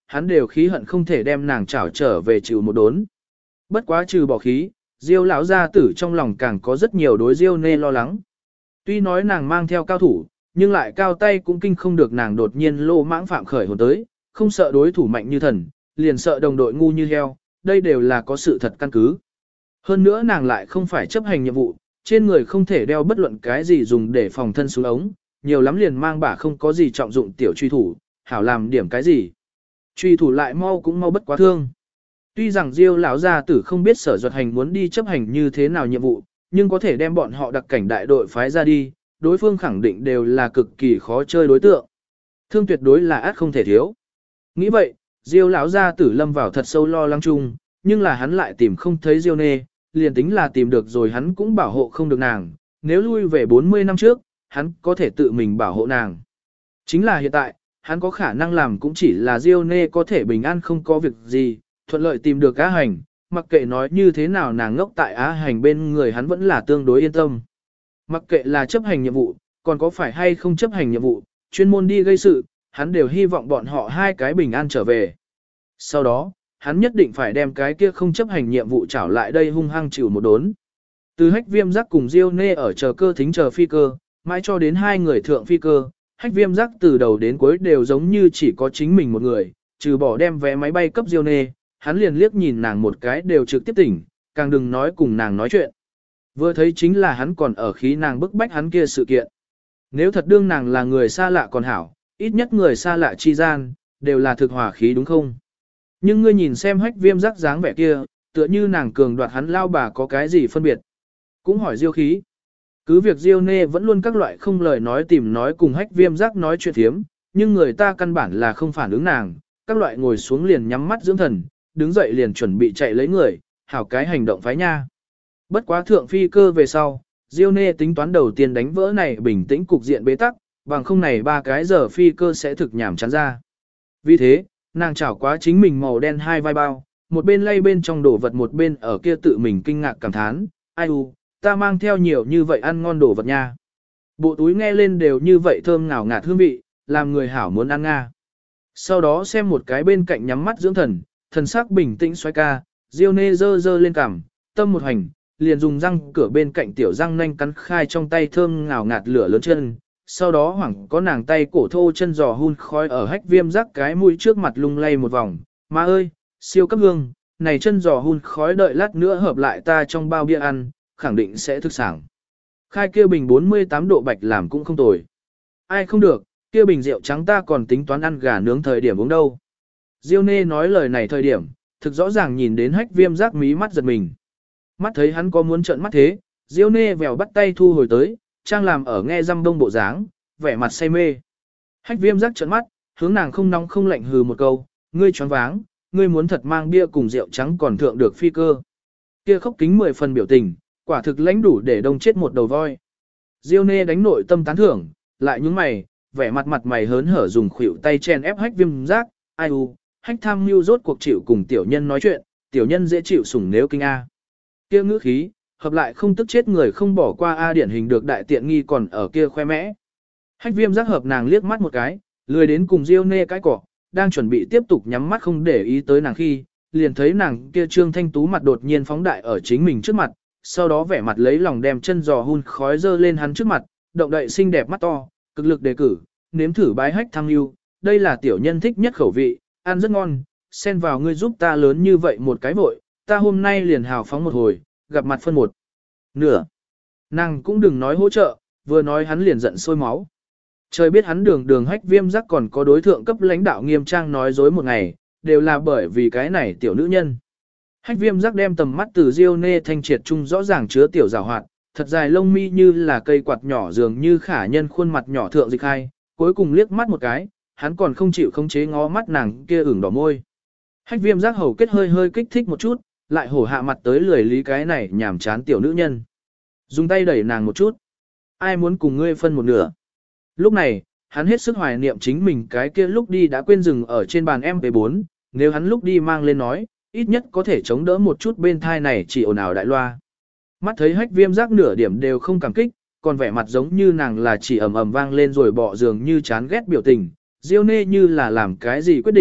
hắn đều khí hận không thể đem nàng chảo trở về chịu một đốn. Bất quá trừ bỏ khí, Diêu lão gia tử trong lòng càng có rất nhiều đối Diêu Nê lo lắng. Tuy nói nàng mang theo cao thủ, nhưng lại cao tay cũng kinh không được nàng đột nhiên lô mãng phạm khởi hồn tới, không sợ đối thủ mạnh như thần, liền sợ đồng đội ngu như heo, đây đều là có sự thật căn cứ. Hơn nữa nàng lại không phải chấp hành nhiệm vụ, trên người không thể đeo bất luận cái gì dùng để phòng thân xuống ống, nhiều lắm liền mang bả không có gì trọng dụng tiểu truy thủ, hảo làm điểm cái gì. Truy thủ lại mau cũng mau bất quá thương. Tuy rằng Diêu lão gia tử không biết Sở Duật Hành muốn đi chấp hành như thế nào nhiệm vụ, nhưng có thể đem bọn họ đặc cảnh đại đội phái ra đi, đối phương khẳng định đều là cực kỳ khó chơi đối tượng. Thương tuyệt đối là át không thể thiếu. Nghĩ vậy, Diêu lão gia tử lâm vào thật sâu lo lắng chung, nhưng là hắn lại tìm không thấy Diêu Nê, liền tính là tìm được rồi hắn cũng bảo hộ không được nàng, nếu lui về 40 năm trước, hắn có thể tự mình bảo hộ nàng. Chính là hiện tại, hắn có khả năng làm cũng chỉ là Diêu Nê có thể bình an không có việc gì, thuận lợi tìm được Á Hành, mặc kệ nói như thế nào nàng ngốc tại Á Hành bên người hắn vẫn là tương đối yên tâm. Mặc kệ là chấp hành nhiệm vụ, còn có phải hay không chấp hành nhiệm vụ, chuyên môn đi gây sự, hắn đều hy vọng bọn họ hai cái bình an trở về. Sau đó, hắn nhất định phải đem cái kia không chấp hành nhiệm vụ trảo lại đây hung hăng chịu một đốn. Từ Hách Viêm Giác cùng Diêu Nê ở chờ cơ thính chờ phi cơ, mãi cho đến hai người thượng phi cơ, Hách Viêm Giác từ đầu đến cuối đều giống như chỉ có chính mình một người, trừ bỏ đem vé máy bay cấp Diêu Nê, hắn liền liếc nhìn nàng một cái đều trực tiếp tỉnh, càng đừng nói cùng nàng nói chuyện. Vừa thấy chính là hắn còn ở khí nàng bức bách hắn kia sự kiện. Nếu thật đương nàng là người xa lạ còn hảo, ít nhất người xa lạ chi gian, đều là thực hòa khí đúng không? Nhưng ngươi nhìn xem Hách Viêm Giác dáng vẻ kia, tựa như nàng cường đoạt hắn lao bà có cái gì phân biệt. Cũng hỏi Diêu khí. Cứ việc Diêu Nê vẫn luôn các loại không lời nói tìm nói cùng Hách Viêm Giác nói chuyện thiếm, nhưng người ta căn bản là không phản ứng nàng, các loại ngồi xuống liền nhắm mắt dưỡng thần, đứng dậy liền chuẩn bị chạy lấy người, hảo cái hành động phái nha. Bất quá thượng phi cơ về sau, Diêu Nê tính toán đầu tiên đánh vỡ này bình tĩnh cục diện bế tắc, bằng không này 3 cái giờ phi cơ sẽ thực nhảm chán ra. Vì thế, nàng chảo quá chính mình màu đen hai vai bao, một bên lay bên trong đổ vật một bên ở kia tự mình kinh ngạc cảm thán, ai u, ta mang theo nhiều như vậy ăn ngon đồ vật nha. Bộ túi nghe lên đều như vậy thơm ngào ngạt hương vị, làm người hảo muốn ăn nga. Sau đó xem một cái bên cạnh nhắm mắt dưỡng thần, thần sắc bình tĩnh xoay ca, Diêu Nê dơ dơ lên cằm, tâm một hành, liền dùng răng cửa bên cạnh tiểu răng nanh cắn khai trong tay thơm ngào ngạt lửa lớn chân. Sau đó hoảng có nàng tay cổ thô chân giò hun khói ở Hách Viêm Giác cái mũi trước mặt lung lay một vòng. Má ơi, siêu cấp hương, này chân giò hun khói đợi lát nữa hợp lại ta trong bao bia ăn, khẳng định sẽ thức sảng. Khai kia bình 48 độ bạch làm cũng không tồi. Ai không được, kia bình rượu trắng ta còn tính toán ăn gà nướng thời điểm uống đâu. Diêu Nê nói lời này thời điểm, thực rõ ràng nhìn đến Hách Viêm Giác mí mắt giật mình. Mắt thấy hắn có muốn trợn mắt thế, Diêu Nê vèo bắt tay thu hồi tới, trang làm ở nghe răm đông bộ dáng, vẻ mặt say mê. Hách Viêm Giác trợn mắt, hướng nàng không nóng không lạnh hừ một câu, ngươi choáng váng, ngươi muốn thật mang bia cùng rượu trắng còn thượng được phi cơ. Kia khóc kính 10 phần biểu tình, quả thực lãnh đủ để đông chết một đầu voi. Diêu Nê đánh nội tâm tán thưởng, lại nhướng mày, vẻ mặt mặt mày hớn hở dùng khuỷu tay chen ép Hách Viêm Giác, ai u, Hách Tham Nhu rốt cuộc chịu cùng tiểu nhân nói chuyện, tiểu nhân dễ chịu sủng nếu kinh a. Kia ngữ khí, hợp lại không tức chết người không bỏ qua a điển hình được đại tiện nghi còn ở kia khoe mẽ. Hách Viêm Giác hợp nàng liếc mắt một cái, lười đến cùng Diêu Nê cái cỏ, đang chuẩn bị tiếp tục nhắm mắt không để ý tới nàng khi, liền thấy nàng kia trương thanh tú mặt đột nhiên phóng đại ở chính mình trước mặt, sau đó vẻ mặt lấy lòng đem chân giò hun khói dơ lên hắn trước mặt, động đậy xinh đẹp mắt to, cực lực đề cử, nếm thử bái Hách Tham Nhu, đây là tiểu nhân thích nhất khẩu vị, ăn rất ngon, xen vào ngươi giúp ta lớn như vậy một cái vội, ta hôm nay liền hào phóng một hồi, gặp mặt phân một nửa. Nàng cũng đừng nói hỗ trợ, vừa nói hắn liền giận sôi máu. Trời biết hắn đường Hách Viêm Giác còn có đối thượng cấp lãnh đạo nghiêm trang nói dối một ngày, đều là bởi vì cái này tiểu nữ nhân. Hách Viêm Giác đem tầm mắt từ Diêu Nê thanh triệt trung rõ ràng chứa tiểu giảo hoạt, thật dài lông mi như là cây quạt nhỏ dường như khả nhân khuôn mặt nhỏ thượng dịch hai, cuối cùng liếc mắt một cái, hắn còn không chịu khống chế ngó mắt nàng kia ửng đỏ môi. Hách Viêm Giác hầu kết hơi kích thích một chút, lại hổ hạ mặt tới lười lý cái này nhảm chán tiểu nữ nhân. Dùng tay đẩy nàng một chút. Ai muốn cùng ngươi phân một nửa. Lúc này, hắn hết sức hoài niệm chính mình cái kia lúc đi đã quên dừng ở trên bàn MP4, nếu hắn lúc đi mang lên nói, ít nhất có thể chống đỡ một chút bên thai này chỉ ồn ào đại loa. Mắt thấy Hách Viêm Giác nửa điểm đều không cảm kích, còn vẻ mặt giống như nàng là chỉ ầm ầm vang lên rồi bỏ giường như chán ghét biểu tình, Diêu Nê như là làm cái gì quyết định,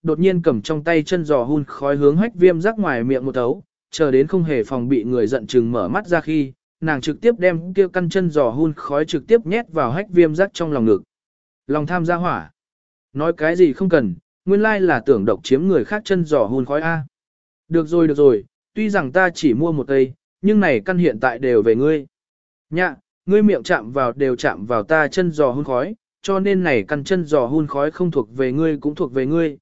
đột nhiên cầm trong tay chân giò hun khói hướng Hách Viêm Giác ngoài miệng một tấu, chờ đến không hề phòng bị người giận chừng mở mắt ra khi, nàng trực tiếp đem kia căn chân giò hun khói trực tiếp nhét vào Hách Viêm Giác trong lòng ngực. Lòng tham gia hỏa. Nói cái gì không cần, nguyên lai là tưởng độc chiếm người khác chân giò hun khói a. Được rồi, tuy rằng ta chỉ mua một cây, nhưng này căn hiện tại đều về ngươi. Nhạ, ngươi miệng chạm vào đều chạm vào ta chân giò hun khói, cho nên này căn chân giò hun khói không thuộc về ngươi cũng thuộc về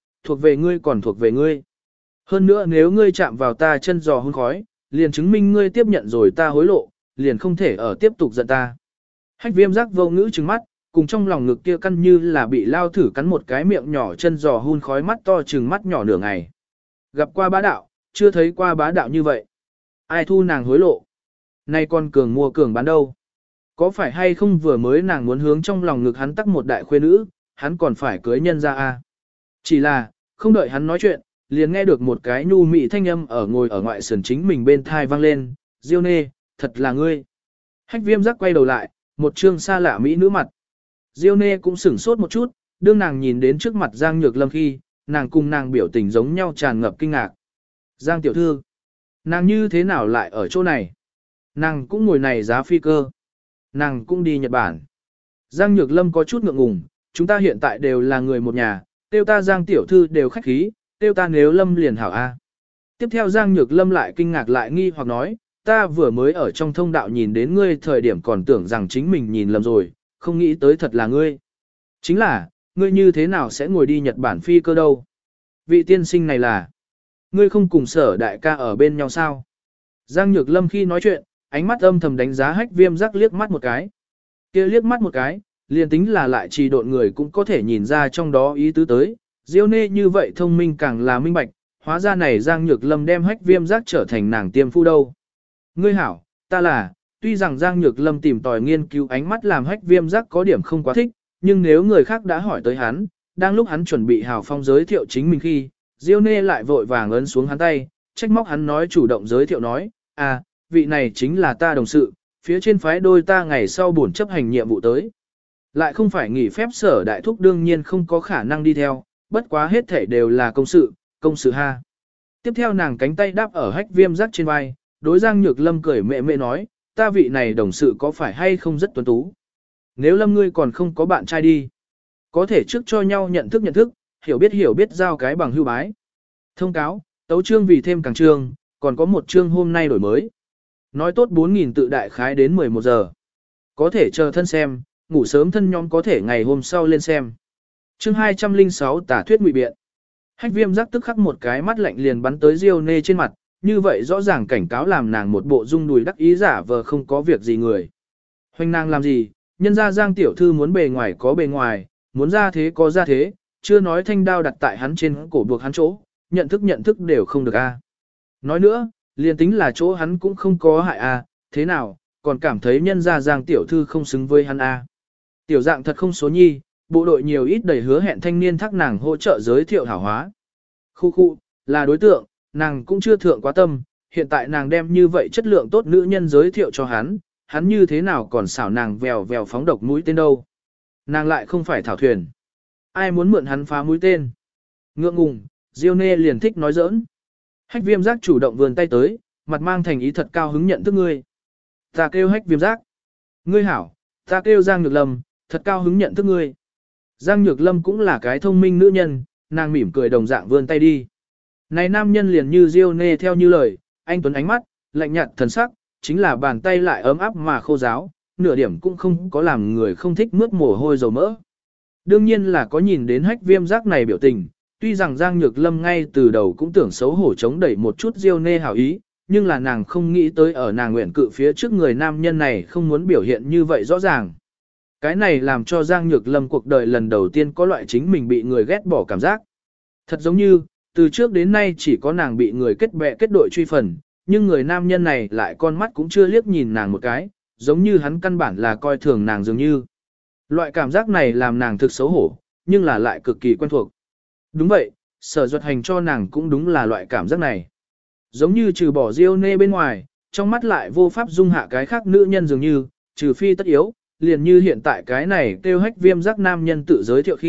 ngươi còn thuộc về ngươi. Hơn nữa nếu ngươi chạm vào ta chân giò hun khói, liền chứng minh ngươi tiếp nhận rồi ta hối lộ, liền không thể ở tiếp tục giận ta. Hách Viêm Giác vô ngữ trừng mắt, cùng trong lòng ngực kia căn như là bị lao thử cắn một cái miệng nhỏ chân giò hun khói mắt to trừng mắt nhỏ nửa ngày. Gặp qua bá đạo, chưa thấy qua bá đạo như vậy. Ai thu nàng hối lộ? Nay con cường mua cường bán đâu? Có phải hay không vừa mới nàng muốn hướng trong lòng ngực hắn tắc một đại khuê nữ, hắn còn phải cưới nhân ra a? Chỉ là, không đợi hắn nói chuyện, liền nghe được một cái nhu mị thanh âm ở ngồi ở ngoại sườn chính mình bên thai vang lên, Diêu Nê, thật là ngươi. Hách Viêm Giác quay đầu lại, một trương xa lạ mỹ nữ mặt. Diêu Nê cũng sửng sốt một chút, đương nàng nhìn đến trước mặt Giang Nhược Lâm khi, nàng cùng nàng biểu tình giống nhau tràn ngập kinh ngạc. Giang tiểu thư, nàng như thế nào lại ở chỗ này? Nàng cũng ngồi này giá phi cơ. Nàng cũng đi Nhật Bản. Giang Nhược Lâm có chút ngượng ngùng, chúng ta hiện tại đều là người một nhà, tiêu ta Giang tiểu thư đều khách khí, tiêu ta nếu Lâm liền hảo a. Tiếp theo Giang Nhược Lâm lại kinh ngạc lại nghi hoặc nói, ta vừa mới ở trong thông đạo nhìn đến ngươi thời điểm còn tưởng rằng chính mình nhìn lầm rồi, không nghĩ tới thật là ngươi. Chính là, ngươi như thế nào sẽ ngồi đi Nhật Bản phi cơ đâu? Vị tiên sinh này là, ngươi không cùng Sở đại ca ở bên nhau sao? Giang Nhược Lâm khi nói chuyện, ánh mắt âm thầm đánh giá Hách Viêm Giác liếc mắt một cái. Kia liếc mắt một cái, liền tính là lại trì độn người cũng có thể nhìn ra trong đó ý tứ tới. Diêu Nê như vậy thông minh càng là minh bạch, hóa ra này Giang Nhược Lâm đem Hách Viêm Giác trở thành nàng tiêm phu đâu. Ngươi hảo, ta là, tuy rằng Giang Nhược Lâm tìm tòi nghiên cứu ánh mắt làm Hách Viêm Giác có điểm không quá thích, nhưng nếu người khác đã hỏi tới hắn, đang lúc hắn chuẩn bị hào phong giới thiệu chính mình khi, Diêu Nê lại vội vàng ấn xuống hắn tay, trách móc hắn nói chủ động giới thiệu nói, à, vị này chính là ta đồng sự, phía trên phái đôi ta ngày sau buồn chấp hành nhiệm vụ tới. Lại không phải nghỉ phép Sở đại thúc đương nhiên không có khả năng đi theo, bất quá hết thể đều là công sự ha. Tiếp theo nàng cánh tay đáp ở Hách Viêm Giác trên vai, đối Giang Nhược Lâm cười mẹ mẹ nói, ta vị này đồng sự có phải hay không rất tuấn tú. Nếu Lâm ngươi còn không có bạn trai đi, có thể trước cho nhau nhận thức, hiểu biết giao cái bằng hưu bái. Thông cáo, tấu chương vì thêm càng chương, còn có một chương hôm nay đổi mới. Nói tốt 4.000 tự đại khái đến 11 giờ. Có thể chờ thân xem, ngủ sớm thân nhóm có thể ngày hôm sau lên xem. Chương 206 tả thuyết ngụy biện. Hách Viêm Giác tức khắc một cái mắt lạnh liền bắn tới Diêu Nê trên mặt, như vậy rõ ràng cảnh cáo làm nàng một bộ rung đùi đắc ý giả vờ không có việc gì người. Hoành nàng làm gì, nhân ra Giang tiểu thư muốn bề ngoài có bề ngoài, muốn ra thế có ra thế, chưa nói thanh đao đặt tại hắn trên cổ buộc hắn chỗ, nhận thức đều không được a. Nói nữa, liền tính là chỗ hắn cũng không có hại a, thế nào, còn cảm thấy nhân ra Giang tiểu thư không xứng với hắn a. Tiểu dạng thật không số nhi, bộ đội nhiều ít đầy hứa hẹn thanh niên thác nàng hỗ trợ giới thiệu hảo hóa. Khu, là đối tượng, nàng cũng chưa thượng quá tâm, hiện tại nàng đem như vậy chất lượng tốt nữ nhân giới thiệu cho hắn như thế nào còn xảo nàng vèo vèo phóng độc mũi tên đâu. Nàng lại không phải thảo thuyền. Ai muốn mượn hắn phá mũi tên? Ngượng ngùng, Diêu Nê liền thích nói giỡn. Hách Viêm Giác chủ động vươn tay tới, mặt mang thành ý thật cao hứng nhận thức ngươi. Ta kêu Hách Viêm Giác. Ngươi hảo, ta kêu Giang Nhược Lâm, thật cao hứng nhận thức ngươi. Giang Nhược Lâm cũng là cái thông minh nữ nhân, nàng mỉm cười đồng dạng vươn tay đi. Này nam nhân liền như Diêu Nê theo như lời, anh tuấn ánh mắt, lạnh nhạt thần sắc, chính là bàn tay lại ấm áp mà khô ráo, nửa điểm cũng không có làm người không thích mướt mồ hôi dầu mỡ. Đương nhiên là có nhìn đến Hách Viêm Giác này biểu tình, tuy rằng Giang Nhược Lâm ngay từ đầu cũng tưởng xấu hổ chống đẩy một chút Diêu Nê hảo ý, nhưng là nàng không nghĩ tới ở nàng nguyện cự phía trước người nam nhân này không muốn biểu hiện như vậy rõ ràng. Cái này làm cho Giang Nhược Lâm cuộc đời lần đầu tiên có loại chính mình bị người ghét bỏ cảm giác. Thật giống như, từ trước đến nay chỉ có nàng bị người kết bè kết đội truy phần, nhưng người nam nhân này lại con mắt cũng chưa liếc nhìn nàng một cái, giống như hắn căn bản là coi thường nàng dường như. Loại cảm giác này làm nàng thực xấu hổ, nhưng là lại cực kỳ quen thuộc. Đúng vậy, Sở Duật Hành cho nàng cũng đúng là loại cảm giác này. Giống như trừ bỏ Diêu Nê bên ngoài, trong mắt lại vô pháp dung hạ cái khác nữ nhân dường như, trừ phi tất yếu, liền như hiện tại cái này kêu Hách Viêm Giác nam nhân tự giới thiệu khi,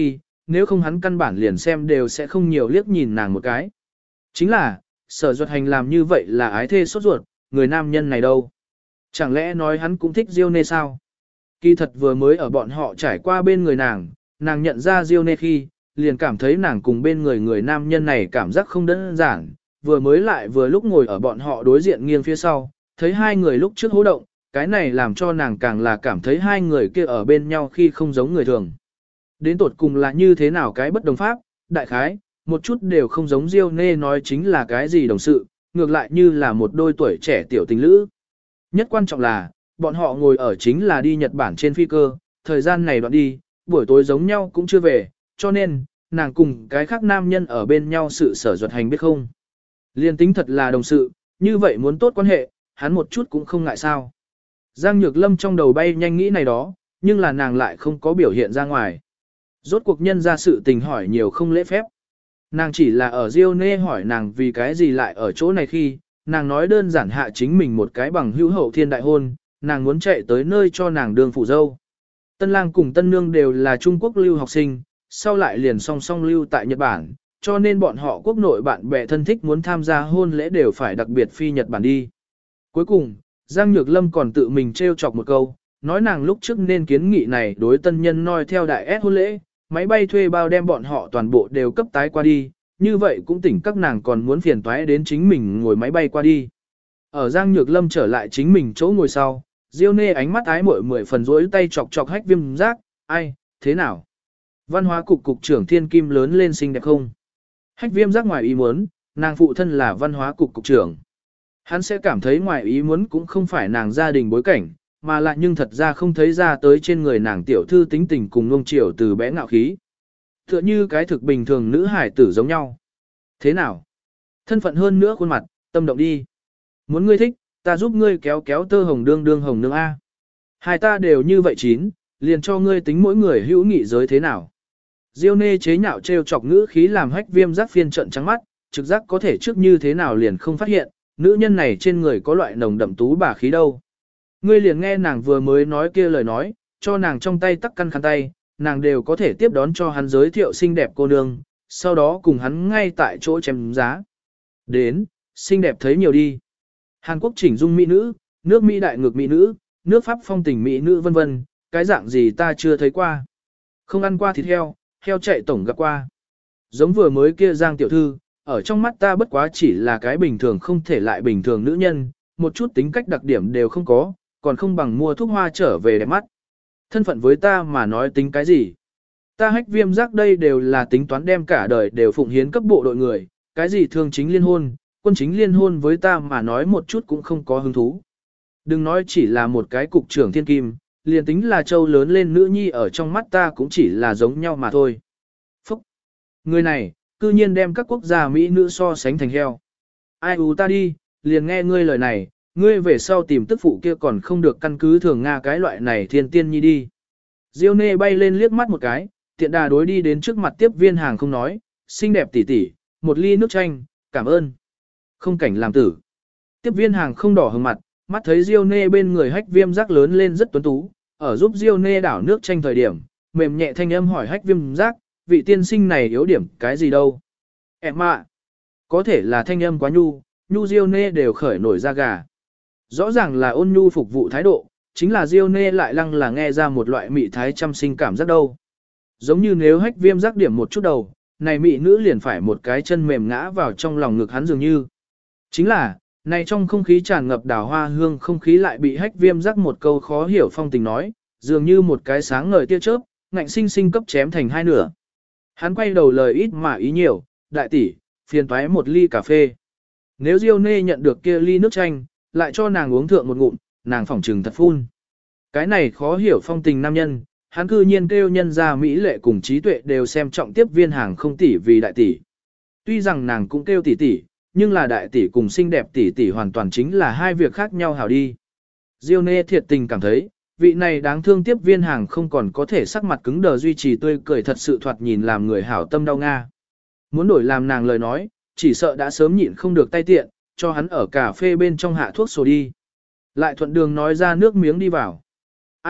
nếu không hắn căn bản liền xem đều sẽ không nhiều liếc nhìn nàng một cái. Chính là, Sở Duật Hành làm như vậy là ái thê sốt ruột, người nam nhân này đâu? Chẳng lẽ nói hắn cũng thích Diêu Nê sao? Kỳ thật vừa mới ở bọn họ trải qua bên người nàng nhận ra Diêu Nê khi, liền cảm thấy nàng cùng bên người nam nhân này cảm giác không đơn giản, vừa mới lại vừa lúc ngồi ở bọn họ đối diện nghiêng phía sau, thấy hai người lúc trước hô động, cái này làm cho nàng càng là cảm thấy hai người kia ở bên nhau khi không giống người thường. Đến tột cùng là như thế nào cái bất đồng pháp, đại khái, một chút đều không giống Diêu Nê nói chính là cái gì đồng sự, ngược lại như là một đôi tuổi trẻ tiểu tình lữ. Nhất quan trọng là, bọn họ ngồi ở chính là đi Nhật Bản trên phi cơ, thời gian này đoạn đi, buổi tối giống nhau cũng chưa về, cho nên, nàng cùng cái khác nam nhân ở bên nhau sự Sở Duật Hành biết không. Liên tính thật là đồng sự, như vậy muốn tốt quan hệ, hắn một chút cũng không ngại sao. Giang Nhược Lâm trong đầu bay nhanh nghĩ này đó, nhưng là nàng lại không có biểu hiện ra ngoài. Rốt cuộc nhân ra sự tình hỏi nhiều không lễ phép. Nàng chỉ là ở Diêu Nê hỏi nàng vì cái gì lại ở chỗ này khi, nàng nói đơn giản hạ chính mình một cái bằng hữu hậu thiên đại hôn, nàng muốn chạy tới nơi cho nàng đương phụ dâu. Tân lang cùng tân nương đều là Trung Quốc lưu học sinh, sau lại liền song song lưu tại Nhật Bản, cho nên bọn họ quốc nội bạn bè thân thích muốn tham gia hôn lễ đều phải đặc biệt phi Nhật Bản đi. Cuối cùng, Giang Nhược Lâm còn tự mình trêu chọc một câu, nói nàng lúc trước nên kiến nghị này đối tân nhân noi theo đại S hôn lễ, máy bay thuê bao đem bọn họ toàn bộ đều cấp tái qua đi, như vậy cũng tỉnh các nàng còn muốn phiền toái đến chính mình ngồi máy bay qua đi. Ở Giang Nhược Lâm trở lại chính mình chỗ ngồi sau, Diêu Nê ánh mắt ái muội 10 phần rối tay chọc chọc Hách Viêm Giác, ai, thế nào? Văn hóa cục cục trưởng Thiên Kim lớn lên xinh đẹp không? Hách Viêm Giác ngoài ý muốn, nàng phụ thân là văn hóa cục cục trưởng. Hắn sẽ cảm thấy ngoài ý muốn cũng không phải nàng gia đình bối cảnh, mà lại nhưng thật ra không thấy ra tới trên người nàng tiểu thư tính tình cùng ngông chiều từ bé ngạo khí. Tựa như cái thực bình thường nữ hải tử giống nhau. Thế nào? Thân phận hơn nữa khuôn mặt, tâm động đi. Muốn ngươi thích, ta giúp ngươi kéo kéo tơ hồng đương hồng nương A. Hai ta đều như vậy chín, liền cho ngươi tính mỗi người hữu nghị giới thế nào. Diêu Nê chế nhạo trêu chọc ngữ khí làm Hách Viêm Giác phiên trận trắng mắt, trực giác có thể trước như thế nào liền không phát hiện, nữ nhân này trên người có loại nồng đậm tú bà khí đâu. Ngươi liền nghe nàng vừa mới nói kia lời nói, cho nàng trong tay tắc căn khăn tay, nàng đều có thể tiếp đón cho hắn giới thiệu xinh đẹp cô nương, sau đó cùng hắn ngay tại chỗ chém giá. Đến, xinh đẹp thấy nhiều đi. Hàn Quốc chỉnh dung mỹ nữ, nước Mỹ đại ngược mỹ nữ, nước Pháp phong tình mỹ nữ vân vân, cái dạng gì ta chưa thấy qua. Không ăn qua thịt heo, heo chạy tổng gặp qua. Giống vừa mới kia Giang tiểu thư, ở trong mắt ta bất quá chỉ là cái bình thường không thể lại bình thường nữ nhân, một chút tính cách đặc điểm đều không có, còn không bằng mua thuốc hoa trở về đẹp mắt. Thân phận với ta mà nói tính cái gì? Ta Hách Viêm Giác đây đều là tính toán đem cả đời đều phụng hiến cấp bộ đội người, cái gì thương chính liên hôn, quân chính liên hôn với ta mà nói một chút cũng không có hứng thú. Đừng nói chỉ là một cái cục trưởng thiên kim, liền tính là châu lớn lên nữ nhi ở trong mắt ta cũng chỉ là giống nhau mà thôi. Phúc! Người này, cư nhiên đem các quốc gia Mỹ nữ so sánh thành heo. Ai ta đi, liền nghe ngươi lời này, ngươi về sau tìm tức phụ kia còn không được căn cứ thường Nga cái loại này thiên tiên nhi đi. Diêu Nê bay lên liếc mắt một cái, tiện đà đối đi đến trước mặt tiếp viên hàng không nói, xinh đẹp tỷ tỷ, một ly nước chanh, cảm ơn. Không cảnh làm tử. Tiếp viên hàng không đỏ hừng mặt, mắt thấy Diêu Nê bên người Hách Viêm Giác lớn lên rất tuấn tú, ở giúp Diêu Nê đảo nước chanh thời điểm, mềm nhẹ thanh âm hỏi Hách Viêm Giác, vị tiên sinh này yếu điểm cái gì đâu. Em ạ, có thể là thanh âm quá nhu Diêu Nê đều khởi nổi da gà. Rõ ràng là ôn nhu phục vụ thái độ, chính là Diêu Nê lại lăng là nghe ra một loại mị thái chăm sinh cảm giác đâu. Giống như nếu Hách Viêm Giác điểm một chút đầu, này mị nữ liền phải một cái chân mềm ngã vào trong lòng ngực hắn dường như. Chính là, này trong không khí tràn ngập đào hoa hương không khí lại bị Hách Viêm Giác một câu khó hiểu phong tình nói, dường như một cái sáng ngời tia chớp, ngạnh sinh sinh cấp chém thành hai nửa. Hắn quay đầu lời ít mà ý nhiều, đại tỷ, phiền toái một ly cà phê. Nếu Diêu Nê nhận được kia ly nước chanh, lại cho nàng uống thượng một ngụm, nàng phỏng trừng thật phun. Cái này khó hiểu phong tình nam nhân, hắn cư nhiên kêu nhân ra mỹ lệ cùng trí tuệ đều xem trọng tiếp viên hàng không tỷ vì đại tỷ. Tuy rằng nàng cũng kêu tỷ tỷ, nhưng là đại tỷ cùng xinh đẹp tỷ tỷ hoàn toàn chính là hai việc khác nhau hảo đi. Diêu Nê thiệt tình cảm thấy, vị này đáng thương tiếp viên hàng không còn có thể sắc mặt cứng đờ duy trì tươi cười thật sự thoạt nhìn làm người hảo tâm đau nga. Muốn đổi làm nàng lời nói, chỉ sợ đã sớm nhịn không được tay tiện, cho hắn ở cà phê bên trong hạ thuốc sổ đi. Lại thuận đường nói ra nước miếng đi vào. Ai,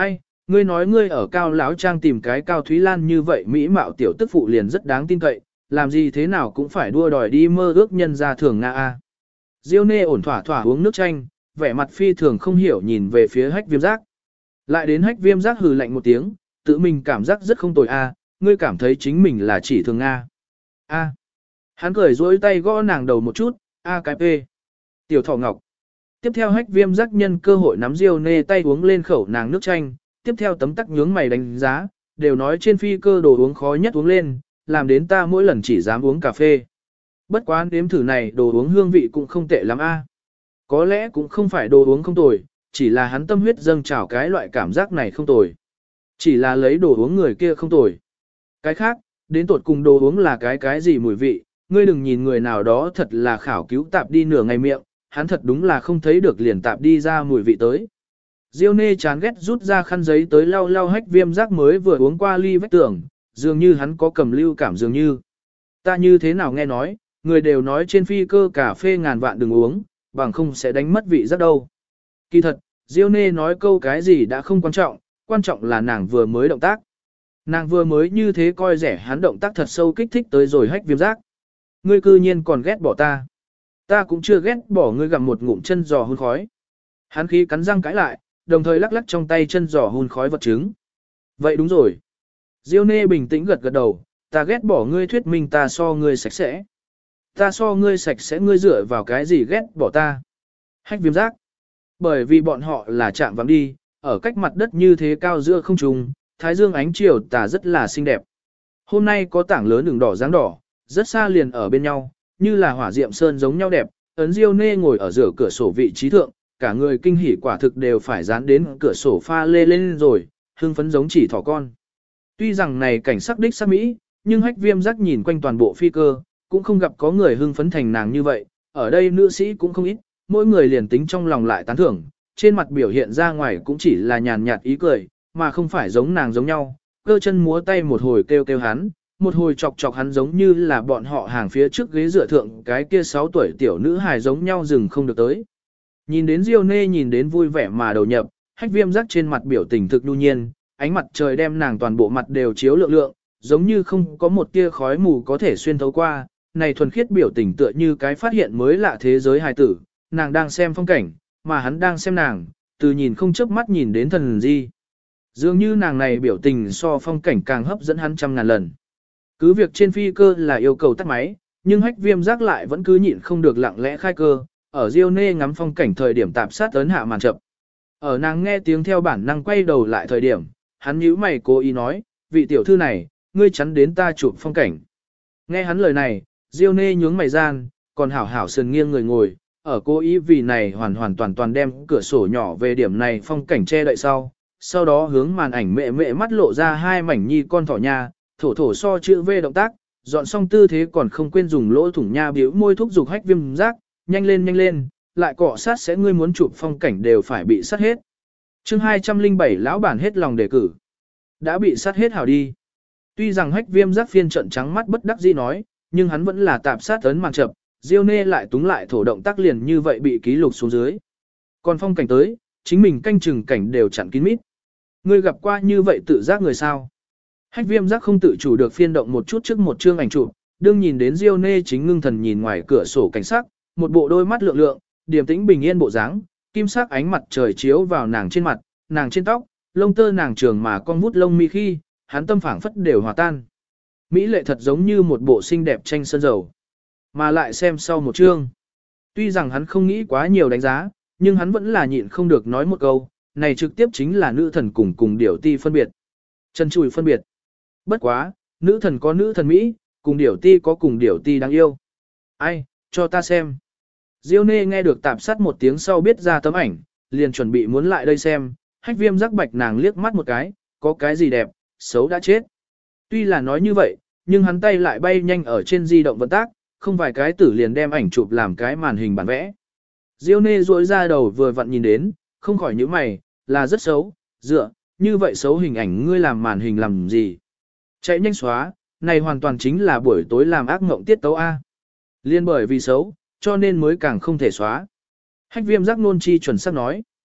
Ngươi nói ngươi ở Cao Lão Trang tìm cái Cao Thúy Lan như vậy mỹ mạo tiểu tức phụ liền rất đáng tin cậy, làm gì thế nào cũng phải đua đòi đi mơ ước nhân ra thường Nga a. Diêu Nê ổn thỏa thỏa uống nước chanh, vẻ mặt phi thường không hiểu nhìn về phía Hách Viêm Giác. Lại đến Hách Viêm Giác hừ lạnh một tiếng, tự mình cảm giác rất không tồi a, ngươi cảm thấy chính mình là chỉ thường Nga. A. Hắn cười dỗi tay gõ nàng đầu một chút, a cái p. Tiểu Thỏ Ngọc. Tiếp theo Hách Viêm Giác nhân cơ hội nắm Diêu Nê tay uống lên khẩu nàng nước chanh, tiếp theo tấm tắc nhướng mày đánh giá, đều nói trên phi cơ đồ uống khó nhất uống lên, làm đến ta mỗi lần chỉ dám uống cà phê. Bất quá nếm thử này đồ uống hương vị cũng không tệ lắm a. Có lẽ cũng không phải đồ uống không tồi, chỉ là hắn tâm huyết dâng trào cái loại cảm giác này không tồi. Chỉ là lấy đồ uống người kia không tồi. Cái khác, đến tột cùng đồ uống là cái gì mùi vị, ngươi đừng nhìn người nào đó thật là khảo cứu tạp đi nửa ngày miệng, hắn thật đúng là không thấy được liền tạp đi ra mùi vị tới. Diêu Nê chán ghét rút ra khăn giấy tới lau lau Hách Viêm Giác mới vừa uống qua ly vách tường, dường như hắn có cầm lưu cảm dường như. Ta như thế nào nghe nói, người đều nói trên phi cơ cà phê ngàn vạn đừng uống, bằng không sẽ đánh mất vị giác đâu. Kỳ thật, Diêu Nê nói câu cái gì đã không quan trọng là nàng vừa mới động tác. Nàng vừa mới như thế coi rẻ hắn động tác thật sâu kích thích tới rồi Hách Viêm Giác. Ngươi cư nhiên còn ghét bỏ ta. Ta cũng chưa ghét bỏ ngươi gặm một ngụm chân giò hun khói. Hắn khí cắn răng cãi lại, đồng thời lắc lắc trong tay chân giò hun khói vật chứng. Vậy đúng rồi. Diêu Nê bình tĩnh gật gật đầu, ta ghét bỏ ngươi thuyết minh ta so ngươi sạch sẽ. Ta so ngươi sạch sẽ ngươi dựa vào cái gì ghét bỏ ta. Hách Viêm Giác. Bởi vì bọn họ là chạm vắng đi, ở cách mặt đất như thế cao giữa không trung, thái dương ánh chiều tà rất là xinh đẹp. Hôm nay có tảng lớn đường đỏ dáng đỏ, rất xa liền ở bên nhau, như là hỏa diệm sơn giống nhau đẹp. Ấn Diêu Nê ngồi ở giữa cửa sổ vị trí thượng, cả người kinh hỉ quả thực đều phải dán đến cửa sổ pha lê lên rồi, hưng phấn giống chỉ thỏ con. Tuy rằng này cảnh sắc đích sắc mỹ, nhưng Hách Viêm Giác nhìn quanh toàn bộ phi cơ, cũng không gặp có người hưng phấn thành nàng như vậy, ở đây nữ sĩ cũng không ít, mỗi người liền tính trong lòng lại tán thưởng, trên mặt biểu hiện ra ngoài cũng chỉ là nhàn nhạt ý cười, mà không phải giống nàng giống nhau, cơ chân múa tay một hồi kêu kêu hắn, một hồi chọc chọc hắn giống như là bọn họ hàng phía trước ghế dựa thượng cái kia 6 tuổi tiểu nữ hài giống nhau dừng không được tới. Nhìn đến Diêu Nê nhìn đến vui vẻ mà đầu nhập, Hách Viêm Giác trên mặt biểu tình thực nhu nhiên, ánh mặt trời đem nàng toàn bộ mặt đều chiếu lượng lượng, giống như không có một tia khói mù có thể xuyên thấu qua, này thuần khiết biểu tình tựa như cái phát hiện mới lạ thế giới hài tử, nàng đang xem phong cảnh, mà hắn đang xem nàng, từ nhìn không chớp mắt nhìn đến thần di. Dường như nàng này biểu tình so phong cảnh càng hấp dẫn hắn trăm ngàn lần. Cứ việc trên phi cơ là yêu cầu tắt máy, nhưng Hách Viêm Giác lại vẫn cứ nhịn không được lặng lẽ khai cơ, ở Diêu Nê ngắm phong cảnh thời điểm tạp sát ấn hạ màn chậm. Ở nàng nghe tiếng theo bản năng quay đầu lại thời điểm, hắn nhíu mày cố ý nói, vị tiểu thư này, ngươi chắn đến ta chụp phong cảnh. Nghe hắn lời này, Diêu Nê nhướng mày gian, còn hảo hảo sườn nghiêng người ngồi, ở cố ý vì này hoàn toàn đem cửa sổ nhỏ về điểm này phong cảnh che đậy sau đó hướng màn ảnh mẹ mẹ mắt lộ ra hai mảnh nhi con thỏ nha, thổ so chữ V động tác, dọn xong tư thế còn không quên dùng lỗ thủng nha biểu môi thúc giục Hách Viêm Giác, nhanh lên, lại cọ sát sẽ ngươi muốn chụp phong cảnh đều phải bị sát hết. Chương 207 lão bản hết lòng đề cử. Đã bị sát hết hảo đi. Tuy rằng Hách Viêm Giác phiên trận trắng mắt bất đắc dĩ nói, nhưng hắn vẫn là tạp sát ấn màn chậm, Diêu Nê lại túng lại thổ động tác liền như vậy bị ký lục xuống dưới. Còn phong cảnh tới, chính mình canh chừng cảnh đều chặn kín mít. Ngươi gặp qua như vậy tự giác người sao? Hách Viêm Giác không tự chủ được phiên động một chút trước một chương ảnh chụp, đương nhìn đến Diêu Nê chính ngưng thần nhìn ngoài cửa sổ cảnh sắc, một bộ đôi mắt lượng lượng, điềm tĩnh bình yên bộ dáng, kim sắc ánh mặt trời chiếu vào nàng trên mặt, nàng trên tóc, lông tơ nàng trường mà con vút lông mi khi, hắn tâm phảng phất đều hòa tan. Mỹ lệ thật giống như một bộ xinh đẹp tranh sơn dầu. Mà lại xem sau một chương. Tuy rằng hắn không nghĩ quá nhiều đánh giá, nhưng hắn vẫn là nhịn không được nói một câu, này trực tiếp chính là nữ thần cùng điểu ti phân biệt. Chân chùi phân biệt. Bất quá, nữ thần có nữ thần Mỹ, cùng điểu ti có cùng điểu ti đáng yêu. Ai, cho ta xem. Diêu Nê nghe được tạp sát một tiếng sau biết ra tấm ảnh, liền chuẩn bị muốn lại đây xem, Hách Viêm Giác bạch nàng liếc mắt một cái, có cái gì đẹp, xấu đã chết. Tuy là nói như vậy, nhưng hắn tay lại bay nhanh ở trên di động vận tác, không vài cái tử liền đem ảnh chụp làm cái màn hình bản vẽ. Diêu Nê duỗi ra đầu vừa vặn nhìn đến, không khỏi nhíu mày, là rất xấu, dựa, như vậy xấu hình ảnh ngươi làm màn hình làm gì? Chạy nhanh xóa, này hoàn toàn chính là buổi tối làm ác mộng tiết tấu A. Liên bởi vì xấu, cho nên mới càng không thể xóa. Hách Viêm Giác nôn chi chuẩn xác nói.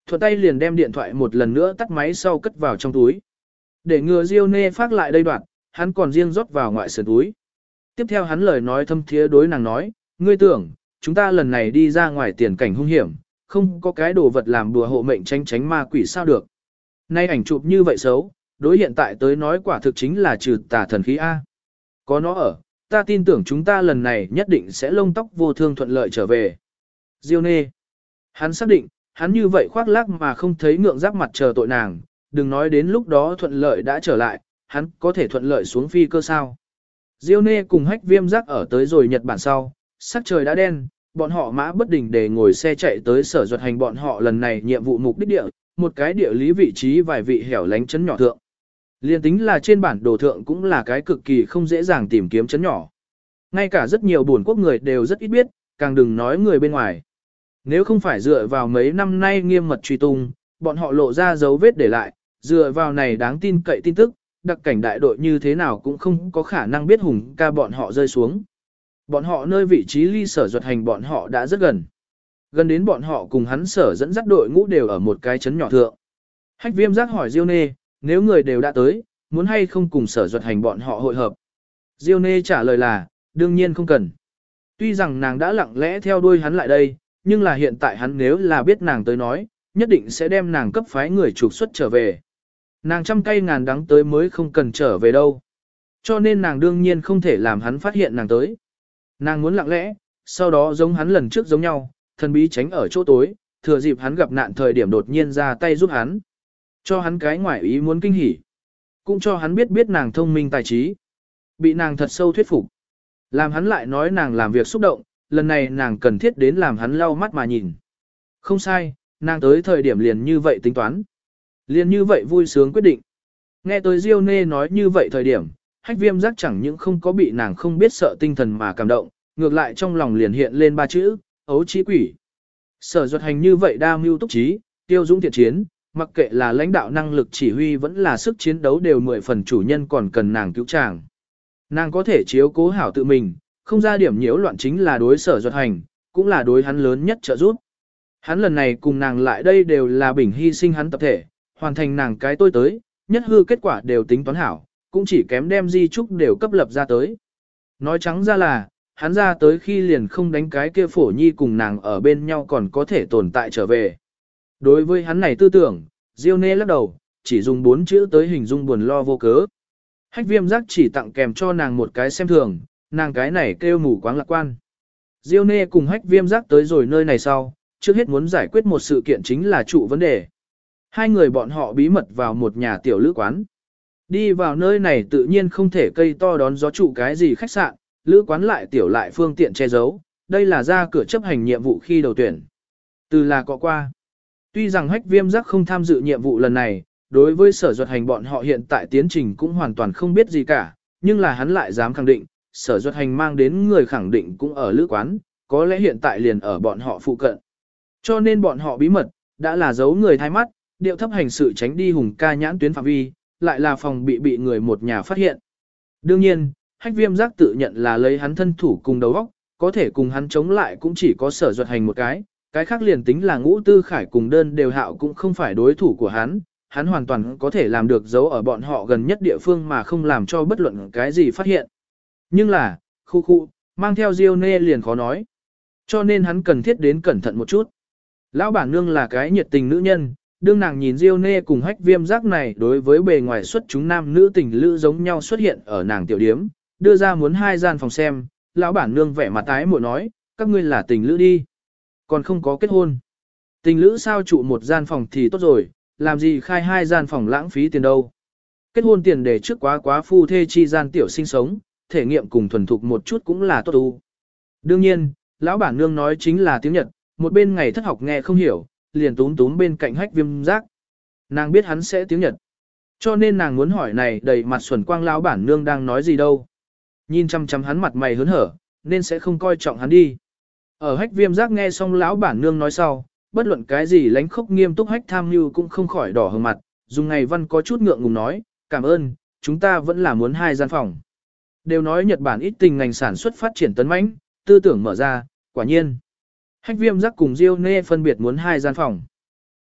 thuận tay liền đem điện thoại một lần nữa tắt máy sau cất vào trong túi. Để ngừa Diêu Nê phát lại đây đoạn, hắn còn riêng rót vào ngoại sườn túi. Tiếp theo hắn lời nói thâm thiế đối nàng nói, ngươi tưởng, chúng ta lần này đi ra ngoài tiền cảnh hung hiểm, không có cái đồ vật làm đùa hộ mệnh tránh tránh ma quỷ sao được. Nay ảnh chụp như vậy xấu, đối hiện tại tới nói quả thực chính là trừ tà thần khí A. Có nó ở, ta tin tưởng chúng ta lần này nhất định sẽ lông tóc vô thương thuận lợi trở về. Diêu Nê. Hắn xác định, hắn như vậy khoác lác mà không thấy ngượng giáp mặt chờ tội nàng, đừng nói đến lúc đó thuận lợi đã trở lại, hắn có thể thuận lợi xuống phi cơ sao. Diêu Nê cùng Hách Viêm Giác ở tới rồi Nhật Bản sau, sắc trời đã đen, bọn họ mã bất đình để ngồi xe chạy tới sở duật hành bọn họ lần này nhiệm vụ mục đích địa, một cái địa lý vị trí vài vị hẻo lánh chấn nhỏ thượng. Liên tính là trên bản đồ thượng cũng là cái cực kỳ không dễ dàng tìm kiếm chấn nhỏ. Ngay cả rất nhiều buồn quốc người đều rất ít biết, càng đừng nói người bên ngoài. Nếu không phải dựa vào mấy năm nay nghiêm mật truy tung, bọn họ lộ ra dấu vết để lại, dựa vào này đáng tin cậy tin tức, đặc cảnh đại đội như thế nào cũng không có khả năng biết Hùng ca bọn họ rơi xuống. Bọn họ nơi vị trí ly sở duật hành bọn họ đã rất gần. Gần đến bọn họ cùng hắn sở dẫn dắt đội ngũ đều ở một cái chấn nhỏ thượng. Hách Viêm Giác hỏi Diêu Nê, nếu người đều đã tới, muốn hay không cùng sở duật hành bọn họ hội hợp. Diêu Nê trả lời là, đương nhiên không cần. Tuy rằng nàng đã lặng lẽ theo đuôi hắn lại đây, nhưng là hiện tại hắn nếu là biết nàng tới nói, nhất định sẽ đem nàng cấp phái người trục xuất trở về. Nàng trăm cây ngàn đắng tới mới không cần trở về đâu. Cho nên nàng đương nhiên không thể làm hắn phát hiện nàng tới. Nàng muốn lặng lẽ, sau đó giống hắn lần trước giống nhau, thần bí tránh ở chỗ tối, thừa dịp hắn gặp nạn thời điểm đột nhiên ra tay giúp hắn. Cho hắn cái ngoại ý muốn kinh hỉ. Cũng cho hắn biết nàng thông minh tài trí. Bị nàng thật sâu thuyết phục. Làm hắn lại nói nàng làm việc xúc động, lần này nàng cần thiết đến làm hắn lau mắt mà nhìn. Không sai, nàng tới thời điểm liền như vậy tính toán. Liền như vậy vui sướng quyết định. Nghe tới Diêu Nê nói như vậy thời điểm, Hách Viêm Giác chẳng những không có bị nàng không biết sợ tinh thần mà cảm động, ngược lại trong lòng liền hiện lên ba chữ, ấu trí quỷ. Sở duật hành như vậy đa mưu túc trí, tiêu dũng thiện chiến, mặc kệ là lãnh đạo năng lực chỉ huy vẫn là sức chiến đấu đều 10 phần chủ nhân còn cần nàng cứu chàng. Nàng có thể chiếu cố hảo tự mình, không ra điểm nhiễu loạn chính là đối sở duật hành, cũng là đối hắn lớn nhất trợ giúp. Hắn lần này cùng nàng lại đây đều là bình hy sinh hắn tập thể, hoàn thành nàng cái tôi tới, nhất hư kết quả đều tính toán hảo, cũng chỉ kém đem di trúc đều cấp lập ra tới. Nói trắng ra là, hắn ra tới khi liền không đánh cái kia phổ nhi cùng nàng ở bên nhau còn có thể tồn tại trở về. Đối với hắn này tư tưởng, Diêu Nê lắc đầu, chỉ dùng 4 chữ tới hình dung buồn lo vô cớ. Hách Viêm Giác chỉ tặng kèm cho nàng một cái xem thường, nàng cái này kêu mù quáng lạc quan. Diêu Nê cùng Hách Viêm Giác tới rồi nơi này sau, trước hết muốn giải quyết một sự kiện chính là trụ vấn đề. Hai người bọn họ bí mật vào một nhà tiểu lữ quán. Đi vào nơi này tự nhiên không thể cây to đón gió trụ cái gì khách sạn, lữ quán lại tiểu lại phương tiện che giấu, đây là ra cửa chấp hành nhiệm vụ khi đầu tuyển. Từ là cọ qua. Tuy rằng Hách Viêm Giác không tham dự nhiệm vụ lần này, đối với sở duật hành bọn họ hiện tại tiến trình cũng hoàn toàn không biết gì cả, nhưng là hắn lại dám khẳng định, sở duật hành mang đến người khẳng định cũng ở lữ quán, có lẽ hiện tại liền ở bọn họ phụ cận. Cho nên bọn họ bí mật, đã là giấu người thay mắt, điệu thấp hành sự tránh đi Hùng ca nhãn tuyến phạm vi, lại là phòng bị người một nhà phát hiện. Đương nhiên, Hách Viêm Giác tự nhận là lấy hắn thân thủ cùng đầu óc, có thể cùng hắn chống lại cũng chỉ có sở duật hành một cái khác liền tính là Ngũ Tư Khải cùng Đơn Đều Hạo cũng không phải đối thủ của hắn hoàn toàn có thể làm được giấu ở bọn họ gần nhất địa phương mà không làm cho bất luận cái gì phát hiện. Nhưng là, khu, mang theo Diêu Nê liền khó nói. Cho nên hắn cần thiết đến cẩn thận một chút. Lão bản nương là cái nhiệt tình nữ nhân, đương nàng nhìn Diêu Nê cùng Hách Viêm Giác này đối với bề ngoài xuất chúng nam nữ tình lữ giống nhau xuất hiện ở nàng tiểu điếm, đưa ra muốn 2 gian phòng xem, lão bản nương vẻ mặt tái muội nói, các ngươi là tình lữ đi, còn không có kết hôn. Tình lữ sao trụ 1 gian phòng thì tốt rồi, làm gì khai 2 gian phòng lãng phí tiền đâu. Kết hôn tiền để trước quá phu thê chi gian tiểu sinh sống, thể nghiệm cùng thuần thục một chút cũng là tốt tu. Đương nhiên, lão bản nương nói chính là tiếng Nhật, một bên ngày thất học nghe không hiểu, liền túm bên cạnh Hách Viêm Giác. Nàng biết hắn sẽ tiếng Nhật, cho nên nàng muốn hỏi này đầy mặt xuẩn quang lão bản nương đang nói gì đâu. Nhìn chăm hắn mặt mày hớn hở, nên sẽ không coi trọng hắn đi. Ở Hách Viêm Giác nghe xong lão bản nương nói sau, bất luận cái gì lánh khốc nghiêm túc Hách Tham Nhu cũng không khỏi đỏ hừng mặt, dùng ngày văn có chút ngượng ngùng nói, cảm ơn, chúng ta vẫn là muốn 2 gian phòng. Đều nói Nhật Bản ít tình ngành sản xuất phát triển tấn mãnh, tư tưởng mở ra, quả nhiên. Hách Viêm Giác cùng Diêu Nê phân biệt muốn 2 gian phòng.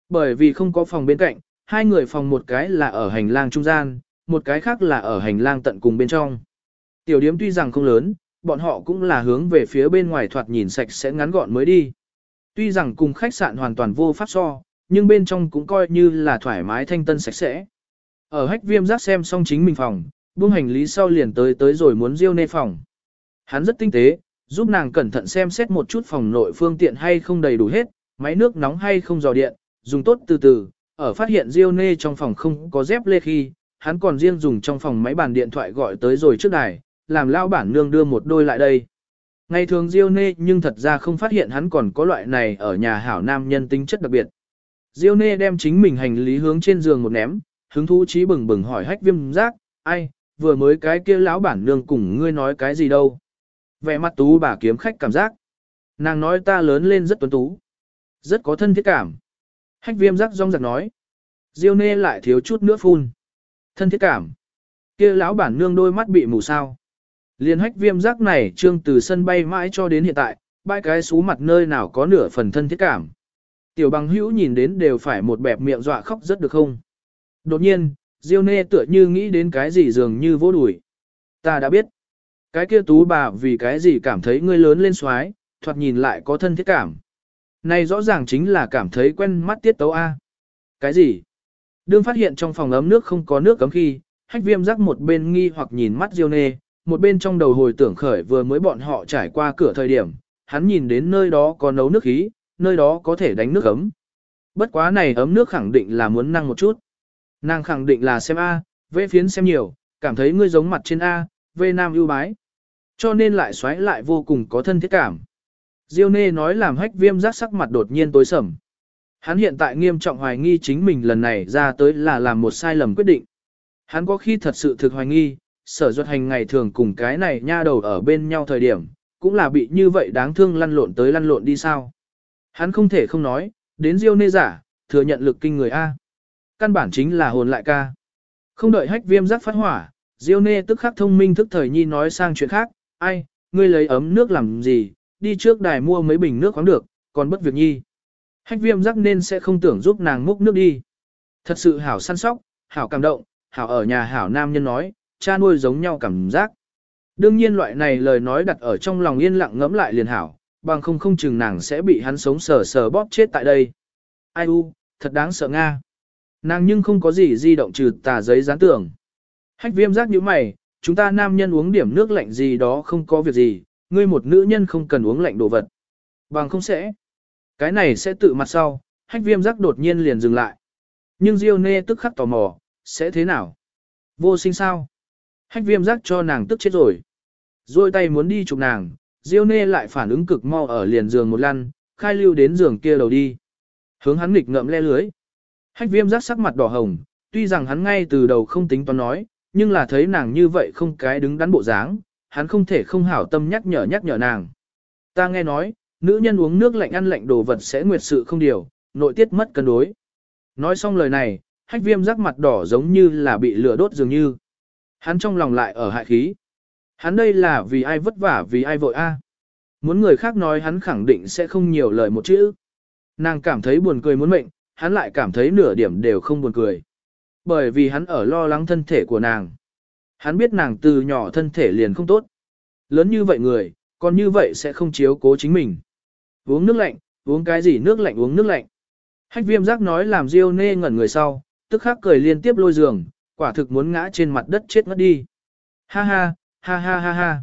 Bởi vì không có phòng bên cạnh, hai người phòng một cái là ở hành lang trung gian, một cái khác là ở hành lang tận cùng bên trong. Tiểu điếm tuy rằng không lớn, bọn họ cũng là hướng về phía bên ngoài thoạt nhìn sạch sẽ ngắn gọn mới đi. Tuy rằng cùng khách sạn hoàn toàn vô pháp so, nhưng bên trong cũng coi như là thoải mái thanh tân sạch sẽ. Ở Hách Viêm Giác xem xong chính mình phòng, buông hành lý sau liền tới rồi muốn Diêu Nê phòng. Hắn rất tinh tế, giúp nàng cẩn thận xem xét một chút phòng nội phương tiện hay không đầy đủ hết, máy nước nóng hay không dò điện, dùng tốt từ từ, ở phát hiện Diêu Nê trong phòng không có dép lê khi, hắn còn riêng dùng trong phòng máy bàn điện thoại gọi tới rồi trước đài, làm lao bản nương đưa một đôi lại đây. Ngày thường Diêu Nê nhưng thật ra không phát hiện hắn còn có loại này ở nhà hảo nam nhân tính chất đặc biệt. Diêu Nê đem chính mình hành lý hướng trên giường một ném, hứng thú trí bừng bừng hỏi Hách Viêm Giác, ai, vừa mới cái kia lão bản nương cùng ngươi nói cái gì đâu. Vẻ mặt tú bà kiếm khách cảm giác. Nàng nói ta lớn lên rất tuấn tú, rất có thân thiết cảm. Hách Viêm Giác rong rạc nói. Diêu Nê lại thiếu chút nữa phun. Thân thiết cảm. Kia lão bản nương đôi mắt bị mù sao. Liên Hách Viêm Giác này trương từ sân bay mãi cho đến hiện tại, bãi cái xú mặt nơi nào có nửa phần thân thiết cảm. Tiểu bằng hữu nhìn đến đều phải một bẹp miệng dọa khóc rất được không. Đột nhiên, Diêu Nê tựa như nghĩ đến cái gì dường như vô đuổi. Ta đã biết. Cái kia tú bà vì cái gì cảm thấy ngươi lớn lên xoái, thoạt nhìn lại có thân thiết cảm. Này rõ ràng chính là cảm thấy quen mắt tiết tấu A. Cái gì? Đương phát hiện trong phòng ấm nước không có nước cấm khi, Hách Viêm Giác một bên nghi hoặc nhìn mắt Diêu Nê, một bên trong đầu hồi tưởng khởi vừa mới bọn họ trải qua cửa thời điểm, hắn nhìn đến nơi đó có nấu nước khí, nơi đó có thể đánh nước ấm. Bất quá này ấm nước khẳng định là muốn năng một chút. Nàng khẳng định là xem A, vê phiến xem nhiều, cảm thấy ngươi giống mặt trên A, vê nam ưu bái. Cho nên lại xoáy lại vô cùng có thân thiết cảm. Diêu Nê nói làm Hách Viêm Giác sắc mặt đột nhiên tối sầm. Hắn hiện tại nghiêm trọng hoài nghi chính mình lần này ra tới là làm một sai lầm quyết định. Hắn có khi thật sự thực hoài nghi, Sở Duật Hành ngày thường cùng cái này nha đầu ở bên nhau thời điểm, cũng là bị như vậy đáng thương lăn lộn tới lăn lộn đi sao. Hắn không thể không nói, đến Diêu Nê giả, thừa nhận lực kinh người A. Căn bản chính là hồn lại ca. Không đợi Hách Viêm Giác phát hỏa, Diêu Nê tức khắc thông minh thức thời nhi nói sang chuyện khác, ai, ngươi lấy ấm nước làm gì, đi trước đài mua mấy bình nước khoáng được, còn bất việc nhi. Hách Viêm Giác nên sẽ không tưởng giúp nàng múc nước đi. Thật sự hảo săn sóc, hảo cảm động, hảo ở nhà hảo nam nhân nói, cha nuôi giống nhau cảm giác. Đương nhiên loại này lời nói đặt ở trong lòng yên lặng ngẫm lại liền hảo, bằng không chừng nàng sẽ bị hắn sống sờ sờ bóp chết tại đây. Ai u, thật đáng sợ Nga. Nàng nhưng không có gì di động trừ tà giấy dán tưởng. Hách Viêm Giác nhíu mày, chúng ta nam nhân uống điểm nước lạnh gì đó không có việc gì, ngươi một nữ nhân không cần uống lạnh đồ vật. Bằng không sẽ. Cái này sẽ tự mặt sau, Hách Viêm Giác đột nhiên liền dừng lại. Nhưng Diêu Nê tức khắc tò mò, sẽ thế nào? Vô sinh sao? Hách Viêm Giác cho nàng tức chết rồi. Rồi tay muốn đi chụp nàng, Diêu Nê lại phản ứng cực mau ở liền giường một lăn, khai lưu đến giường kia đầu đi. Hướng hắn nghịch ngợm le lưới. Hách Viêm Giác sắc mặt đỏ hồng, tuy rằng hắn ngay từ đầu không tính toán nói, nhưng là thấy nàng như vậy không cái đứng đắn bộ dáng, hắn không thể không hảo tâm nhắc nhở nàng. Ta nghe nói, nữ nhân uống nước lạnh ăn lạnh đồ vật sẽ nguyệt sự không điều, nội tiết mất cân đối. Nói xong lời này, Hách Viêm Giác mặt đỏ giống như là bị lửa đốt dường như. Hắn trong lòng lại ở hại khí. Hắn đây là vì ai vất vả vì ai vội a. Muốn người khác nói hắn khẳng định sẽ không nhiều lời một chữ. Nàng cảm thấy buồn cười muốn mệnh, hắn lại cảm thấy nửa điểm đều không buồn cười. Bởi vì hắn ở lo lắng thân thể của nàng. Hắn biết nàng từ nhỏ thân thể liền không tốt. Lớn như vậy người, còn như vậy sẽ không chiếu cố chính mình. Uống nước lạnh, uống cái gì nước lạnh uống nước lạnh. Hách Viêm Giác nói làm Diêu Nê ngẩn người sau, tức khắc cười liên tiếp lôi giường, quả thực muốn ngã trên mặt đất chết ngất đi. Ha ha, ha ha ha ha.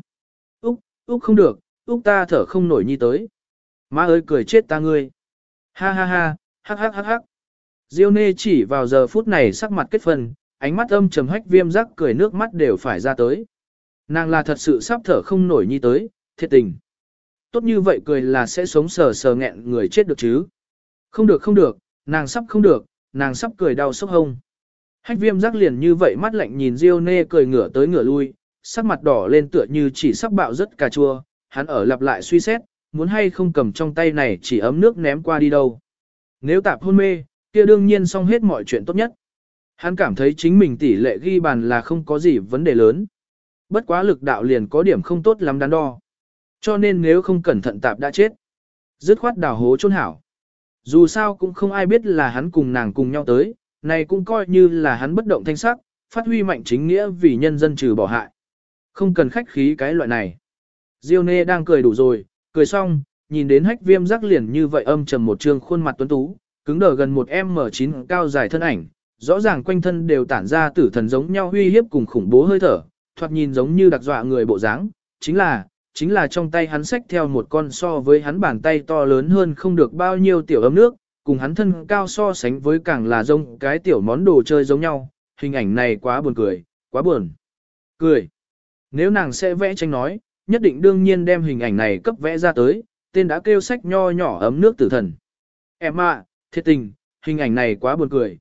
Úc không được, Úc ta thở không nổi nhi tới. Má ơi cười chết ta ngươi. Ha ha ha, hắc hắc hắc hắc. Diêu Nê chỉ vào giờ phút này sắc mặt kết phần, ánh mắt âm trầm Hách Viêm Giác cười nước mắt đều phải ra tới. Nàng là thật sự sắp thở không nổi nhi tới, thiệt tình. Tốt như vậy cười là sẽ sống sờ sờ nghẹn người chết được chứ. Không được không được, nàng sắp không được, nàng sắp cười đau sốc hông. Hách Viêm Giác liền như vậy mắt lạnh nhìn Diêu Nê cười ngửa tới ngửa lui, sắc mặt đỏ lên tựa như chỉ sắp bạo rất cà chua, hắn ở lặp lại suy xét, muốn hay không cầm trong tay này chỉ ấm nước ném qua đi đâu. Nếu tạp hôn mê, kia đương nhiên xong hết mọi chuyện tốt nhất. Hắn cảm thấy chính mình tỷ lệ ghi bàn là không có gì vấn đề lớn. Bất quá lực đạo liền có điểm không tốt lắm đắn đo. Cho nên nếu không cẩn thận tạp đã chết. Dứt khoát đào hố chôn hảo. Dù sao cũng không ai biết là hắn cùng nàng cùng nhau tới, này cũng coi như là hắn bất động thanh sắc, phát huy mạnh chính nghĩa vì nhân dân trừ bỏ hại. Không cần khách khí cái loại này. Diêu Nê đang cười đủ rồi, cười xong, nhìn đến Hách Viêm Giác liền như vậy âm trầm một trương khuôn mặt tuấn tú, cứng đờ gần một M9 cao dài thân ảnh, rõ ràng quanh thân đều tản ra tử thần giống nhau uy hiếp cùng khủng bố hơi thở, thoạt nhìn giống như đặc dọa người bộ dáng, chính là trong tay hắn xách theo một con so với hắn bàn tay to lớn hơn không được bao nhiêu tiểu ấm nước, cùng hắn thân cao so sánh với càng là giống cái tiểu món đồ chơi giống nhau, hình ảnh này quá buồn cười, quá buồn cười. Nếu nàng sẽ vẽ tranh nói, nhất định đương nhiên đem hình ảnh này cấp vẽ ra tới, tên đã kêu sách nho nhỏ ấm nước tử thần. Em ạ, thiệt tình, hình ảnh này quá buồn cười,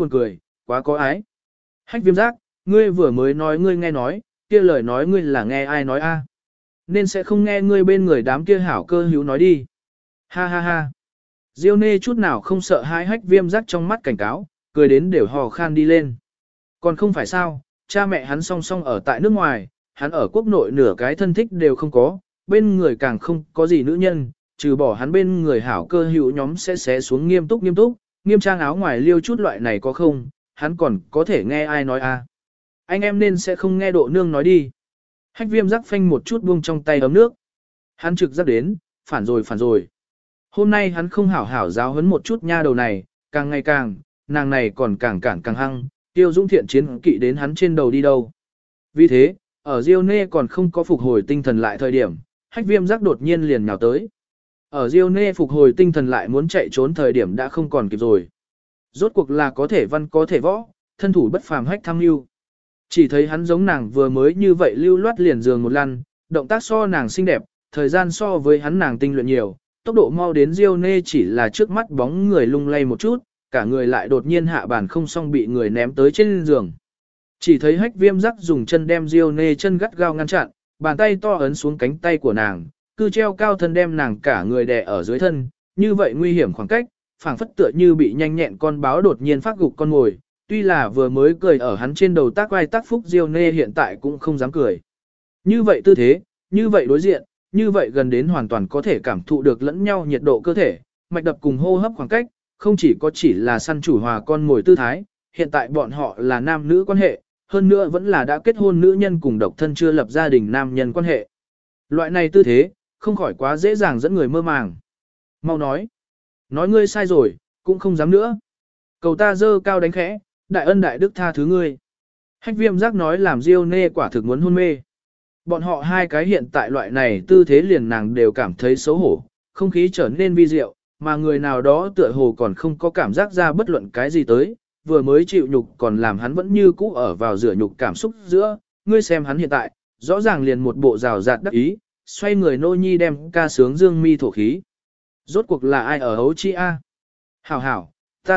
quá có ái. Hách Viêm Giác, ngươi vừa mới nói ngươi nghe nói, kia lời nói ngươi là nghe ai nói a? Nên sẽ không nghe ngươi bên người đám kia hảo cơ hữu nói đi. Ha ha ha. Diêu Nê chút nào không sợ hai Hách Viêm Giác trong mắt cảnh cáo, cười đến đều hò khan đi lên. Còn không phải sao, cha mẹ hắn song song ở tại nước ngoài, hắn ở quốc nội nửa cái thân thích đều không có, bên người càng không có gì nữ nhân, trừ bỏ hắn bên người hảo cơ hữu nhóm sẽ xé xuống nghiêm túc, nghiêm trang áo ngoài liêu chút loại này có không, hắn còn có thể nghe ai nói a? Anh em nên sẽ không nghe Độ Nương nói đi. Hách Viêm Giác phanh một chút buông trong tay ấm nước. Hắn trực giác đến, phản rồi. Hôm nay hắn không hảo hảo giáo huấn một chút nha đầu này, càng ngày càng, nàng này còn càng cản càng hăng, tiêu dũng thiện chiến kỵ đến hắn trên đầu đi đâu. Vì thế, ở Diêu Nê còn không có phục hồi tinh thần lại thời điểm, Hách Viêm Giác đột nhiên liền nhào tới. Ở Diêu Nê phục hồi tinh thần lại muốn chạy trốn thời điểm đã không còn kịp rồi. Rốt cuộc là có thể văn có thể võ, thân thủ bất phàm Hách Tham Nhu. Chỉ thấy hắn giống nàng vừa mới như vậy lưu loát liền giường một lăn, động tác so nàng xinh đẹp, thời gian so với hắn nàng tinh luyện nhiều, tốc độ mau đến Diêu Nê chỉ là trước mắt bóng người lung lay một chút, cả người lại đột nhiên hạ bàn không xong bị người ném tới trên giường. Chỉ thấy Hách Viêm Giác dùng chân đem Diêu Nê chân gắt gao ngăn chặn, bàn tay to ấn xuống cánh tay của nàng, cứ treo cao thân đem nàng cả người đè ở dưới thân, như vậy nguy hiểm khoảng cách, phảng phất tựa như bị nhanh nhẹn con báo đột nhiên phát gục con ngồi. Tuy là vừa mới cười ở hắn trên đầu tác vai tác phúc, Diêu Nê hiện tại cũng không dám cười. Như vậy tư thế, như vậy đối diện, như vậy gần đến hoàn toàn có thể cảm thụ được lẫn nhau nhiệt độ cơ thể, mạch đập cùng hô hấp khoảng cách, không chỉ là săn chủ hòa con ngồi tư thái, hiện tại bọn họ là nam nữ quan hệ, hơn nữa vẫn là đã kết hôn nữ nhân cùng độc thân chưa lập gia đình nam nhân quan hệ. Loại này tư thế, không khỏi quá dễ dàng dẫn người mơ màng. Mau nói ngươi sai rồi, cũng không dám nữa. Cầu ta dơ cao đánh khẽ, đại ân đại đức tha thứ ngươi. Hách Viêm Giác nói làm Diêu Nê quả thực muốn hôn mê. Bọn họ hai cái hiện tại loại này tư thế liền nàng đều cảm thấy xấu hổ, không khí trở nên vi diệu, mà người nào đó tựa hồ còn không có cảm giác ra bất luận cái gì tới, vừa mới chịu nhục còn làm hắn vẫn như cũ ở vào rửa nhục cảm xúc giữa, ngươi xem hắn hiện tại, rõ ràng liền một bộ rào rạt đắc ý, xoay người nô nhi đem ca sướng dương mi thổ khí. Rốt cuộc là ai ở hấu chi a? Hảo, ta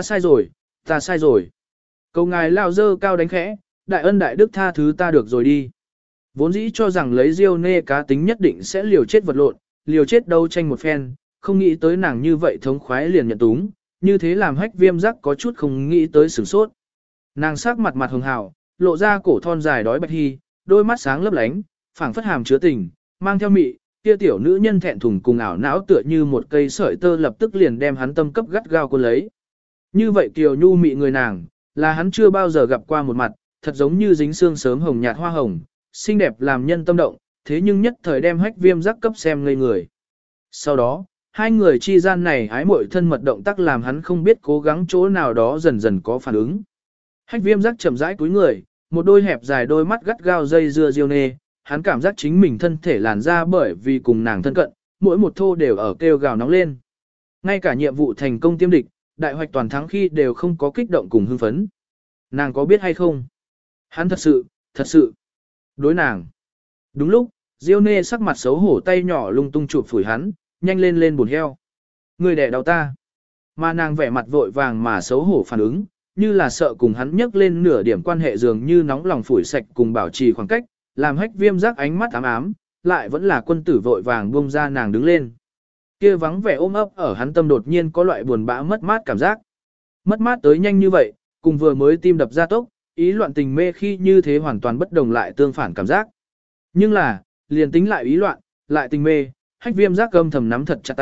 sai rồi. Cầu ngài lao dơ cao đánh khẽ, đại ân đại đức tha thứ ta được rồi đi. Vốn dĩ cho rằng lấy Diêu Nê cá tính nhất định sẽ liều chết vật lộn, liều chết đấu tranh một phen, không nghĩ tới nàng như vậy thống khoái liền nhận túng, như thế làm Hách Viêm Giác có chút không nghĩ tới sửng sốt. Nàng sắc mặt hường hào, lộ ra cổ thon dài đói bạch hy, đôi mắt sáng lấp lánh, phảng phất hàm chứa tình, mang theo mị, kia tiểu nữ nhân thẹn thùng cùng ảo não tựa như một cây sợi tơ lập tức liền đem hắn tâm cấp gắt gao cuốn lấy. Như vậy kiều nhu mị người nàng, là hắn chưa bao giờ gặp qua một mặt, thật giống như dính xương sớm hồng nhạt hoa hồng, xinh đẹp làm nhân tâm động, thế nhưng nhất thời đem Hách Viêm Giác cấp xem ngây người. Sau đó, hai người chi gian này ái muội thân mật động tác làm hắn không biết cố gắng chỗ nào đó dần dần có phản ứng. Hách Viêm Giác chậm rãi cúi người, một đôi hẹp dài đôi mắt gắt gao dây dưa Diêu Nê, hắn cảm giác chính mình thân thể làn ra bởi vì cùng nàng thân cận, mỗi một thô đều ở kêu gào nóng lên. Ngay cả nhiệm vụ thành công tiêm địch, đại hoạch toàn thắng khi đều không có kích động cùng hưng phấn. Nàng có biết hay không? Hắn thật sự, đối nàng. Đúng lúc, Diêu Nê sắc mặt xấu hổ tay nhỏ lung tung chụp phủi hắn, nhanh lên buồn heo. Người đẻ đau ta. Mà nàng vẻ mặt vội vàng mà xấu hổ phản ứng, như là sợ cùng hắn nhấc lên nửa điểm quan hệ dường như nóng lòng phủi sạch cùng bảo trì khoảng cách, làm Hách Viêm Giác ánh mắt ám ám, lại vẫn là quân tử vội vàng buông ra nàng đứng lên. Kia vắng vẻ ôm ấp ở hắn tâm đột nhiên có loại buồn bã mất mát cảm giác. Mất mát tới nhanh như vậy, cùng vừa mới tim đập ra tốc, ý loạn tình mê khi như thế hoàn toàn bất đồng lại tương phản cảm giác. Nhưng là, liền tính lại ý loạn, lại tình mê, Hách Viêm Giác âm thầm nắm thật chặt tay,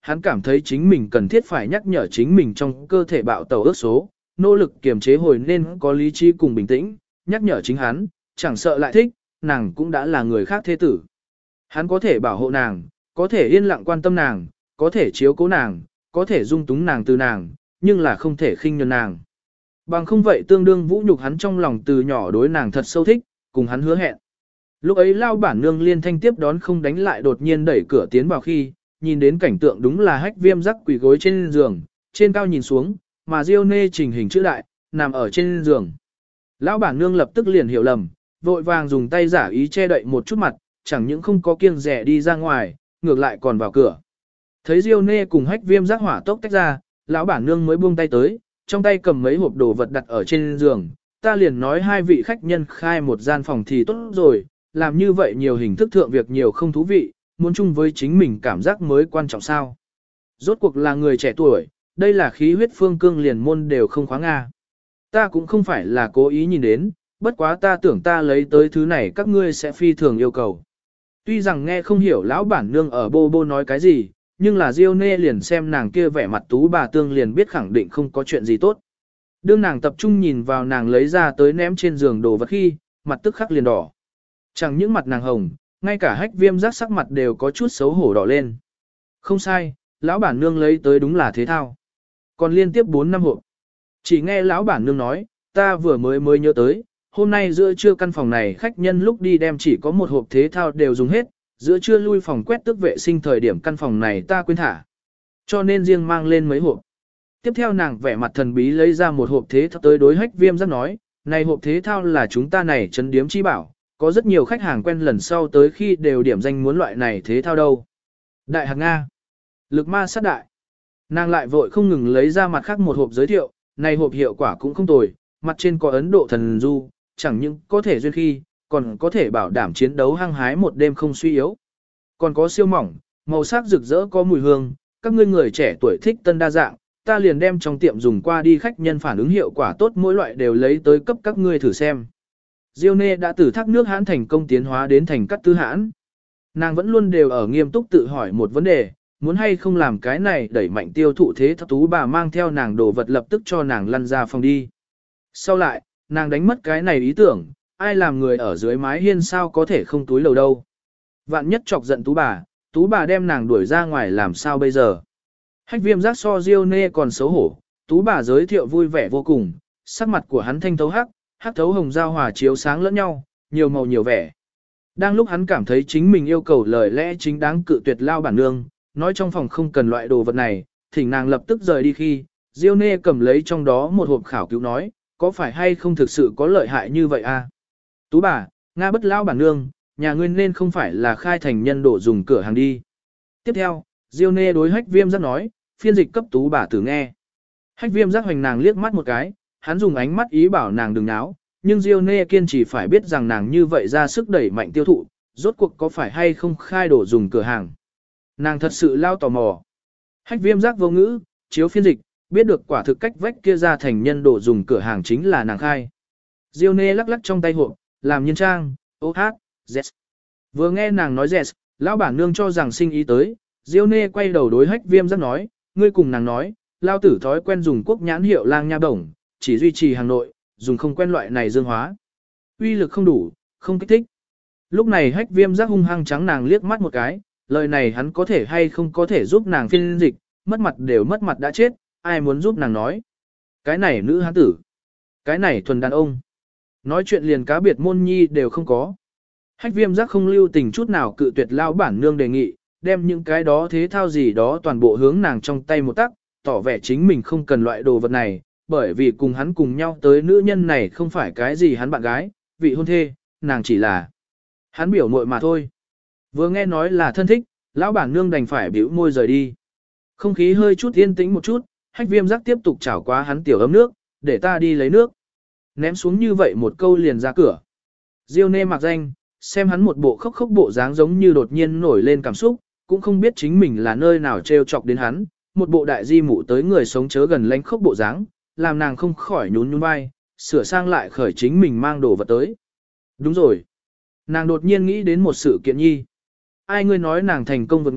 hắn cảm thấy chính mình cần thiết phải nhắc nhở chính mình trong cơ thể bạo tẩu ước số, nỗ lực kiềm chế hồi nên có lý trí cùng bình tĩnh, nhắc nhở chính hắn, chẳng sợ lại thích, nàng cũng đã là người khác thế tử. Hắn có thể bảo hộ nàng, có thể yên lặng quan tâm nàng, có thể chiếu cố nàng, có thể dung túng nàng từ nàng, nhưng là không thể khinh nhẫn nàng. Bằng không vậy tương đương vũ nhục hắn trong lòng từ nhỏ đối nàng thật sâu thích, cùng hắn hứa hẹn. Lúc ấy lao bản nương liên thanh tiếp đón không đánh lại đột nhiên đẩy cửa tiến vào khi, nhìn đến cảnh tượng đúng là Hách Viêm rắc quỳ gối trên giường, trên cao nhìn xuống, mà Diêu Nê trình hình chữ đại, nằm ở trên giường. Lão bản nương lập tức liền hiểu lầm, vội vàng dùng tay giả ý che đậy một chút mặt, chẳng những không có kiêng dè đi ra ngoài, ngược lại còn vào cửa. Thấy Diêu Nê cùng Hách Viêm rắc hỏa tốc tách ra, lão bản nương mới buông tay tới, trong tay cầm mấy hộp đồ vật đặt ở trên giường, ta liền nói hai vị khách nhân khai một gian phòng thì tốt rồi, làm như vậy nhiều hình thức thượng việc nhiều không thú vị, muốn chung với chính mình cảm giác mới quan trọng sao. Rốt cuộc là người trẻ tuổi, đây là khí huyết phương cương liền môn đều không khóa Nga. Ta cũng không phải là cố ý nhìn đến, bất quá ta tưởng ta lấy tới thứ này các ngươi sẽ phi thường yêu cầu. Tuy rằng nghe không hiểu lão bản nương ở bô bô nói cái gì, nhưng là Diêu Nê liền xem nàng kia vẻ mặt tú bà tương liền biết khẳng định không có chuyện gì tốt. Đương nàng tập trung nhìn vào nàng lấy ra tới ném trên giường đồ vật khi, mặt tức khắc liền đỏ. Chẳng những mặt nàng hồng, ngay cả Hách Viêm rắc sắc mặt đều có chút xấu hổ đỏ lên. Không sai, lão bản nương lấy tới đúng là thế thao. Còn liên tiếp 4 năm hộp. Chỉ nghe lão bản nương nói, ta vừa mới nhớ tới, hôm nay giữa trưa căn phòng này khách nhân lúc đi đem chỉ có một hộp thế thao đều dùng hết, giữa trưa lui phòng quét tước vệ sinh thời điểm căn phòng này ta quên thả. Cho nên riêng mang lên mấy hộp. Tiếp theo nàng vẻ mặt thần bí lấy ra một hộp thế thao tới đối Hách Viêm rắc nói, này hộp thế thao là chúng ta này trấn điếm chi bảo, có rất nhiều khách hàng quen lần sau tới khi đều điểm danh muốn loại này thế thao đâu. Đại hạc Nga. Lực ma sát đại. Nàng lại vội không ngừng lấy ra mặt khác một hộp giới thiệu, này hộp hiệu quả cũng không tồi, mặt trên có Ấn Độ thần du, chẳng những có thể duyên khi, còn có thể bảo đảm chiến đấu hăng hái một đêm không suy yếu. Còn có siêu mỏng, màu sắc rực rỡ có mùi hương, các ngươi người trẻ tuổi thích tân đa dạng, ta liền đem trong tiệm dùng qua đi khách nhân phản ứng hiệu quả tốt mỗi loại đều lấy tới cấp các ngươi thử xem. Diêu Nê đã từ thác nước hãn thành công tiến hóa đến thành cắt tư hãn. Nàng vẫn luôn đều ở nghiêm túc tự hỏi một vấn đề, muốn hay không làm cái này đẩy mạnh tiêu thụ thế thấp tú bà mang theo nàng đồ vật lập tức cho nàng lăn ra phòng đi. Sau lại, nàng đánh mất cái này ý tưởng, ai làm người ở dưới mái hiên sao có thể không túi lầu đâu. Vạn nhất chọc giận tú bà đem nàng đuổi ra ngoài làm sao bây giờ. Hách Viêm rắc so Diêu Nê còn xấu hổ, tú bà giới thiệu vui vẻ vô cùng, sắc mặt của hắn thanh thấu hắc thấu hồng giao hòa chiếu sáng lẫn nhau, nhiều màu nhiều vẻ. Đang lúc hắn cảm thấy chính mình yêu cầu lời lẽ chính đáng cự tuyệt lao bản nương, nói trong phòng không cần loại đồ vật này, thỉnh nàng lập tức rời đi khi, Diêu Nê cầm lấy trong đó một hộp khảo cứu nói, có phải hay không thực sự có lợi hại như vậy à? Tú bà, Nga bất lao bản nương, nhà ngươi nên không phải là khai thành nhân đổ dùng cửa hàng đi. Tiếp theo, Diêu Nê đối Hách Viêm rắc nói, phiên dịch cấp tú bà tử nghe. Hách Viêm rắc hoành nàng liếc mắt một cái, hắn dùng ánh mắt ý bảo nàng đừng náo, nhưng Diêu Nê kiên trì phải biết rằng nàng như vậy ra sức đẩy mạnh tiêu thụ, rốt cuộc có phải hay không khai đổ dùng cửa hàng. Nàng thật sự lao tò mò. Hách Viêm rắc vô ngữ, chiếu phiên dịch, biết được quả thực cách vách kia ra thành nhân đổ dùng cửa hàng chính là nàng khai. Diêu Nê lắc lắc trong tay hộp, làm nhân trang, ô hát, yes. Vừa nghe nàng nói yes, lão bản nương cho rằng sinh ý tới, Diêu Nê quay đầu đối Hách Viêm rắc nói, ngươi cùng nàng nói, lao tử thói quen dùng quốc nhãn hiệu lang nha bổng, chỉ duy trì hàng nội, dùng không quen loại này dương hóa. Uy lực không đủ, không kích thích. Lúc này Hách Viêm rắc hung hăng trắng nàng liếc mắt một cái, lời này hắn có thể hay không có thể giúp nàng phiên dịch, mất mặt đều mất mặt đã chết, ai muốn giúp nàng nói. Cái này nữ hán tử, cái này thuần đàn ông. Nói chuyện liền cá biệt môn nhi đều không có. Hách Viêm rắc không lưu tình chút nào cự tuyệt lao bản nương đề nghị, đem những cái đó thế thao gì đó toàn bộ hướng nàng trong tay một tắc, tỏ vẻ chính mình không cần loại đồ vật này, bởi vì cùng hắn cùng nhau tới nữ nhân này không phải cái gì hắn bạn gái, vị hôn thê, nàng chỉ là hắn biểu muội mà thôi. Vừa nghe nói là thân thích, lão bản nương đành phải bĩu môi rời đi. Không khí hơi chút yên tĩnh một chút, Hách Viêm rắc tiếp tục chảo qua hắn tiểu ấm nước, để ta đi lấy nước. Ném xuống như vậy một câu liền ra cửa. Diêu Nê mặc danh, xem hắn một bộ khóc bộ dáng giống như đột nhiên nổi lên cảm xúc, cũng không biết chính mình là nơi nào trêu chọc đến hắn, một bộ đại di mụ tới người sống chớ gần lánh khóc bộ dáng, làm nàng không khỏi nhún vai, sửa sang lại khởi chính mình mang đồ vật tới. Đúng rồi. Nàng đột nhiên nghĩ đến một sự kiện nhi. Ai ngươi nói nàng thành công vượt ngục,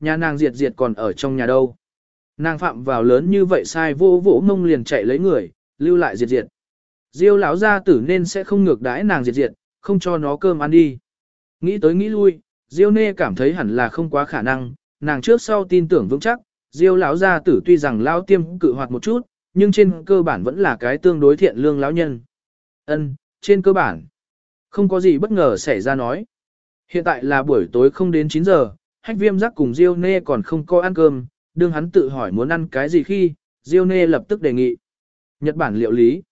nhà nàng Diệt Diệt còn ở trong nhà đâu. Nàng phạm vào lớn như vậy sai vô vỗ mông liền chạy lấy người, lưu lại Diệt Diệt. Diêu lão gia tử nên sẽ không ngược đãi nàng Diệt Diệt, không cho nó cơm ăn đi. Nghĩ tới nghĩ lui, Diêu Nê cảm thấy hẳn là không quá khả năng, nàng trước sau tin tưởng vững chắc, Diêu lão gia tử tuy rằng lão tiêm cự hoạt một chút, nhưng trên cơ bản vẫn là cái tương đối thiện lương lão nhân. Ân, trên cơ bản, không có gì bất ngờ xảy ra nói. Hiện tại là buổi tối không đến 9 giờ, Hách Viêm Giác cùng Diêu Nê còn không có ăn cơm, đương hắn tự hỏi muốn ăn cái gì khi, Diêu Nê lập tức đề nghị. Nhật Bản liệu lý.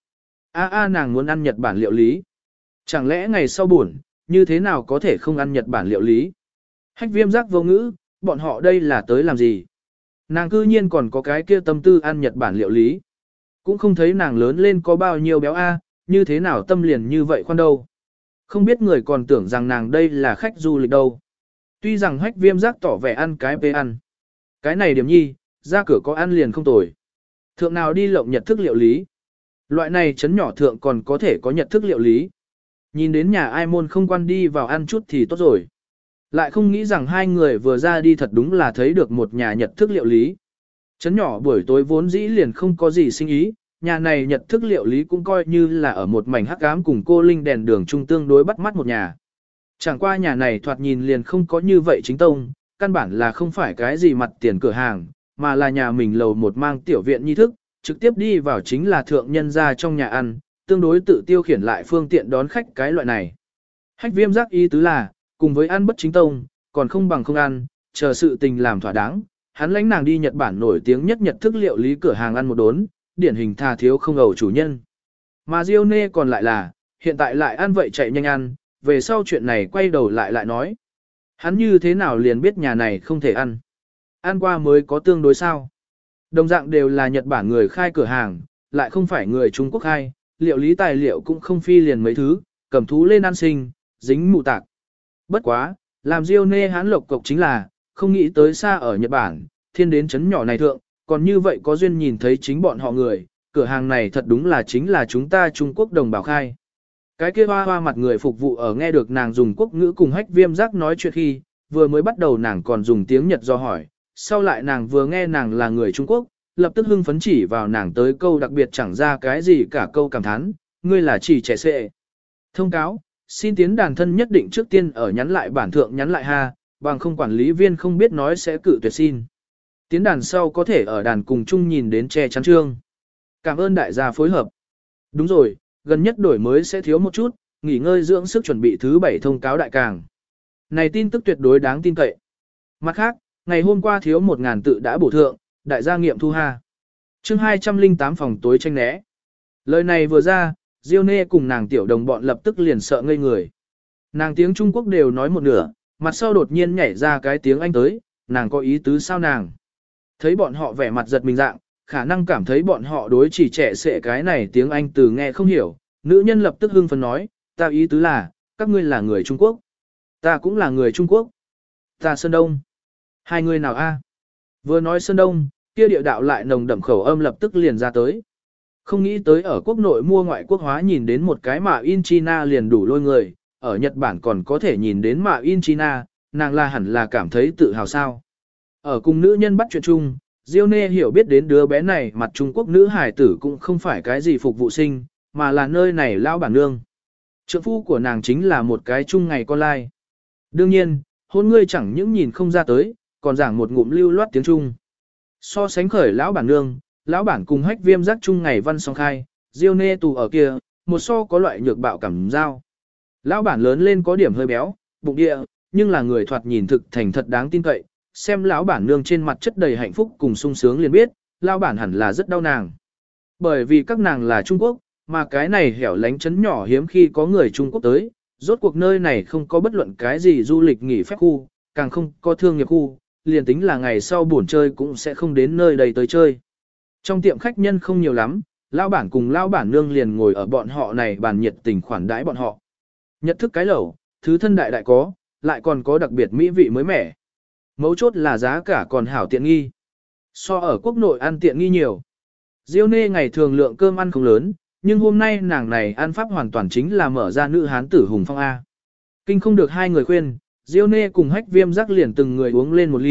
Nàng muốn ăn Nhật Bản liệu lý. Chẳng lẽ ngày sau buồn, như thế nào có thể không ăn Nhật Bản liệu lý? Hách Viêm Giác vô ngữ, bọn họ đây là tới làm gì? Nàng cư nhiên còn có cái kia tâm tư ăn Nhật Bản liệu lý. Cũng không thấy nàng lớn lên có bao nhiêu béo như thế nào tâm liền như vậy khoan đâu. Không biết người còn tưởng rằng nàng đây là khách du lịch đâu. Tuy rằng Hách Viêm Giác tỏ vẻ ăn cái bê ăn. Cái này điểm nhi, ra cửa có ăn liền không tồi. Thượng nào đi lộng nhật thức liệu lý. Loại này chấn nhỏ thượng còn có thể có nhật thức liệu lý. Nhìn đến nhà ai môn không quan đi vào ăn chút thì tốt rồi. Lại không nghĩ rằng hai người vừa ra đi thật đúng là thấy được một nhà nhật thức liệu lý. Chấn nhỏ buổi tối vốn dĩ liền không có gì sinh ý, nhà này nhật thức liệu lý cũng coi như là ở một mảnh hắc ám cùng cô linh đèn đường trung tương đối bắt mắt một nhà. Chẳng qua nhà này thoạt nhìn liền không có như vậy chính tông, căn bản là không phải cái gì mặt tiền cửa hàng, mà là nhà mình lầu một mang tiểu viện nhi thức, trực tiếp đi vào chính là thượng nhân ra trong nhà ăn, tương đối tự tiêu khiển lại phương tiện đón khách cái loại này. Hách Viêm Giác ý tứ là, cùng với ăn bất chính tông, còn không bằng không ăn, chờ sự tình làm thỏa đáng, hắn lãnh nàng đi Nhật Bản nổi tiếng nhất nhật thức liệu lý cửa hàng ăn một đốn, điển hình thà thiếu không ẩu chủ nhân. Mà Diêu Nê còn lại là, hiện tại lại ăn vậy chạy nhanh ăn, về sau chuyện này quay đầu lại nói. Hắn như thế nào liền biết nhà này không thể ăn. Ăn qua mới có tương đối sao. Đồng dạng đều là Nhật Bản người khai cửa hàng, lại không phải người Trung Quốc khai, liệu lý tài liệu cũng không phi liền mấy thứ, cầm thú lên ăn sinh, dính mụ tạc. Bất quá, làm Diêu Nê hắn lộc cộc chính là, không nghĩ tới xa ở Nhật Bản, thiên đến chấn nhỏ này thượng, còn như vậy có duyên nhìn thấy chính bọn họ người, cửa hàng này thật đúng là chính là chúng ta Trung Quốc đồng bào khai. Cái kia hoa hoa mặt người phục vụ ở nghe được nàng dùng quốc ngữ cùng Hách Viêm Giác nói chuyện khi, vừa mới bắt đầu nàng còn dùng tiếng Nhật do hỏi, sau lại nàng vừa nghe nàng là người Trung Quốc, lập tức hưng phấn chỉ vào nàng tới câu đặc biệt chẳng ra cái gì cả câu cảm thán, ngươi là chỉ trẻ sệ. Thông cáo, xin tiến đàn thân nhất định trước tiên ở nhắn lại bản thượng nhắn lại ha, bằng không quản lý viên không biết nói sẽ cự tuyệt xin. Tiến đàn sau có thể ở đàn cùng chung nhìn đến che chắn trương. Cảm ơn đại gia phối hợp. Đúng rồi, gần nhất đổi mới sẽ thiếu một chút, nghỉ ngơi dưỡng sức chuẩn bị thứ 7 thông cáo đại càng. Này tin tức tuyệt đối đáng tin cậy. Mặt khác, ngày hôm qua thiếu 1.000 tự đã bổ thượng, đại gia nghiệm thu ha. Chương 208 phòng tối tranh né. Lời này vừa ra, Diêu Nê cùng nàng tiểu đồng bọn lập tức liền sợ ngây người. Nàng tiếng Trung Quốc đều nói một nửa, mặt sau đột nhiên nhảy ra cái tiếng Anh tới, nàng có ý tứ sao nàng. Thấy bọn họ vẻ mặt giật mình dạng, khả năng cảm thấy bọn họ đối chỉ trẻ sệ cái này tiếng Anh từ nghe không hiểu, nữ nhân lập tức hưng phấn nói, ta ý tứ là, các ngươi là người Trung Quốc. Ta cũng là người Trung Quốc. Ta Sơn Đông. Hai người nào a? Vừa nói Sơn Đông, kia địa đạo lại nồng đậm khẩu âm lập tức liền ra tới. Không nghĩ tới ở quốc nội mua ngoại quốc hóa nhìn đến một cái mạ in China liền đủ lôi người, ở Nhật Bản còn có thể nhìn đến mạ in China, nàng là hẳn là cảm thấy tự hào sao. Ở cùng nữ nhân bắt chuyện chung, Diêu Nê hiểu biết đến đứa bé này mặt Trung Quốc nữ hài tử cũng không phải cái gì phục vụ sinh, mà là nơi này lao bản nương. Trượng phu của nàng chính là một cái chung ngày con lai. Đương nhiên, hôn ngươi chẳng những nhìn không ra tới, còn giảng một ngụm lưu loát tiếng Trung. So sánh khởi lão bản nương, lão bản cùng Hách Viêm Giác chung ngày văn song khai, Diêu Nê tù ở kia, một so có loại nhược bạo cảm giao. Lão bản lớn lên có điểm hơi béo, bụng địa, nhưng là người thoạt nhìn thực thành thật đáng tin cậy, xem lão bản nương trên mặt chất đầy hạnh phúc cùng sung sướng liền biết, lão bản hẳn là rất đau nàng. Bởi vì các nàng là Trung Quốc, mà cái này hẻo lánh chấn nhỏ hiếm khi có người Trung Quốc tới, rốt cuộc nơi này không có bất luận cái gì du lịch nghỉ phép khu, càng không có thương nghiệp khu, liền tính là ngày sau buồn chơi cũng sẽ không đến nơi đây tới chơi. Trong tiệm khách nhân không nhiều lắm, lão bản cùng lão bản nương liền ngồi ở bọn họ này bàn nhiệt tình khoản đãi bọn họ. Nhật thức cái lẩu, thứ thân đại đại có, lại còn có đặc biệt mỹ vị mới mẻ. Mấu chốt là giá cả còn hảo tiện nghi. So ở quốc nội ăn tiện nghi nhiều. Diêu Nê ngày thường lượng cơm ăn không lớn, nhưng hôm nay nàng này ăn pháp hoàn toàn chính là mở ra nữ hán tử hùng phong A. Kinh không được hai người khuyên, Diêu Nê cùng Hách Viêm Giác liền từng người uống lên một ly,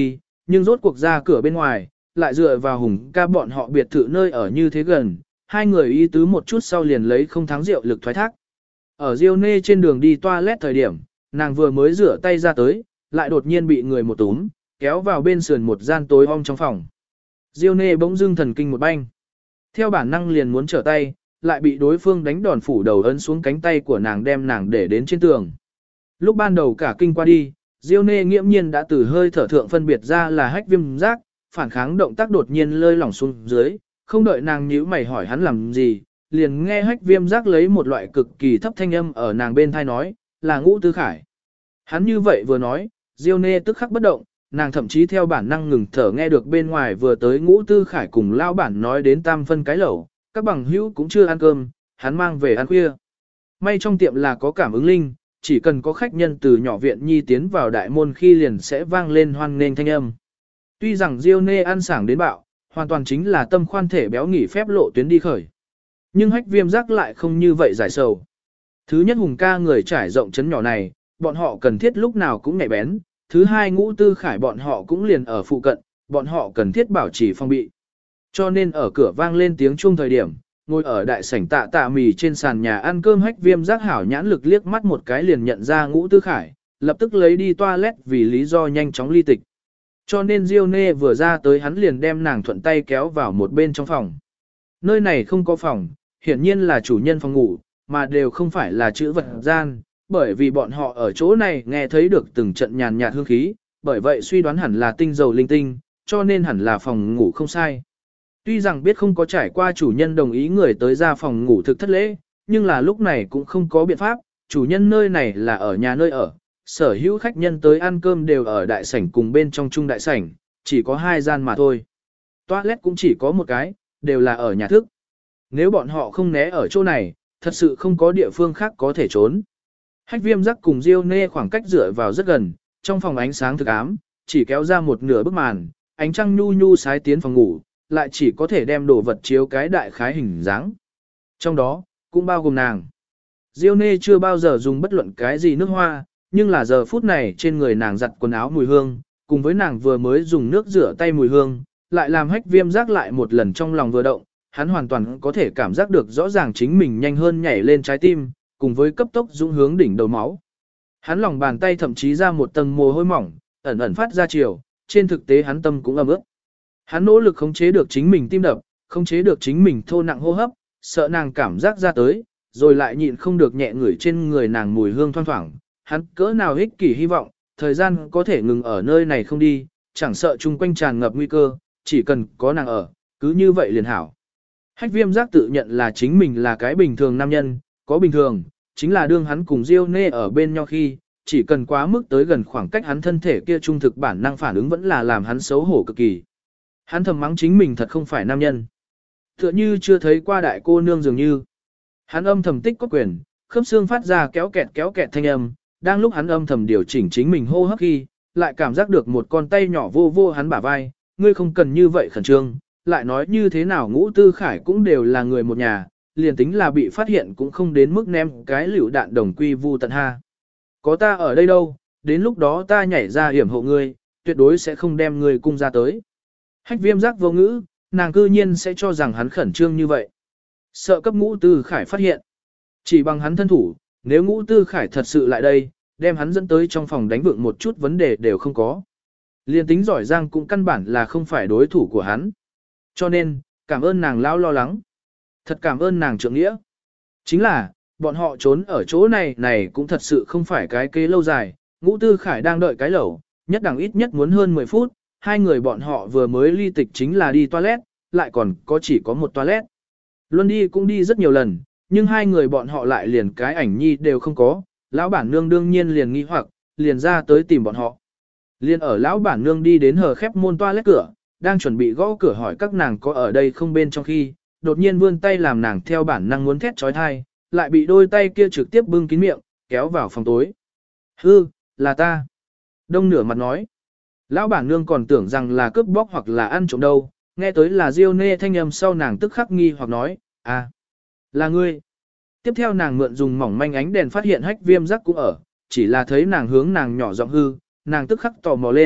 nhưng rốt cuộc ra cửa bên ngoài, lại dựa vào Hùng ca bọn họ biệt thự nơi ở như thế gần, hai người ý tứ một chút sau liền lấy không thắng rượu lực thoái thác. Ở Diêu Nê trên đường đi toilet thời điểm, nàng vừa mới rửa tay ra tới, lại đột nhiên bị người một túm, kéo vào bên sườn một gian tối om trong phòng. Diêu Nê bỗng dưng thần kinh một banh. Theo bản năng liền muốn trở tay, lại bị đối phương đánh đòn phủ đầu ấn xuống cánh tay của nàng đem nàng để đến trên tường. Lúc ban đầu cả kinh qua đi, Diêu Nê nghiễm nhiên đã từ hơi thở thượng phân biệt ra là hách viêm giác, phản kháng động tác đột nhiên lơi lỏng xuống dưới, không đợi nàng nhíu mày hỏi hắn làm gì, liền nghe hách viêm giác lấy một loại cực kỳ thấp thanh âm ở nàng bên thai nói, là Ngũ Tư Khải. Hắn như vậy vừa nói, Diêu Nê tức khắc bất động, nàng thậm chí theo bản năng ngừng thở nghe được bên ngoài vừa tới Ngũ Tư Khải cùng lao bản nói đến tam phân cái lẩu, các bằng hữu cũng chưa ăn cơm, hắn mang về ăn khuya. May trong tiệm là có cảm ứng linh, chỉ cần có khách nhân từ nhỏ viện nhi tiến vào đại môn khi liền sẽ vang lên hoan nghênh thanh âm. Tuy rằng Diêu Nê ăn sảng đến bạo, hoàn toàn chính là tâm khoan thể béo nghỉ phép lộ tuyến đi khởi. Nhưng hách viêm giác lại không như vậy giải sầu. Thứ nhất Hùng ca người trải rộng chấn nhỏ này, bọn họ cần thiết lúc nào cũng nhạy bén. Thứ hai Ngũ Tư Khải bọn họ cũng liền ở phụ cận, bọn họ cần thiết bảo trì phong bị. Cho nên ở cửa vang lên tiếng chuông thời điểm, ngồi ở đại sảnh tạ tạ mì trên sàn nhà ăn cơm hách viêm giác hảo nhãn lực liếc mắt một cái liền nhận ra Ngũ Tư Khải, lập tức lấy đi toilet vì lý do nhanh chóng ly tịch. Cho nên Diêu Nê vừa ra tới hắn liền đem nàng thuận tay kéo vào một bên trong phòng. Nơi này không có phòng, hiển nhiên là chủ nhân phòng ngủ, mà đều không phải là chữ vật gian, bởi vì bọn họ ở chỗ này nghe thấy được từng trận nhàn nhạt hương khí, bởi vậy suy đoán hẳn là tinh dầu linh tinh, cho nên hẳn là phòng ngủ không sai. Tuy rằng biết không có trải qua chủ nhân đồng ý người tới ra phòng ngủ thực thất lễ, nhưng là lúc này cũng không có biện pháp, chủ nhân nơi này là ở nhà nơi ở, sở hữu khách nhân tới ăn cơm đều ở đại sảnh cùng bên trong trung đại sảnh, chỉ có 2 gian mà thôi. Toilet cũng chỉ có một cái, đều là ở nhà thức. Nếu bọn họ không né ở chỗ này, thật sự không có địa phương khác có thể trốn. Hách viêm giác cùng Diêu Nê khoảng cách dựa vào rất gần, trong phòng ánh sáng thực ám, chỉ kéo ra một nửa bức màn, ánh trăng nhu nhu sái tiến phòng ngủ, lại chỉ có thể đem đồ vật chiếu cái đại khái hình dáng. Trong đó, cũng bao gồm nàng. Diêu Nê chưa bao giờ dùng bất luận cái gì nước hoa, nhưng là giờ phút này trên người nàng giặt quần áo mùi hương, cùng với nàng vừa mới dùng nước rửa tay mùi hương, lại làm hách viêm giác lại một lần trong lòng vừa động, hắn hoàn toàn có thể cảm giác được rõ ràng chính mình nhanh hơn nhảy lên trái tim, cùng với cấp tốc dũng hướng đỉnh đầu máu. Hắn lòng bàn tay thậm chí ra một tầng mồ hôi mỏng, ẩn ẩn phát ra chiều, trên thực tế hắn tâm cũng ấm ướt. Hắn nỗ lực khống chế được chính mình tim đập, khống chế được chính mình thô nặng hô hấp, sợ nàng cảm giác ra tới, rồi lại nhịn không được nhẹ ngửi trên người nàng mùi hương thoang thoảng. Hắn cỡ nào ích kỷ hy vọng, thời gian có thể ngừng ở nơi này không đi, chẳng sợ chung quanh tràn ngập nguy cơ, chỉ cần có nàng ở, cứ như vậy liền hảo. Hách viêm giác tự nhận là chính mình là cái bình thường nam nhân, có bình thường, chính là đương hắn cùng Diêu Nê ở bên nhau khi, chỉ cần quá mức tới gần khoảng cách hắn thân thể kia trung thực bản năng phản ứng vẫn là làm hắn xấu hổ cực kỳ. Hắn thầm mắng chính mình thật không phải nam nhân. Tựa như chưa thấy qua đại cô nương dường như. Hắn âm thầm tích có quyền, khớp xương phát ra kéo kẹt thanh âm, đang lúc hắn âm thầm điều chỉnh chính mình hô hấp khi, lại cảm giác được một con tay nhỏ vô vô hắn bả vai, ngươi không cần như vậy khẩn trương, lại nói như thế nào Ngũ Tư Khải cũng đều là người một nhà, liền tính là bị phát hiện cũng không đến mức ném cái liều đạn đồng quy vu tận ha. Có ta ở đây đâu, đến lúc đó ta nhảy ra hiểm hộ ngươi, tuyệt đối sẽ không đem ngươi cung ra tới. Hách viêm giác vô ngữ, nàng cư nhiên sẽ cho rằng hắn khẩn trương như vậy. Sợ cấp Ngũ Tư Khải phát hiện. Chỉ bằng hắn thân thủ, nếu Ngũ Tư Khải thật sự lại đây, đem hắn dẫn tới trong phòng đánh vượng một chút vấn đề đều không có. Liên tính giỏi giang cũng căn bản là không phải đối thủ của hắn. Cho nên, cảm ơn nàng lão lo lắng. Thật cảm ơn nàng trượng nghĩa. Chính là, bọn họ trốn ở chỗ này cũng thật sự không phải cái kế lâu dài. Ngũ Tư Khải đang đợi cái lẩu, nhất đẳng ít nhất muốn hơn 10 phút. Hai người bọn họ vừa mới ly tịch chính là đi toilet, lại còn có chỉ có một toilet. Luân đi cũng đi rất nhiều lần, nhưng hai người bọn họ lại liền cái ảnh nhi đều không có. Lão bản nương đương nhiên liền nghi hoặc, liền ra tới tìm bọn họ. Liền ở lão bản nương đi đến hờ khép môn toilet cửa, đang chuẩn bị gõ cửa hỏi các nàng có ở đây không bên trong khi, đột nhiên vươn tay làm nàng theo bản năng muốn thét trói thai, lại bị đôi tay kia trực tiếp bưng kín miệng, kéo vào phòng tối. Hư, là ta. Đông nửa mặt nói. Lão bản nương còn tưởng rằng là cướp bóc hoặc là ăn trộm đâu, nghe tới là Diêu Nê thanh âm sau nàng tức khắc nghi hoặc nói, à, là ngươi. Tiếp theo nàng mượn dùng mỏng manh ánh đèn phát hiện hách viêm giác cũng ở, chỉ là thấy nàng hướng nàng nhỏ giọng hư, nàng tức khắc tò mò lên,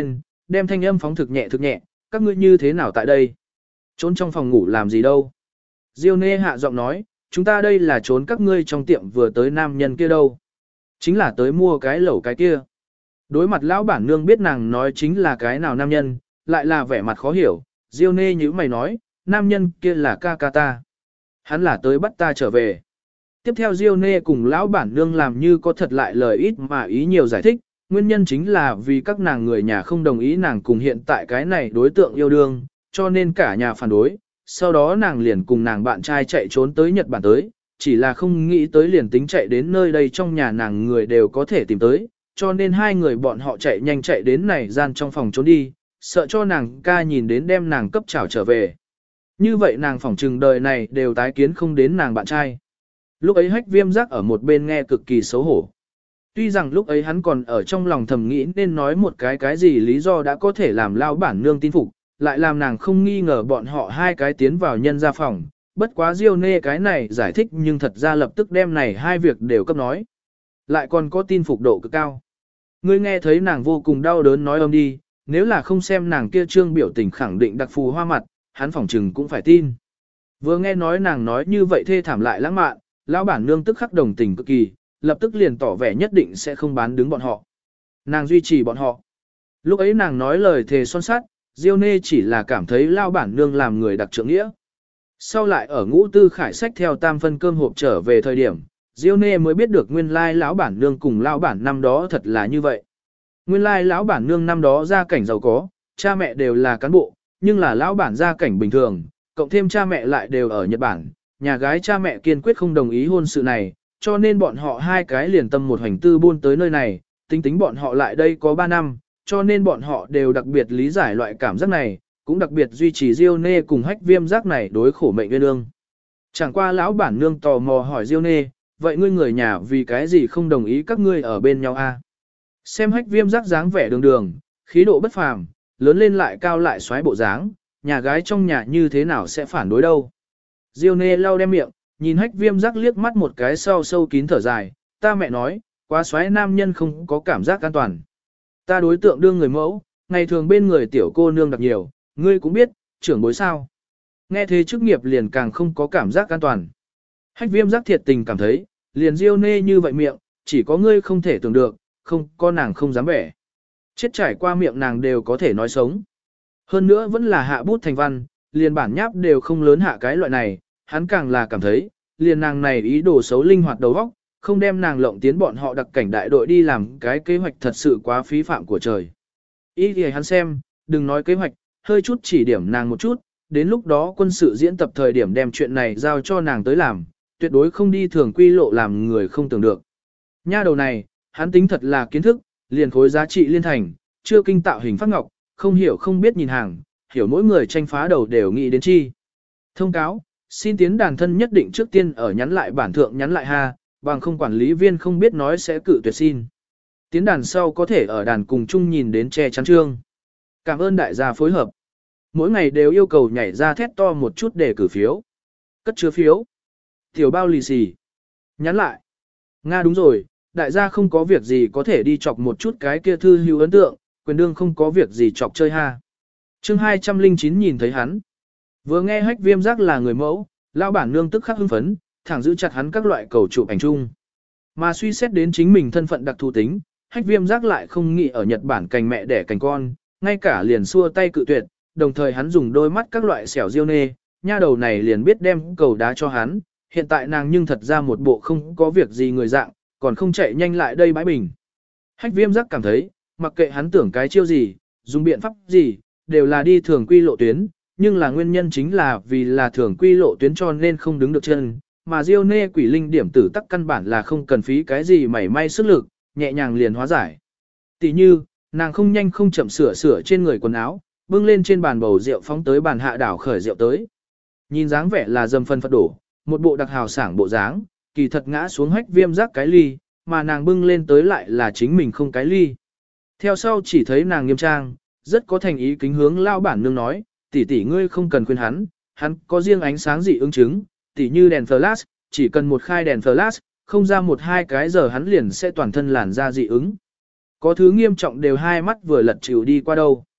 đem thanh âm phóng thực nhẹ, các ngươi như thế nào tại đây? Trốn trong phòng ngủ làm gì đâu? Diêu Nê hạ giọng nói, chúng ta đây là trốn các ngươi trong tiệm vừa tới nam nhân kia đâu. Chính là tới mua cái lẩu cái kia. Đối mặt lão bản nương biết nàng nói chính là cái nào nam nhân, lại là vẻ mặt khó hiểu. Diêu Nê nhíu mày nói, nam nhân kia là ca ca ta. Hắn là tới bắt ta trở về. Tiếp theo Diêu Nê cùng lão bản nương làm như có thật lại lời ít mà ý nhiều giải thích. Nguyên nhân chính là vì các nàng người nhà không đồng ý nàng cùng hiện tại cái này đối tượng yêu đương, cho nên cả nhà phản đối. Sau đó nàng liền cùng nàng bạn trai chạy trốn tới Nhật Bản tới, chỉ là không nghĩ tới liền tính chạy đến nơi đây trong nhà nàng người đều có thể tìm tới, cho nên hai người bọn họ chạy nhanh chạy đến này gian trong phòng trốn đi, sợ cho nàng ca nhìn đến đem nàng cấp trảo trở về. Như vậy nàng phỏng trừng đời này đều tái kiến không đến nàng bạn trai. Lúc ấy Hách Viêm Giác ở một bên nghe cực kỳ xấu hổ. Tuy rằng lúc ấy hắn còn ở trong lòng thầm nghĩ nên nói một cái gì lý do đã có thể làm lao bản nương tin phục, lại làm nàng không nghi ngờ bọn họ hai cái tiến vào nhân gia phòng, bất quá Diêu Nê cái này giải thích nhưng thật ra lập tức đem này hai việc đều cấp nói. Lại còn có tin phục độ cực cao. Ngươi nghe thấy nàng vô cùng đau đớn nói đi, nếu là không xem nàng kia trương biểu tình khẳng định đặc phù hoa mặt, hắn phỏng chừng cũng phải tin. Vừa nghe nói nàng nói như vậy thê thảm lại lãng mạn, lão bản nương tức khắc đồng tình cực kỳ, lập tức liền tỏ vẻ nhất định sẽ không bán đứng bọn họ. Nàng duy trì bọn họ. Lúc ấy nàng nói lời thề son sát, Diêu Nê chỉ là cảm thấy lao bản nương làm người đặc trượng nghĩa. Sau lại ở Ngũ Tư Khải sách theo tam phân cơm hộp trở về thời điểm, Diêu Nê mới biết được nguyên lai lão bản nương cùng lão bản năm đó thật là như vậy. Nguyên lai lão bản nương năm đó gia cảnh giàu có, cha mẹ đều là cán bộ, nhưng là lão bản gia cảnh bình thường, cộng thêm cha mẹ lại đều ở Nhật Bản, nhà gái cha mẹ kiên quyết không đồng ý hôn sự này, cho nên bọn họ hai cái liền tâm một hành tư buôn tới nơi này, tính bọn họ lại đây có 3 năm, cho nên bọn họ đều đặc biệt lý giải loại cảm giác này, cũng đặc biệt duy trì Diêu Nê cùng Hách Viêm Giác này đối khổ mệnh nguyên ương. Chẳng qua lão bản nương tò mò hỏi Diêu Nê, vậy ngươi người nhà vì cái gì không đồng ý các ngươi ở bên nhau a? Xem Hách Viêm Giác dáng vẻ đường đường, khí độ bất phàm, lớn lên lại cao lại xoáy bộ dáng, nhà gái trong nhà như thế nào sẽ phản đối đâu. Diêu Nê lau đem miệng, nhìn Hách Viêm Giác liếc mắt một cái sau sâu kín thở dài, ta mẹ nói, quá xoáy nam nhân không có cảm giác an toàn. Ta đối tượng đương người mẫu, ngày thường bên người tiểu cô nương đặc nhiều, ngươi cũng biết, trưởng bối sao. Nghe thế chức nghiệp liền càng không có cảm giác an toàn. Hách Viêm Giác thiệt tình cảm thấy, liền Diêu Nê như vậy miệng, chỉ có ngươi không thể tưởng được, không có nàng không dám bẻ. Chết trải qua miệng nàng đều có thể nói sống. Hơn nữa vẫn là hạ bút thành văn, liền bản nháp đều không lớn hạ cái loại này, hắn càng là cảm thấy, liền nàng này ý đồ xấu linh hoạt đầu óc, không đem nàng lộng tiến bọn họ đặc cảnh đại đội đi làm cái kế hoạch thật sự quá phí phạm của trời. Ý thì hắn xem, đừng nói kế hoạch, hơi chút chỉ điểm nàng một chút, đến lúc đó quân sự diễn tập thời điểm đem chuyện này giao cho nàng tới làm, tuyệt đối không đi thường quy lộ làm người không tưởng được. Nha đầu này, hắn tính thật là kiến thức, liền khối giá trị liên thành, chưa kinh tạo hình phát ngọc, không hiểu không biết nhìn hàng, hiểu mỗi người tranh phá đầu đều nghĩ đến chi. Thông cáo, xin tiến đàn thân nhất định trước tiên ở nhắn lại bản thượng nhắn lại ha, bằng không quản lý viên không biết nói sẽ cự tuyệt xin. Tiến đàn sau có thể ở đàn cùng chung nhìn đến che chắn trương. Cảm ơn đại gia phối hợp. Mỗi ngày đều yêu cầu nhảy ra thét to một chút để cử phiếu. Cất chứa phiếu. Tiểu bao lì xì. Nhắn lại. Nga đúng rồi, đại gia không có việc gì có thể đi chọc một chút cái kia thư hữu ấn tượng, quyền đương không có việc gì chọc chơi ha. Chương 209 nhìn thấy hắn. Vừa nghe Hách Viêm Giác là người mẫu, lão bản nương tức khắc hưng phấn, thẳng giữ chặt hắn các loại cầu chụp ảnh chung. Mà suy xét đến chính mình thân phận đặc thù tính, Hách Viêm Giác lại không nghĩ ở Nhật Bản cành mẹ đẻ cành con, ngay cả liền xua tay cự tuyệt, đồng thời hắn dùng đôi mắt các loại xẻo Diêu Nê, nha đầu này liền biết đem cầu đá cho hắn, hiện tại nàng nhưng thật ra một bộ không có việc gì người dạng, còn không chạy nhanh lại đây bãi bình. Hách Viêm Giác cảm thấy, mặc kệ hắn tưởng cái chiêu gì, dùng biện pháp gì, đều là đi thường quy lộ tuyến, nhưng là nguyên nhân chính là vì là thường quy lộ tuyến cho nên không đứng được chân, mà Diêu Nê quỷ linh điểm tử tắc căn bản là không cần phí cái gì mảy may sức lực, nhẹ nhàng liền hóa giải. Tỷ như, nàng không nhanh không chậm sửa trên người quần áo, bưng lên trên bàn bầu rượu phóng tới bàn hạ đảo khởi rượu tới. Nhìn dáng vẻ là dầm phân phật đổ, một bộ đặc hào sảng bộ dáng, kỳ thật ngã xuống Hách Viêm Giác cái ly, mà nàng bưng lên tới lại là chính mình không cái ly. Theo sau chỉ thấy nàng nghiêm trang, rất có thành ý kính hướng lao bản nương nói, tỷ tỷ ngươi không cần khuyên hắn có riêng ánh sáng dị ứng chứng, tỷ như đèn flash, chỉ cần một khai đèn flash, không ra 1-2 cái giờ hắn liền sẽ toàn thân làn ra dị ứng. Có thứ nghiêm trọng đều hai mắt vừa lật chịu đi qua đâu.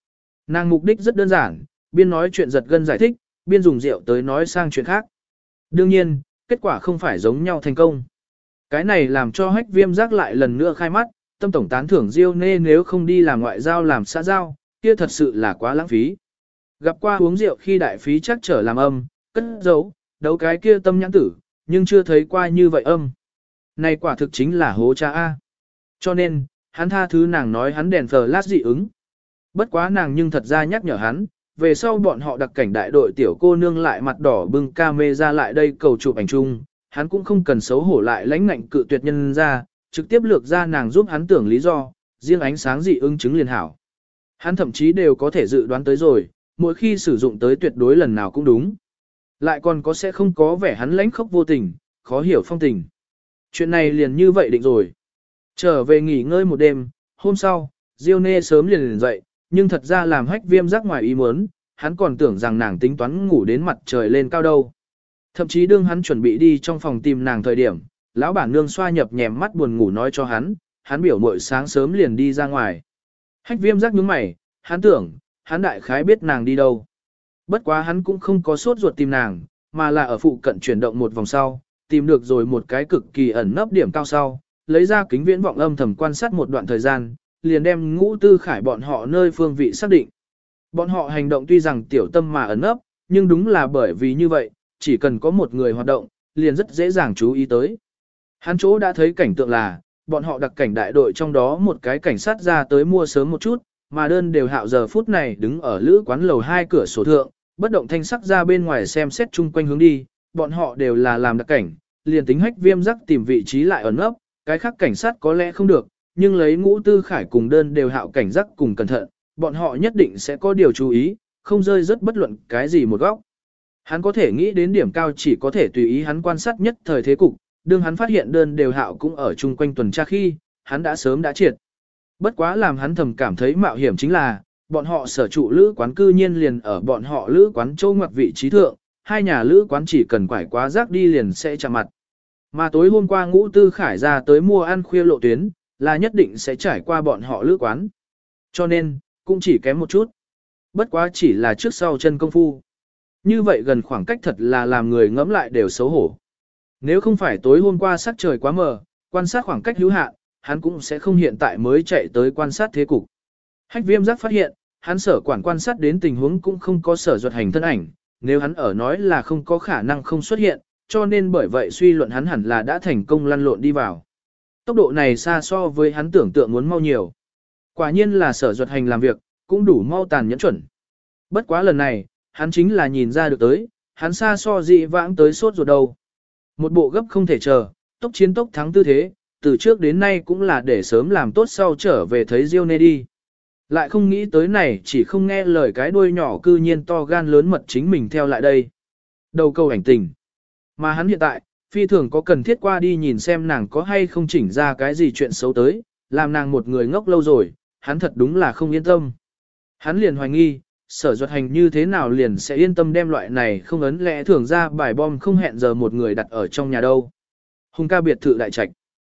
Nàng mục đích rất đơn giản, biên nói chuyện giật gân giải thích, biên dùng rượu tới nói sang chuyện khác. Đương nhiên, kết quả không phải giống nhau thành công. Cái này làm cho Hách Viêm Giác lại lần nữa khai mắt, tâm tổng tán thưởng Diêu Nê nếu không đi làm ngoại giao làm xã giao, kia thật sự là quá lãng phí. Gặp qua uống rượu khi đại phí chắc trở làm âm, cất giấu, đấu cái kia tâm nhãn tử, nhưng chưa thấy qua như vậy âm. Này quả thực chính là hố cha A. Cho nên, hắn tha thứ nàng nói hắn đèn flash dị ứng. Bất quá nàng nhưng thật ra nhắc nhở hắn, về sau bọn họ đặc cảnh đại đội tiểu cô nương lại mặt đỏ bưng camera lại đây cầu chụp ảnh chung, hắn cũng không cần xấu hổ lại lãnh ngạnh cự tuyệt nhân ra, trực tiếp lược ra nàng giúp hắn tưởng lý do, riêng ánh sáng dị ứng chứng liền hảo. Hắn thậm chí đều có thể dự đoán tới rồi, mỗi khi sử dụng tới tuyệt đối lần nào cũng đúng. Lại còn có sẽ không có vẻ hắn lãnh khốc vô tình, khó hiểu phong tình. Chuyện này liền như vậy định rồi. Trở về nghỉ ngơi một đêm, hôm sau, Diêu Nê sớm liền dậy, nhưng thật ra làm Hách Viêm Giác ngoài ý muốn, hắn còn tưởng rằng nàng tính toán ngủ đến mặt trời lên cao đâu. Thậm chí đương hắn chuẩn bị đi trong phòng tìm nàng thời điểm, lão bản nương xoa nhập nhèm mắt buồn ngủ nói cho hắn biểu muội sáng sớm liền đi ra ngoài. Hách Viêm Giác nhướng mày, hắn tưởng, hắn đại khái biết nàng đi đâu. Bất quá hắn cũng không có sốt ruột tìm nàng, mà là ở phụ cận chuyển động một vòng sau, tìm được rồi một cái cực kỳ ẩn nấp điểm cao sau, lấy ra kính viễn vọng âm thầm quan sát một đoạn thời gian, liền đem Ngũ Tư Khải bọn họ nơi phương vị xác định. Bọn họ hành động tuy rằng tiểu tâm mà ẩn nấp, nhưng đúng là bởi vì như vậy, chỉ cần có một người hoạt động, liền rất dễ dàng chú ý tới. Hắn chỗ đã thấy cảnh tượng là, bọn họ đặc cảnh đại đội trong đó một cái cảnh sát ra tới mua sớm một chút, mà đơn đều hạo giờ phút này đứng ở lữ quán lầu 2 cửa sổ thượng, bất động thanh sắc ra bên ngoài xem xét chung quanh hướng đi, bọn họ đều là làm đặc cảnh, liền tính Hách Viêm Giác tìm vị trí lại ẩn nấp, cái khác cảnh sát có lẽ không được, nhưng lấy Ngũ Tư Khải cùng đơn đều hạo cảnh giác cùng cẩn thận, bọn họ nhất định sẽ có điều chú ý, không rơi rất bất luận cái gì một góc. Hắn có thể nghĩ đến điểm cao chỉ có thể tùy ý hắn quan sát nhất thời thế cục, đương hắn phát hiện đơn đều hạo cũng ở chung quanh tuần tra khi, hắn đã sớm đã triệt. Bất quá làm hắn thầm cảm thấy mạo hiểm chính là, bọn họ sở trụ lữ quán cư nhiên liền ở bọn họ lữ quán châu ngoặc vị trí thượng, hai nhà lữ quán chỉ cần quải quá rác đi liền sẽ chạm mặt. Mà tối hôm qua Ngũ Tư Khải ra tới mua ăn khuya lộ tuyến, là nhất định sẽ trải qua bọn họ lữ quán. Cho nên, cũng chỉ kém một chút. Bất quá chỉ là trước sau chân công phu. Như vậy gần khoảng cách thật là làm người ngẫm lại đều xấu hổ. Nếu không phải tối hôm qua sắc trời quá mờ, quan sát khoảng cách hữu hạn, hắn cũng sẽ không hiện tại mới chạy tới quan sát thế cục. Hách Viêm Giác phát hiện, hắn sở quản quan sát đến tình huống cũng không có sở duật hành thân ảnh, nếu hắn ở nói là không có khả năng không xuất hiện, cho nên bởi vậy suy luận hắn hẳn là đã thành công lăn lộn đi vào. Tốc độ này xa so với hắn tưởng tượng muốn mau nhiều. Quả nhiên là sở duật hành làm việc, cũng đủ mau tàn nhẫn chuẩn. Bất quá lần này, hắn chính là nhìn ra được tới, hắn xa so dị vãng tới sốt ruột đầu. Một bộ gấp không thể chờ, tốc chiến tốc thắng tư thế, từ trước đến nay cũng là để sớm làm tốt sau trở về thấy Diêu Nê đi. Lại không nghĩ tới này chỉ không nghe lời cái đuôi nhỏ cư nhiên to gan lớn mật chính mình theo lại đây. Đầu câu ảnh tình. Mà hắn hiện tại, phi thường có cần thiết qua đi nhìn xem nàng có hay không chỉnh ra cái gì chuyện xấu tới, làm nàng một người ngốc lâu rồi, hắn thật đúng là không yên tâm. Hắn liền hoài nghi, sở duật hành như thế nào liền sẽ yên tâm đem loại này không ấn lẽ thường ra bài bom không hẹn giờ một người đặt ở trong nhà đâu. Hùng ca biệt thự đại trạch.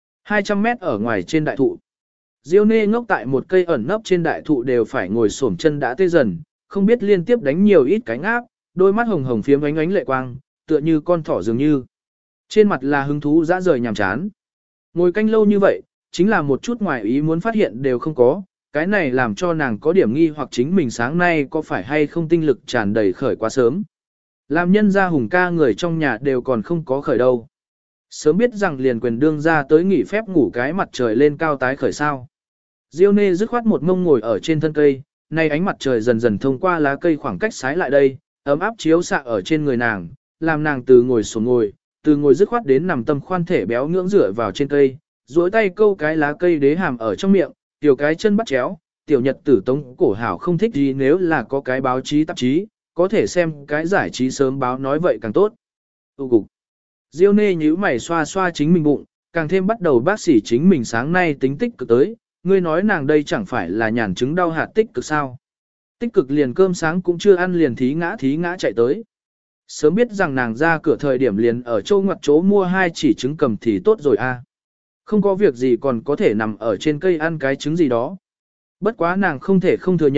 200 mét ở ngoài trên đại thụ. Diêu Nê ngốc tại một cây ẩn nấp trên đại thụ đều phải ngồi xổm chân đã tê dần, không biết liên tiếp đánh nhiều ít cánh áp, đôi mắt hồng hồng phiếm ánh ánh lệ quang, tựa như con thỏ dường như. Trên mặt là hứng thú dã rời nhàm chán. Ngồi canh lâu như vậy, chính là một chút ngoài ý muốn phát hiện đều không có, cái này làm cho nàng có điểm nghi hoặc chính mình sáng nay có phải hay không tinh lực tràn đầy khởi quá sớm. Làm nhân gia Hùng ca người trong nhà đều còn không có khởi đâu. Sớm biết rằng liền quyền đương ra tới nghỉ phép ngủ cái mặt trời lên cao tái khởi sao. Diêu Nê dứt khoát một ngông ngồi ở trên thân cây, nay ánh mặt trời dần dần thông qua lá cây khoảng cách sái lại đây, ấm áp chiếu xạ ở trên người nàng, làm nàng từ ngồi xuống ngồi, từ ngồi dứt khoát đến nằm tâm khoan thể béo ngưỡng rửa vào trên cây, duỗi tay câu cái lá cây đế hàm ở trong miệng, tiểu cái chân bắt chéo, tiểu nhật tử tống cổ hảo không thích gì nếu là có cái báo chí tạp chí, có thể xem cái giải trí sớm báo nói vậy càng tốt. Tu cục. Diêu Nê nhíu mày xoa xoa chính mình bụng, càng thêm bắt đầu bác sĩ chính mình sáng nay tính tích cực tới, ngươi nói nàng đây chẳng phải là nhàn chứng đau hạt tích cực sao. Tích cực liền cơm sáng cũng chưa ăn liền thí ngã chạy tới. Sớm biết rằng nàng ra cửa thời điểm liền ở châu ngoặt chỗ mua 2 chỉ trứng cầm thì tốt rồi a. Không có việc gì còn có thể nằm ở trên cây ăn cái trứng gì đó. Bất quá nàng không thể không thừa nhận,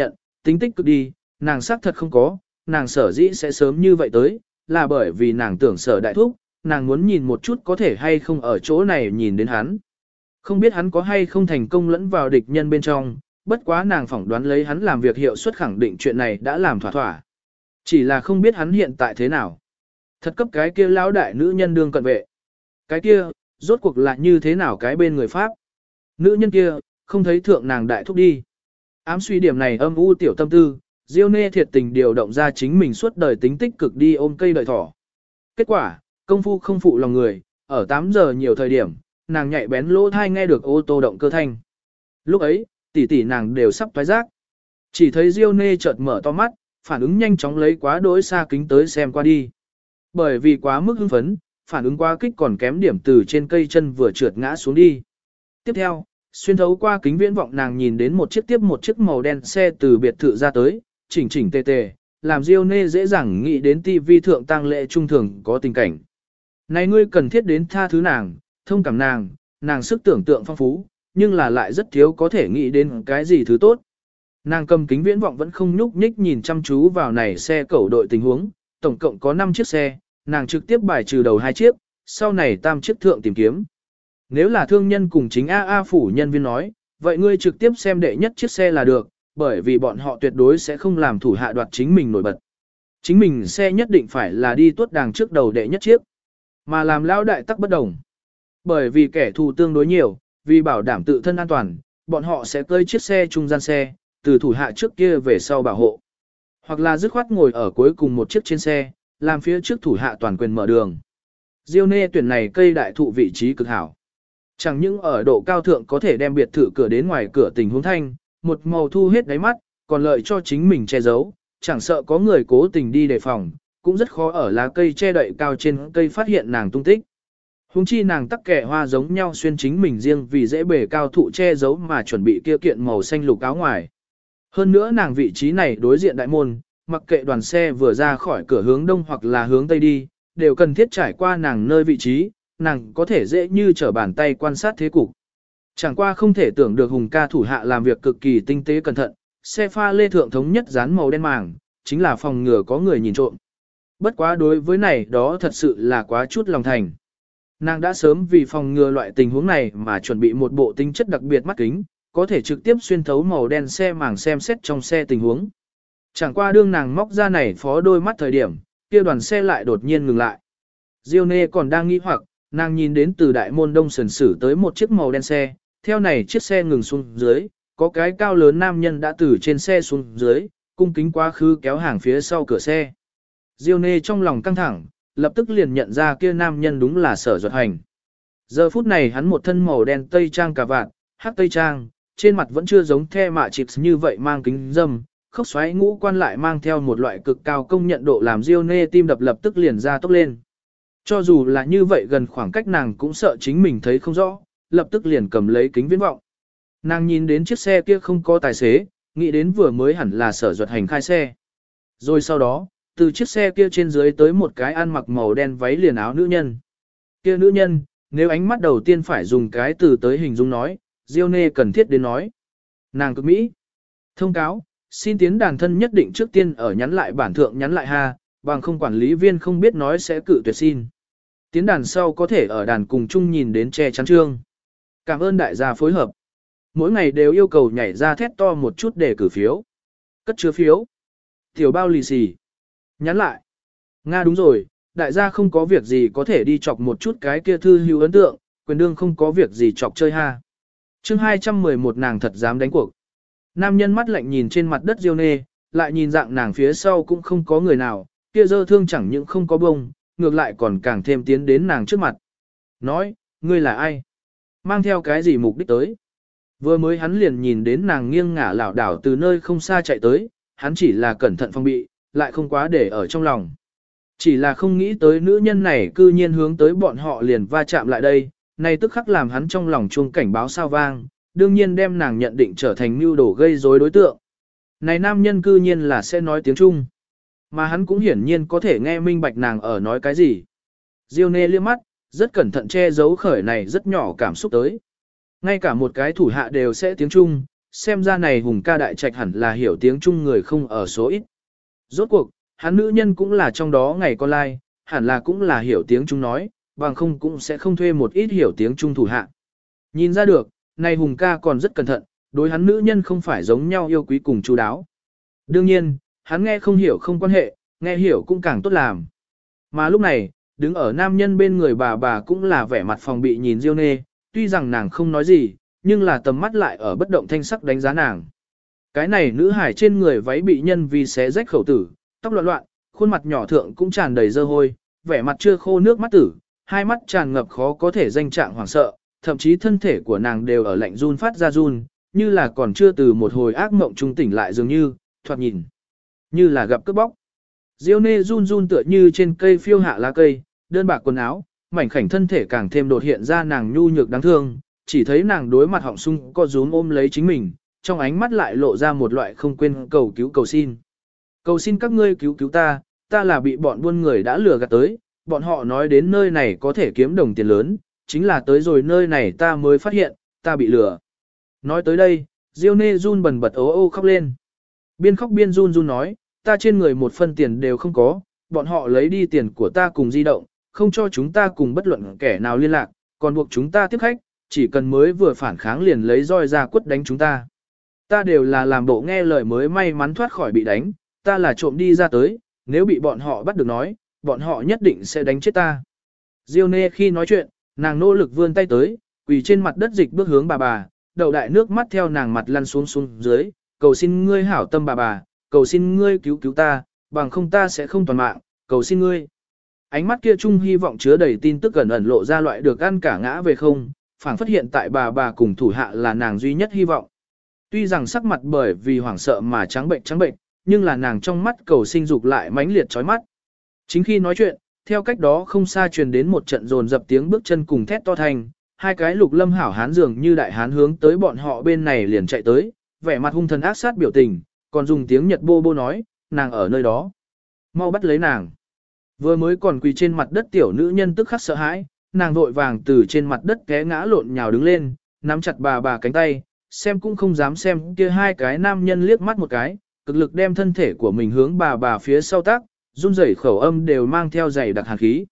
tính tích cực đi, nàng xác thật không có, nàng sở dĩ sẽ sớm như vậy tới, là bởi vì nàng tưởng Sở đại thúc, nàng muốn nhìn một chút có thể hay không ở chỗ này nhìn đến hắn. Không biết hắn có hay không thành công lẫn vào địch nhân bên trong, bất quá nàng phỏng đoán lấy hắn làm việc hiệu suất khẳng định chuyện này đã làm thỏa thỏa. Chỉ là không biết hắn hiện tại thế nào. Thật cấp cái kia lão đại nữ nhân đương cận vệ. Cái kia, rốt cuộc là như thế nào cái bên người Pháp. Nữ nhân kia, không thấy thượng nàng đại thúc đi. Ám suy điểm này âm u tiểu tâm tư, Diêu Nê thiệt tình điều động ra chính mình suốt đời tính tích cực đi ôm cây đợi thỏ. Kết quả, công phu không phụ lòng người, ở 8 giờ nhiều thời điểm, nàng nhạy bén lỗ thai nghe được ô tô động cơ thanh. Lúc ấy, tỷ tỷ nàng đều sắp toái rác. Chỉ thấy Diêu Nê chợt mở to mắt, phản ứng nhanh chóng lấy quá đỗi xa kính tới xem qua đi. Bởi vì quá mức hưng phấn, phản ứng quá kích còn kém điểm từ trên cây chân vừa trượt ngã xuống đi. Tiếp theo, xuyên thấu qua kính viễn vọng nàng nhìn đến một chiếc tiếp một chiếc màu đen xe từ biệt thự ra tới, chỉnh chỉnh tề tề, làm Diêu Nê dễ dàng nghĩ đến tivi thượng tang lễ trung thường có tình cảnh. Này ngươi cần thiết đến tha thứ nàng, thông cảm nàng, nàng sức tưởng tượng phong phú, nhưng là lại rất thiếu có thể nghĩ đến cái gì thứ tốt. Nàng cầm kính viễn vọng vẫn không nhúc nhích nhìn chăm chú vào này xe cẩu đội tình huống, tổng cộng có 5 chiếc xe, nàng trực tiếp bài trừ đầu 2 chiếc, sau này tam chiếc thượng tìm kiếm. Nếu là thương nhân cùng chính AA phủ nhân viên nói, vậy ngươi trực tiếp xem đệ nhất chiếc xe là được, bởi vì bọn họ tuyệt đối sẽ không làm thủ hạ đoạt chính mình nổi bật. Chính mình xe nhất định phải là đi tuốt đàng trước đầu đệ nhất chiếc, mà làm lão đại tắc bất đồng. Bởi vì kẻ thù tương đối nhiều, vì bảo đảm tự thân an toàn, bọn họ sẽ cơi chiếc xe trung gian xe, từ thủ hạ trước kia về sau bảo hộ. Hoặc là dứt khoát ngồi ở cuối cùng một chiếc trên xe, làm phía trước thủ hạ toàn quyền mở đường. Diêu Nê tuyển này cây đại thụ vị trí cực hảo. Chẳng những ở độ cao thượng có thể đem biệt thự cửa đến ngoài cửa tình huống thanh, một màu thu hết đáy mắt, còn lợi cho chính mình che giấu, chẳng sợ có người cố tình đi đề phòng, cũng rất khó ở lá cây che đậy cao trên cây phát hiện nàng tung tích. Hùng chi nàng tắc kẻ hoa giống nhau xuyên chính mình riêng vì dễ bề cao thụ che giấu mà chuẩn bị kia kiện màu xanh lục áo ngoài. Hơn nữa nàng vị trí này đối diện đại môn, mặc kệ đoàn xe vừa ra khỏi cửa hướng đông hoặc là hướng tây đi, đều cần thiết trải qua nàng nơi vị trí, nàng có thể dễ như trở bàn tay quan sát thế cục. Chẳng qua không thể tưởng được Hùng ca thủ hạ làm việc cực kỳ tinh tế cẩn thận, xe pha lê thượng thống nhất dán màu đen màng, chính là phòng ngừa có người nhìn trộm. Bất quá đối với này đó thật sự là quá chút lòng thành. Nàng đã sớm vì phòng ngừa loại tình huống này mà chuẩn bị một bộ tính chất đặc biệt mắt kính, có thể trực tiếp xuyên thấu màu đen xe màng xem xét trong xe tình huống. Chẳng qua đương nàng móc ra này phó đôi mắt thời điểm, kia đoàn xe lại đột nhiên ngừng lại. Diêu Nê còn đang nghĩ hoặc, nàng nhìn đến từ đại môn đông sườn sử tới một chiếc màu đen xe, theo này chiếc xe ngừng xuống dưới, có cái cao lớn nam nhân đã từ trên xe xuống dưới, cung kính quá khứ kéo hàng phía sau cửa xe. Diêu Nê trong lòng căng thẳng, lập tức liền nhận ra kia nam nhân đúng là Sở Duật Hành. Giờ phút này hắn một thân màu đen tây trang cà vạt, hắc tây trang, trên mặt vẫn chưa giống the mạ chịp như vậy mang kính dâm, khóc xoáy ngũ quan lại mang theo một loại cực cao công nhận độ làm Diêu Nê tim đập lập tức liền ra tốc lên. Cho dù là như vậy gần khoảng cách nàng cũng sợ chính mình thấy không rõ, lập tức liền cầm lấy kính viễn vọng. Nàng nhìn đến chiếc xe kia không có tài xế, nghĩ đến vừa mới hẳn là Sở Duật Hành khai xe. Rồi sau đó, từ chiếc xe kia trên dưới tới một cái ăn mặc màu đen váy liền áo nữ nhân. Kia nữ nhân, nếu ánh mắt đầu tiên phải dùng cái từ tới hình dung nói, Diêu Nê cần thiết đến nói. Nàng cực Mỹ. Thông cáo, xin tiến đàn thân nhất định trước tiên ở nhắn lại bản thượng nhắn lại ha, bằng không quản lý viên không biết nói sẽ cự tuyệt xin. Tiến đàn sau có thể ở đàn cùng chung nhìn đến che chắn trương. Cảm ơn đại gia phối hợp. Mỗi ngày đều yêu cầu nhảy ra thét to một chút để cử phiếu. Cất chứa phiếu. Tiểu bao lì xì. Nhắn lại. Nga đúng rồi, đại gia không có việc gì có thể đi chọc một chút cái kia thư hữu ấn tượng, quyền đương không có việc gì chọc chơi ha. Chương 211 nàng thật dám đánh cuộc. Nam nhân mắt lạnh nhìn trên mặt đất Diêu Nê, lại nhìn dạng nàng phía sau cũng không có người nào, kia dơ thương chẳng những không có bông, ngược lại còn càng thêm tiến đến nàng trước mặt. Nói, ngươi là ai? Mang theo cái gì mục đích tới? Vừa mới hắn liền nhìn đến nàng nghiêng ngả lảo đảo từ nơi không xa chạy tới, hắn chỉ là cẩn thận phòng bị, lại không quá để ở trong lòng. Chỉ là không nghĩ tới nữ nhân này cư nhiên hướng tới bọn họ liền va chạm lại đây, này tức khắc làm hắn trong lòng chuông cảnh báo sao vang, đương nhiên đem nàng nhận định trở thành mưu đồ gây rối đối tượng. Này nam nhân cư nhiên là sẽ nói tiếng Trung, mà hắn cũng hiển nhiên có thể nghe minh bạch nàng ở nói cái gì. Diêu Nê liếc mắt, rất cẩn thận che giấu khởi này rất nhỏ cảm xúc tới. Ngay cả một cái thủ hạ đều sẽ tiếng Trung, xem ra này Hùng ca đại trạch hẳn là hiểu tiếng Trung người không ở số ít. Rốt cuộc, hắn nữ nhân cũng là trong đó ngày con lai, hẳn là cũng là hiểu tiếng Trung nói, bằng không cũng sẽ không thuê một ít hiểu tiếng Trung thủ hạ. Nhìn ra được, này Hùng ca còn rất cẩn thận, đối hắn nữ nhân không phải giống nhau yêu quý cùng chu đáo. Đương nhiên, hắn nghe không hiểu không quan hệ, nghe hiểu cũng càng tốt làm. Mà lúc này, đứng ở nam nhân bên người bà cũng là vẻ mặt phòng bị nhìn Diêu Nê, tuy rằng nàng không nói gì, nhưng là tầm mắt lại ở bất động thanh sắc đánh giá nàng. Cái này nữ hải trên người váy bị nhân vì xé rách khẩu tử, tóc loạn loạn, khuôn mặt nhỏ thượng cũng tràn đầy dơ hôi, vẻ mặt chưa khô nước mắt tử, hai mắt tràn ngập khó có thể danh trạng hoảng sợ, thậm chí thân thể của nàng đều ở lạnh run phát ra run, như là còn chưa từ một hồi ác mộng trung tỉnh lại dường như, thoạt nhìn, như là gặp cướp bóc. Diêu Nê run run tựa như trên cây phiêu hạ lá cây, đơn bạc quần áo, mảnh khảnh thân thể càng thêm đột hiện ra nàng nhu nhược đáng thương, chỉ thấy nàng đối mặt họng sung co rúm ôm lấy chính mình, trong ánh mắt lại lộ ra một loại không quên cầu cứu cầu xin. Cầu xin các ngươi cứu cứu ta, ta là bị bọn buôn người đã lừa gạt tới, bọn họ nói đến nơi này có thể kiếm đồng tiền lớn, chính là tới rồi nơi này ta mới phát hiện, ta bị lừa. Nói tới đây, Diêu Nê run bần bật ố ô khóc lên. Biên khóc biên run run nói, ta trên người một phân tiền đều không có, bọn họ lấy đi tiền của ta cùng di động, không cho chúng ta cùng bất luận kẻ nào liên lạc, còn buộc chúng ta tiếp khách, chỉ cần mới vừa phản kháng liền lấy roi ra quất đánh chúng ta. Ta đều là làm bộ nghe lời mới may mắn thoát khỏi bị đánh, ta là trộm đi ra tới, nếu bị bọn họ bắt được nói, bọn họ nhất định sẽ đánh chết ta. Diêu Nê khi nói chuyện, nàng nỗ lực vươn tay tới, quỳ trên mặt đất dịch bước hướng bà, đầu đại nước mắt theo nàng mặt lăn xuống dưới, cầu xin ngươi hảo tâm bà, cầu xin ngươi cứu cứu ta, bằng không ta sẽ không toàn mạng, cầu xin ngươi. Ánh mắt kia chung hy vọng chứa đầy tin tức ẩn ẩn lộ ra loại được ăn cả ngã về không, phảng phất hiện tại bà cùng thủ hạ là nàng duy nhất hy vọng. Tuy rằng sắc mặt bởi vì hoảng sợ mà trắng bệnh, nhưng là nàng trong mắt cầu sinh dục lại mãnh liệt chói mắt. Chính khi nói chuyện, theo cách đó không xa truyền đến một trận dồn dập tiếng bước chân cùng thét to thành, hai cái lục lâm hảo hán dường như đại hán hướng tới bọn họ bên này liền chạy tới, vẻ mặt hung thần ác sát biểu tình, còn dùng tiếng Nhật bô nói, nàng ở nơi đó. Mau bắt lấy nàng. Vừa mới còn quỳ trên mặt đất tiểu nữ nhân tức khắc sợ hãi, nàng vội vàng từ trên mặt đất té ngã lộn nhào đứng lên, nắm chặt bà cánh tay, xem cũng không dám xem kia hai cái nam nhân liếc mắt một cái, cực lực đem thân thể của mình hướng bà phía sau tác, run rẩy khẩu âm đều mang theo dày đặc hàn khí.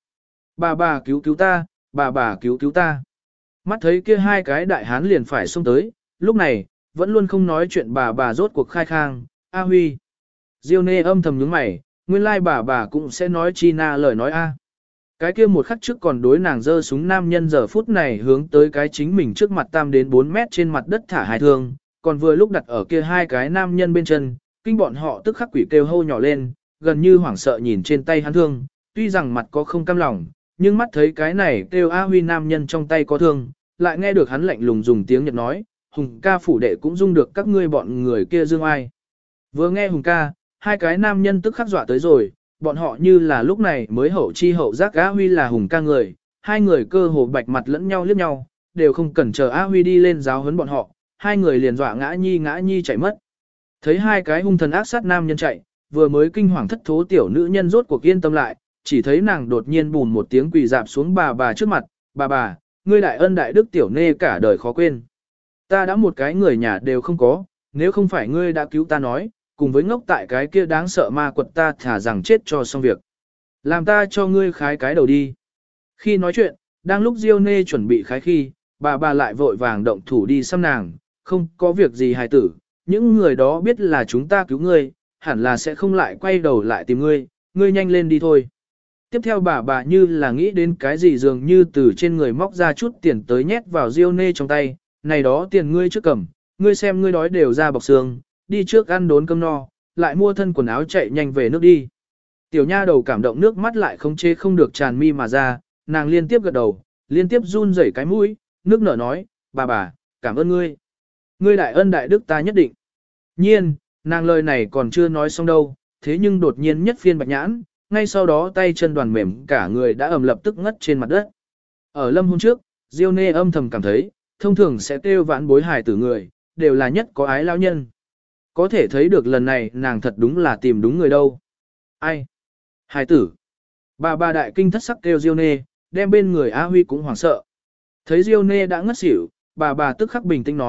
Bà cứu cứu ta, bà cứu cứu ta. Mắt thấy kia hai cái đại hán liền phải xông tới, lúc này, vẫn luôn không nói chuyện bà rốt cuộc khai khang, A Huy. Diêu Nê âm thầm nhướng mày, nguyên lai bà cũng sẽ nói chi na lời nói A. Cái kia một khắc trước còn đối nàng giơ súng nam nhân giờ phút này hướng tới cái chính mình trước mặt tam đến 4 mét trên mặt đất thả hai thương, còn vừa lúc đặt ở kia hai cái nam nhân bên chân, kinh bọn họ tức khắc quỷ kêu hô nhỏ lên, gần như hoảng sợ nhìn trên tay hắn thương, tuy rằng mặt có không cam lòng, nhưng mắt thấy cái này kêu A Huy nam nhân trong tay có thương, lại nghe được hắn lạnh lùng dùng tiếng Nhật nói, Hùng ca phủ đệ cũng dung được các ngươi bọn người kia dương ai. Vừa nghe Hùng ca, hai cái nam nhân tức khắc dọa tới rồi, bọn họ như là lúc này mới hậu chi hậu giác A Huy là Hùng ca người, hai người cơ hồ bạch mặt lẫn nhau liếc nhau, đều không cần chờ A Huy đi lên giáo huấn bọn họ, hai người liền dọa ngã nhi chạy mất. Thấy hai cái hung thần ác sát nam nhân chạy, vừa mới kinh hoàng thất thố tiểu nữ nhân rốt cuộc yên tâm lại, chỉ thấy nàng đột nhiên bùn một tiếng quỳ dạp xuống bà trước mặt, bà, ngươi đại ân đại đức tiểu nê cả đời khó quên. Ta đã một cái người nhà đều không có, nếu không phải ngươi đã cứu ta nói, cùng với ngốc tại cái kia đáng sợ ma quật ta thả rằng chết cho xong việc. Làm ta cho ngươi khái cái đầu đi. Khi nói chuyện, đang lúc Diêu Nê chuẩn bị khái khi, bà lại vội vàng động thủ đi xăm nàng, không có việc gì hài tử, những người đó biết là chúng ta cứu ngươi, hẳn là sẽ không lại quay đầu lại tìm ngươi, ngươi nhanh lên đi thôi. Tiếp theo bà như là nghĩ đến cái gì dường như từ trên người móc ra chút tiền tới nhét vào Diêu Nê trong tay, này đó tiền ngươi trước cầm, ngươi xem ngươi đói đều ra bọc xương, đi trước ăn đốn cơm no, lại mua thân quần áo chạy nhanh về nước đi. Tiểu nha đầu cảm động nước mắt lại không chế không được tràn mi mà ra, nàng liên tiếp gật đầu, liên tiếp run rẩy cái mũi, nước nở nói, bà, cảm ơn ngươi. Ngươi đại ân đại đức ta nhất định. Nhiên, nàng lời này còn chưa nói xong đâu, thế nhưng đột nhiên nhất phiên bạch nhãn, ngay sau đó tay chân đoàn mềm cả người đã lập tức ngất trên mặt đất. Ở lâm hôn trước, Diêu Nê âm thầm cảm thấy, thông thường sẽ kêu vãn bối hài tử người, đều là nhất có ái lao nhân. Có thể thấy được lần này nàng thật đúng là tìm đúng người đâu. Ai? Hài tử. Bà đại kinh thất sắc kêu Diêu Nê, đem bên người A Huy cũng hoảng sợ. Thấy Diêu Nê đã ngất xỉu, bà tức khắc bình tĩnh nói,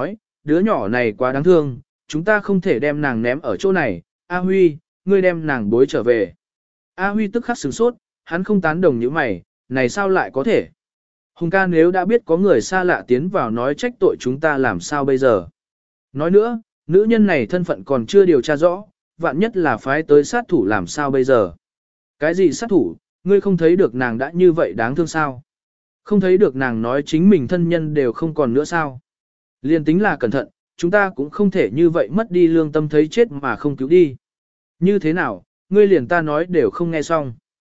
đứa nhỏ này quá đáng thương, chúng ta không thể đem nàng ném ở chỗ này, A Huy, ngươi đem nàng bối trở về. A Huy tức khắc sửng sốt, hắn không tán đồng như mày, này sao lại có thể? Hùng ca nếu đã biết có người xa lạ tiến vào nói trách tội chúng ta làm sao bây giờ? Nói nữa, nữ nhân này thân phận còn chưa điều tra rõ, vạn nhất là phái tới sát thủ làm sao bây giờ? Cái gì sát thủ, ngươi không thấy được nàng đã như vậy đáng thương sao? Không thấy được nàng nói chính mình thân nhân đều không còn nữa sao? Liên tính là cẩn thận, chúng ta cũng không thể như vậy mất đi lương tâm thấy chết mà không cứu đi. Như thế nào, ngươi liền ta nói đều không nghe xong.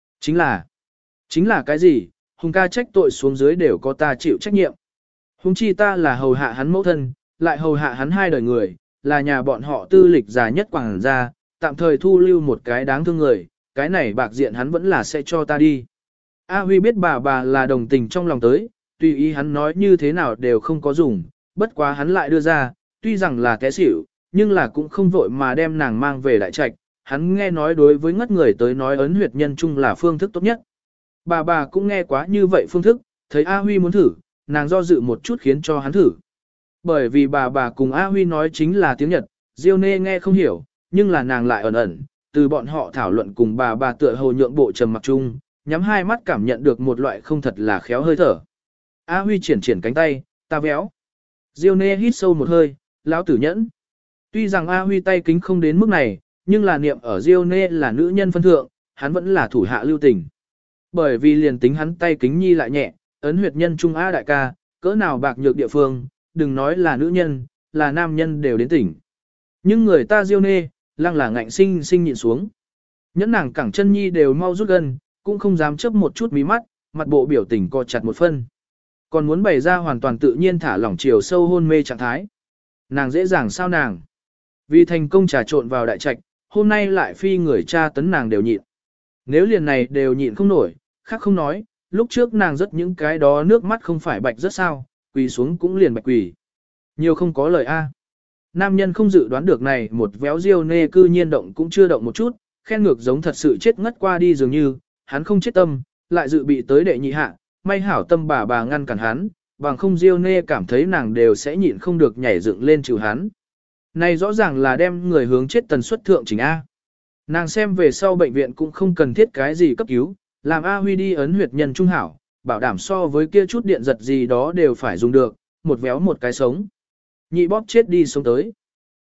Chính là cái gì, Hùng ca trách tội xuống dưới đều có ta chịu trách nhiệm. Hùng chi ta là hầu hạ hắn mẫu thân, lại hầu hạ hắn hai đời người, là nhà bọn họ tư lịch già nhất quảng gia, tạm thời thu lưu một cái đáng thương người, cái này bạc diện hắn vẫn là sẽ cho ta đi. A Huy biết bà là đồng tình trong lòng tới, tùy ý hắn nói như thế nào đều không có dùng, bất quá hắn lại đưa ra, tuy rằng là té xỉu, nhưng là cũng không vội mà đem nàng mang về đại trạch, hắn nghe nói đối với ngất người tới nói ấn huyệt nhân chung là phương thức tốt nhất. Bà cũng nghe quá như vậy phương thức, thấy A Huy muốn thử, nàng do dự một chút khiến cho hắn thử. Bởi vì bà cùng A Huy nói chính là tiếng Nhật, Diêu Nê nghe không hiểu, nhưng là nàng lại ẩn ẩn, từ bọn họ thảo luận cùng bà tựa hồ nhượng bộ trầm mặc chung, nhắm hai mắt cảm nhận được một loại không thật là khéo hơi thở. A Huy triển cánh tay, ta véo. Diêu Nê hít sâu một hơi, lão tử nhẫn. Tuy rằng A Huy tay kính không đến mức này, nhưng là niệm ở Diêu Nê là nữ nhân phân thượng, hắn vẫn là thủ hạ lưu tình. Bởi vì liền tính hắn tay kính nhi lại nhẹ, ấn huyệt nhân trung A đại ca, cỡ nào bạc nhược địa phương, đừng nói là nữ nhân, là nam nhân đều đến tỉnh. Nhưng người ta Diêu Nê, lăng là ngạnh sinh nhịn xuống. Nhẫn nàng cẳng chân nhi đều mau rút gần, cũng không dám chớp một chút mí mắt, mặt bộ biểu tình co chặt một phân. Còn muốn bày ra hoàn toàn tự nhiên thả lỏng chiều sâu hôn mê trạng thái. Nàng dễ dàng sao nàng? Vì thành công trà trộn vào đại trạch, hôm nay lại phi người cha tấn nàng đều nhịn. Nếu liền này đều nhịn không nổi, khác không nói, lúc trước nàng rất những cái đó nước mắt không phải bạch rất sao, quỳ xuống cũng liền bạch quỳ. Nhiều không có lời A. Nam nhân không dự đoán được này một véo Diêu Nê cư nhiên động cũng chưa động một chút, khen ngược giống thật sự chết ngất qua đi dường như, hắn không chết tâm, lại dự bị tới đệ nhị hạ, may hảo tâm bà ngăn cản hắn, bằng không Diêu Nê cảm thấy nàng đều sẽ nhịn không được nhảy dựng lên chịu hắn. Này rõ ràng là đem người hướng chết tần suất thượng chỉnh A. Nàng xem về sau bệnh viện cũng không cần thiết cái gì cấp cứu, làm A Huy đi ấn huyệt nhân trung hảo, bảo đảm so với kia chút điện giật gì đó đều phải dùng được, một véo một cái sống. Nhị bóp chết đi sống tới.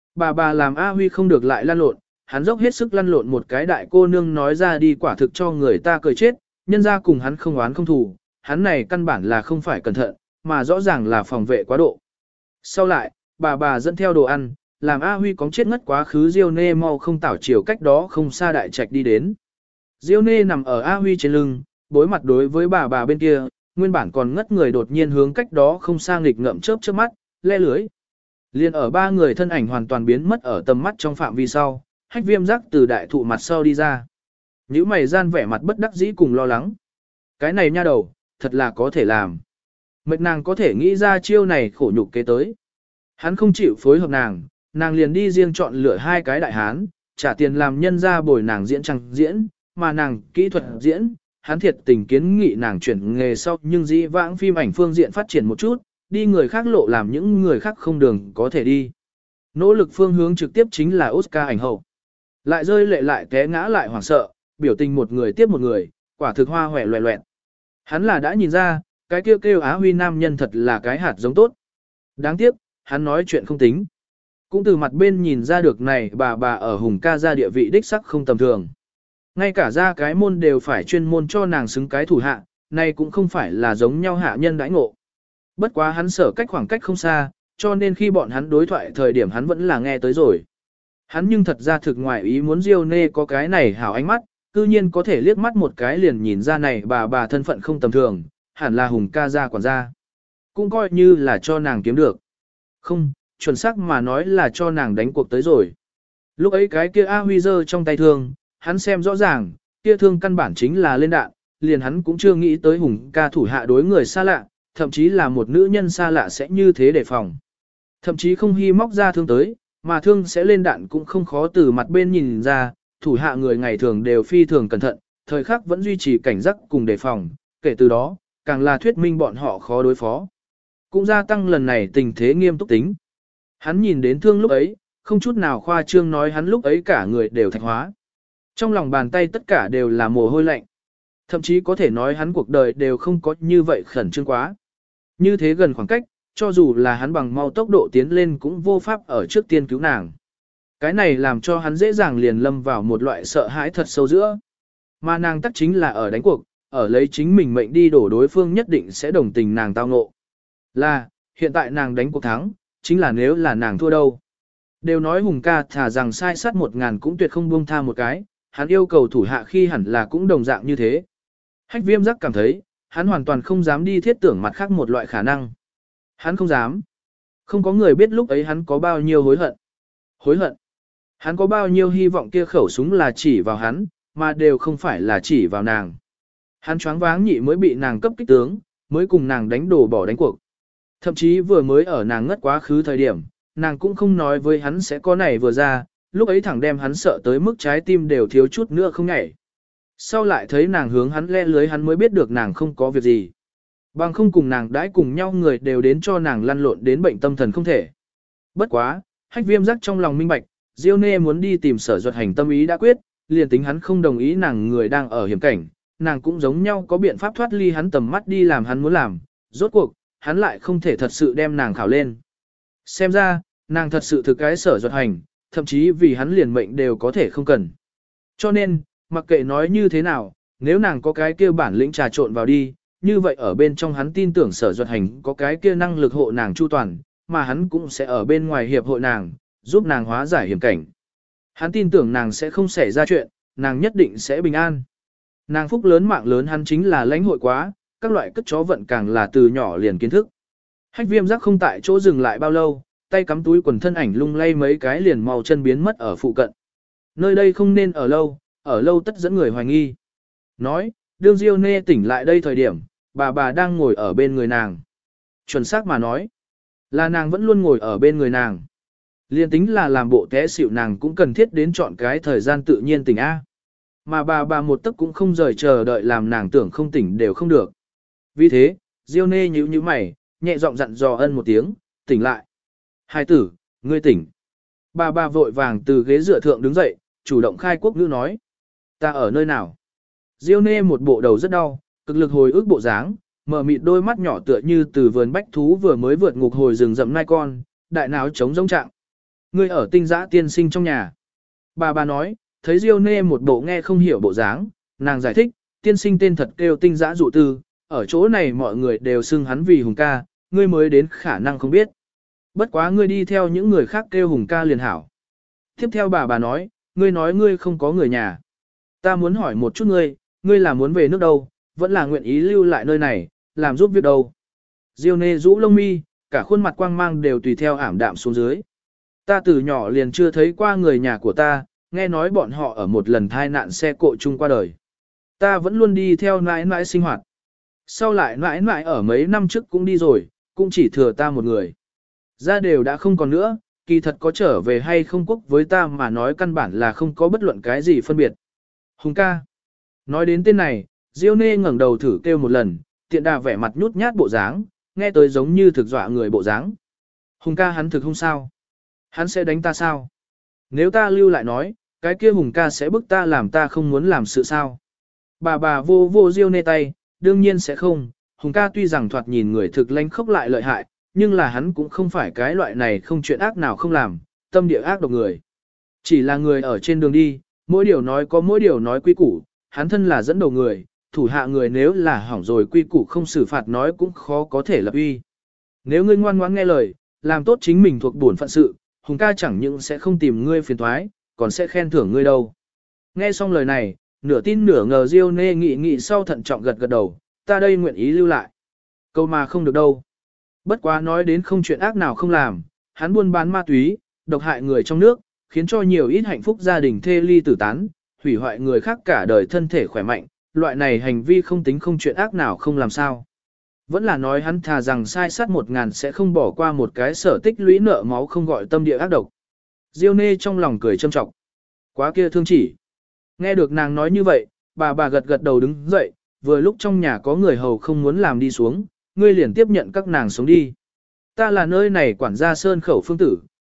Bà làm A Huy không được lại lăn lộn, hắn dốc hết sức lăn lộn một cái đại cô nương nói ra đi quả thực cho người ta cười chết, nhân ra cùng hắn không oán không thù, hắn này căn bản là không phải cẩn thận, mà rõ ràng là phòng vệ quá độ. Sau lại, bà dẫn theo đồ ăn, làm A Huy cóng chết ngất quá khứ Diêu Nê mau không tảo chiều cách đó không xa đại trạch đi đến. Diêu Nê nằm ở A Huy trên lưng, bối mặt đối với bà bên kia, nguyên bản còn ngất người đột nhiên hướng cách đó không xa nghịch ngậm chớp mắt, le lưới. Liên ở ba người thân ảnh hoàn toàn biến mất ở tầm mắt trong phạm vi sau, Hách Viêm giác từ đại thụ mặt sau đi ra. Nhíu mày gian vẻ mặt bất đắc dĩ cùng lo lắng. Cái này nha đầu, thật là có thể làm. Mệt nàng có thể nghĩ ra chiêu này khổ nhục kế tới. Hắn không chịu phối hợp nàng liền đi riêng chọn lựa hai cái đại hán, trả tiền làm nhân ra bồi nàng diễn trăng diễn, mà nàng kỹ thuật diễn, hắn thiệt tình kiến nghị nàng chuyển nghề sau nhưng dĩ vãng phim ảnh phương diện phát triển một chút, đi người khác lộ làm những người khác không đường có thể đi. Nỗ lực phương hướng trực tiếp chính là Oscar ảnh hậu. Lại rơi lệ lại té ngã lại hoảng sợ, biểu tình một người tiếp một người, quả thực hoa hòe loẹ loẹt. Hắn là đã nhìn ra, cái kêu Á Huy nam nhân thật là cái hạt giống tốt. Đáng tiếc, hắn nói chuyện không tính. Cũng từ mặt bên nhìn ra được này bà ở Hùng ca gia địa vị đích sắc không tầm thường. Ngay cả ra cái môn đều phải chuyên môn cho nàng xứng cái thủ hạ, này cũng không phải là giống nhau hạ nhân đãi ngộ. Bất quá hắn sở cách khoảng cách không xa, cho nên khi bọn hắn đối thoại thời điểm hắn vẫn là nghe tới rồi. Hắn nhưng thật ra thực ngoài ý muốn Diêu Nê có cái này hảo ánh mắt, cư nhiên có thể liếc mắt một cái liền nhìn ra này bà thân phận không tầm thường, hẳn là Hùng ca gia quản gia. Cũng coi như là cho nàng kiếm được. Không, chuẩn xác mà nói là cho nàng đánh cuộc tới rồi. Lúc ấy cái kia A Huy giơ trong tay thương, hắn xem rõ ràng, kia thương căn bản chính là lên đạn, liền hắn cũng chưa nghĩ tới Hùng ca thủ hạ đối người xa lạ, thậm chí là một nữ nhân xa lạ sẽ như thế đề phòng. Thậm chí không hy móc ra thương tới, mà thương sẽ lên đạn cũng không khó từ mặt bên nhìn ra, thủ hạ người ngày thường đều phi thường cẩn thận, thời khắc vẫn duy trì cảnh giác cùng đề phòng, kể từ đó, càng là thuyết minh bọn họ khó đối phó. Cũng gia tăng lần này tình thế nghiêm túc tính. Hắn nhìn đến thương lúc ấy, không chút nào khoa trương nói hắn lúc ấy cả người đều thạch hóa. Trong lòng bàn tay tất cả đều là mồ hôi lạnh. Thậm chí có thể nói hắn cuộc đời đều không có như vậy khẩn trương quá. Như thế gần khoảng cách, cho dù là hắn bằng mau tốc độ tiến lên cũng vô pháp ở trước tiên cứu nàng. Cái này làm cho hắn dễ dàng liền lâm vào một loại sợ hãi thật sâu giữa. Mà nàng tắc chính là ở đánh cuộc, ở lấy chính mình mệnh đi đổ đối phương nhất định sẽ đồng tình nàng tao ngộ. Là, hiện tại nàng đánh cuộc thắng, chính là nếu là nàng thua đâu. Đều nói Hùng ca thả rằng sai sát 1000 cũng tuyệt không buông tha một cái, hắn yêu cầu thủ hạ khi hẳn là cũng đồng dạng như thế. Hách Viêm giác cảm thấy, hắn hoàn toàn không dám đi thiết tưởng mặt khác một loại khả năng. Hắn không dám. Không có người biết lúc ấy hắn có bao nhiêu hối hận. Hối hận. Hắn có bao nhiêu hy vọng kia khẩu súng là chỉ vào hắn, mà đều không phải là chỉ vào nàng. Hắn choáng váng nhị mới bị nàng cấp kích tướng, mới cùng nàng đánh đổ bỏ đánh cuộc. Thậm chí vừa mới ở nàng ngất quá khứ thời điểm, nàng cũng không nói với hắn sẽ có này vừa ra, lúc ấy thẳng đem hắn sợ tới mức trái tim đều thiếu chút nữa không nhảy. Sau lại thấy nàng hướng hắn le lưới hắn mới biết được nàng không có việc gì. Bằng không cùng nàng đãi cùng nhau người đều đến cho nàng lăn lộn đến bệnh tâm thần không thể. Bất quá, Hách Viêm giác trong lòng minh bạch, Diêu Nê muốn đi tìm Sở Duật Hành tâm ý đã quyết, liền tính hắn không đồng ý nàng người đang ở hiểm cảnh, nàng cũng giống nhau có biện pháp thoát ly hắn tầm mắt đi làm hắn muốn làm, rốt cuộc, hắn lại không thể thật sự đem nàng khảo lên. Xem ra, nàng thật sự thực cái Sở Duật Hành, thậm chí vì hắn liền mệnh đều có thể không cần. Cho nên, mặc kệ nói như thế nào, nếu nàng có cái kia bản lĩnh trà trộn vào đi, như vậy ở bên trong hắn tin tưởng Sở Duật Hành có cái kia năng lực hộ nàng chu toàn, mà hắn cũng sẽ ở bên ngoài hiệp hội nàng, giúp nàng hóa giải hiểm cảnh. Hắn tin tưởng nàng sẽ không xảy ra chuyện, nàng nhất định sẽ bình an. Nàng phúc lớn mạng lớn hắn chính là lãnh hội quá, các loại cất chó vận càng là từ nhỏ liền kiến thức. Hách Viêm giác không tại chỗ dừng lại bao lâu, tay cắm túi quần thân ảnh lung lay mấy cái liền màu chân biến mất ở phụ cận. Nơi đây không nên ở lâu tất dẫn người hoài nghi. Nói, đương Diêu Nê tỉnh lại đây thời điểm, bà đang ngồi ở bên người nàng. Chuẩn xác mà nói, là nàng vẫn luôn ngồi ở bên người nàng. Liên tính là làm bộ té xỉu nàng cũng cần thiết đến chọn cái thời gian tự nhiên tỉnh A. Mà bà một tấc cũng không rời chờ đợi làm nàng tưởng không tỉnh đều không được. Vì thế, Diêu Nê nhíu mày, nhẹ giọng dặn dò ân một tiếng, tỉnh lại. Hai tử, ngươi tỉnh. Bà vội vàng từ ghế dựa thượng đứng dậy, chủ động khai quốc ngữ nói. Ta ở nơi nào? Diêu Nê một bộ đầu rất đau, cực lực hồi ức bộ dáng, mở mịt đôi mắt nhỏ tựa như từ vườn bách thú vừa mới vượt ngục hồi rừng rậm nai con, đại não trống rỗng trạng. Ngươi ở Tinh Giã tiên sinh trong nhà. Bà nói, thấy Diêu Nê một bộ nghe không hiểu bộ dáng, nàng giải thích, tiên sinh tên thật kêu Tinh Giã dụ tư, ở chỗ này mọi người đều xưng hắn vì Hùng ca, ngươi mới đến khả năng không biết. Bất quá ngươi đi theo những người khác kêu Hùng ca liền hảo. Tiếp theo bà nói, ngươi không có người nhà. Ta muốn hỏi một chút ngươi là muốn về nước đâu, vẫn là nguyện ý lưu lại nơi này, làm giúp việc đâu. Diêu Nê rũ lông mi, cả khuôn mặt quang mang đều tùy theo ảm đạm xuống dưới. Ta từ nhỏ liền chưa thấy qua người nhà của ta, nghe nói bọn họ ở một lần thai nạn xe cộ chung qua đời. Ta vẫn luôn đi theo nãi nãi sinh hoạt. Sau lại nãi nãi ở mấy năm trước cũng đi rồi, cũng chỉ thừa ta một người. Ra đều đã không còn nữa, kỳ thật có trở về hay không quốc với ta mà nói căn bản là không có bất luận cái gì phân biệt. Hùng ca. Nói đến tên này, Diêu Nê ngẩng đầu thử kêu một lần, tiện đà vẻ mặt nhút nhát bộ dáng, nghe tới giống như thực dọa người bộ dáng. Hùng ca hắn thực không sao. Hắn sẽ đánh ta sao? Nếu ta lưu lại nói, cái kia Hùng ca sẽ bức ta làm ta không muốn làm sự sao? Bà vô Diêu Nê tay, đương nhiên sẽ không. Hùng ca tuy rằng thoạt nhìn người thực lanh khốc lại lợi hại, nhưng là hắn cũng không phải cái loại này không chuyện ác nào không làm, tâm địa ác độc người. Chỉ là người ở trên đường đi, mỗi điều nói có mỗi điều nói quy củ, hắn thân là dẫn đầu người, thủ hạ người nếu là hỏng rồi quy củ không xử phạt nói cũng khó có thể lập uy. Nếu ngươi ngoan ngoãn nghe lời, làm tốt chính mình thuộc bổn phận sự, Hùng ca chẳng những sẽ không tìm ngươi phiền toái, còn sẽ khen thưởng ngươi đâu. Nghe xong lời này, nửa tin nửa ngờ Diêu Nê nghĩ sau thận trọng gật đầu, ta đây nguyện ý lưu lại. Câu mà không được đâu. Bất quá nói đến không chuyện ác nào không làm, hắn buôn bán ma túy, độc hại người trong nước, khiến cho nhiều ít hạnh phúc gia đình thê ly tử tán, hủy hoại người khác cả đời thân thể khỏe mạnh, loại này hành vi không tính không chuyện ác nào không làm sao. Vẫn là nói hắn thà rằng sai sát 1000 sẽ không bỏ qua một cái sở tích lũy nợ máu không gọi tâm địa ác độc. Diêu Nê trong lòng cười châm trọng. Quá kia thương chỉ. Nghe được nàng nói như vậy, bà gật đầu đứng dậy, vừa lúc trong nhà có người hầu không muốn làm đi xuống, ngươi liền tiếp nhận các nàng sống đi. Ta là nơi này quản gia sơn khẩu phương tử,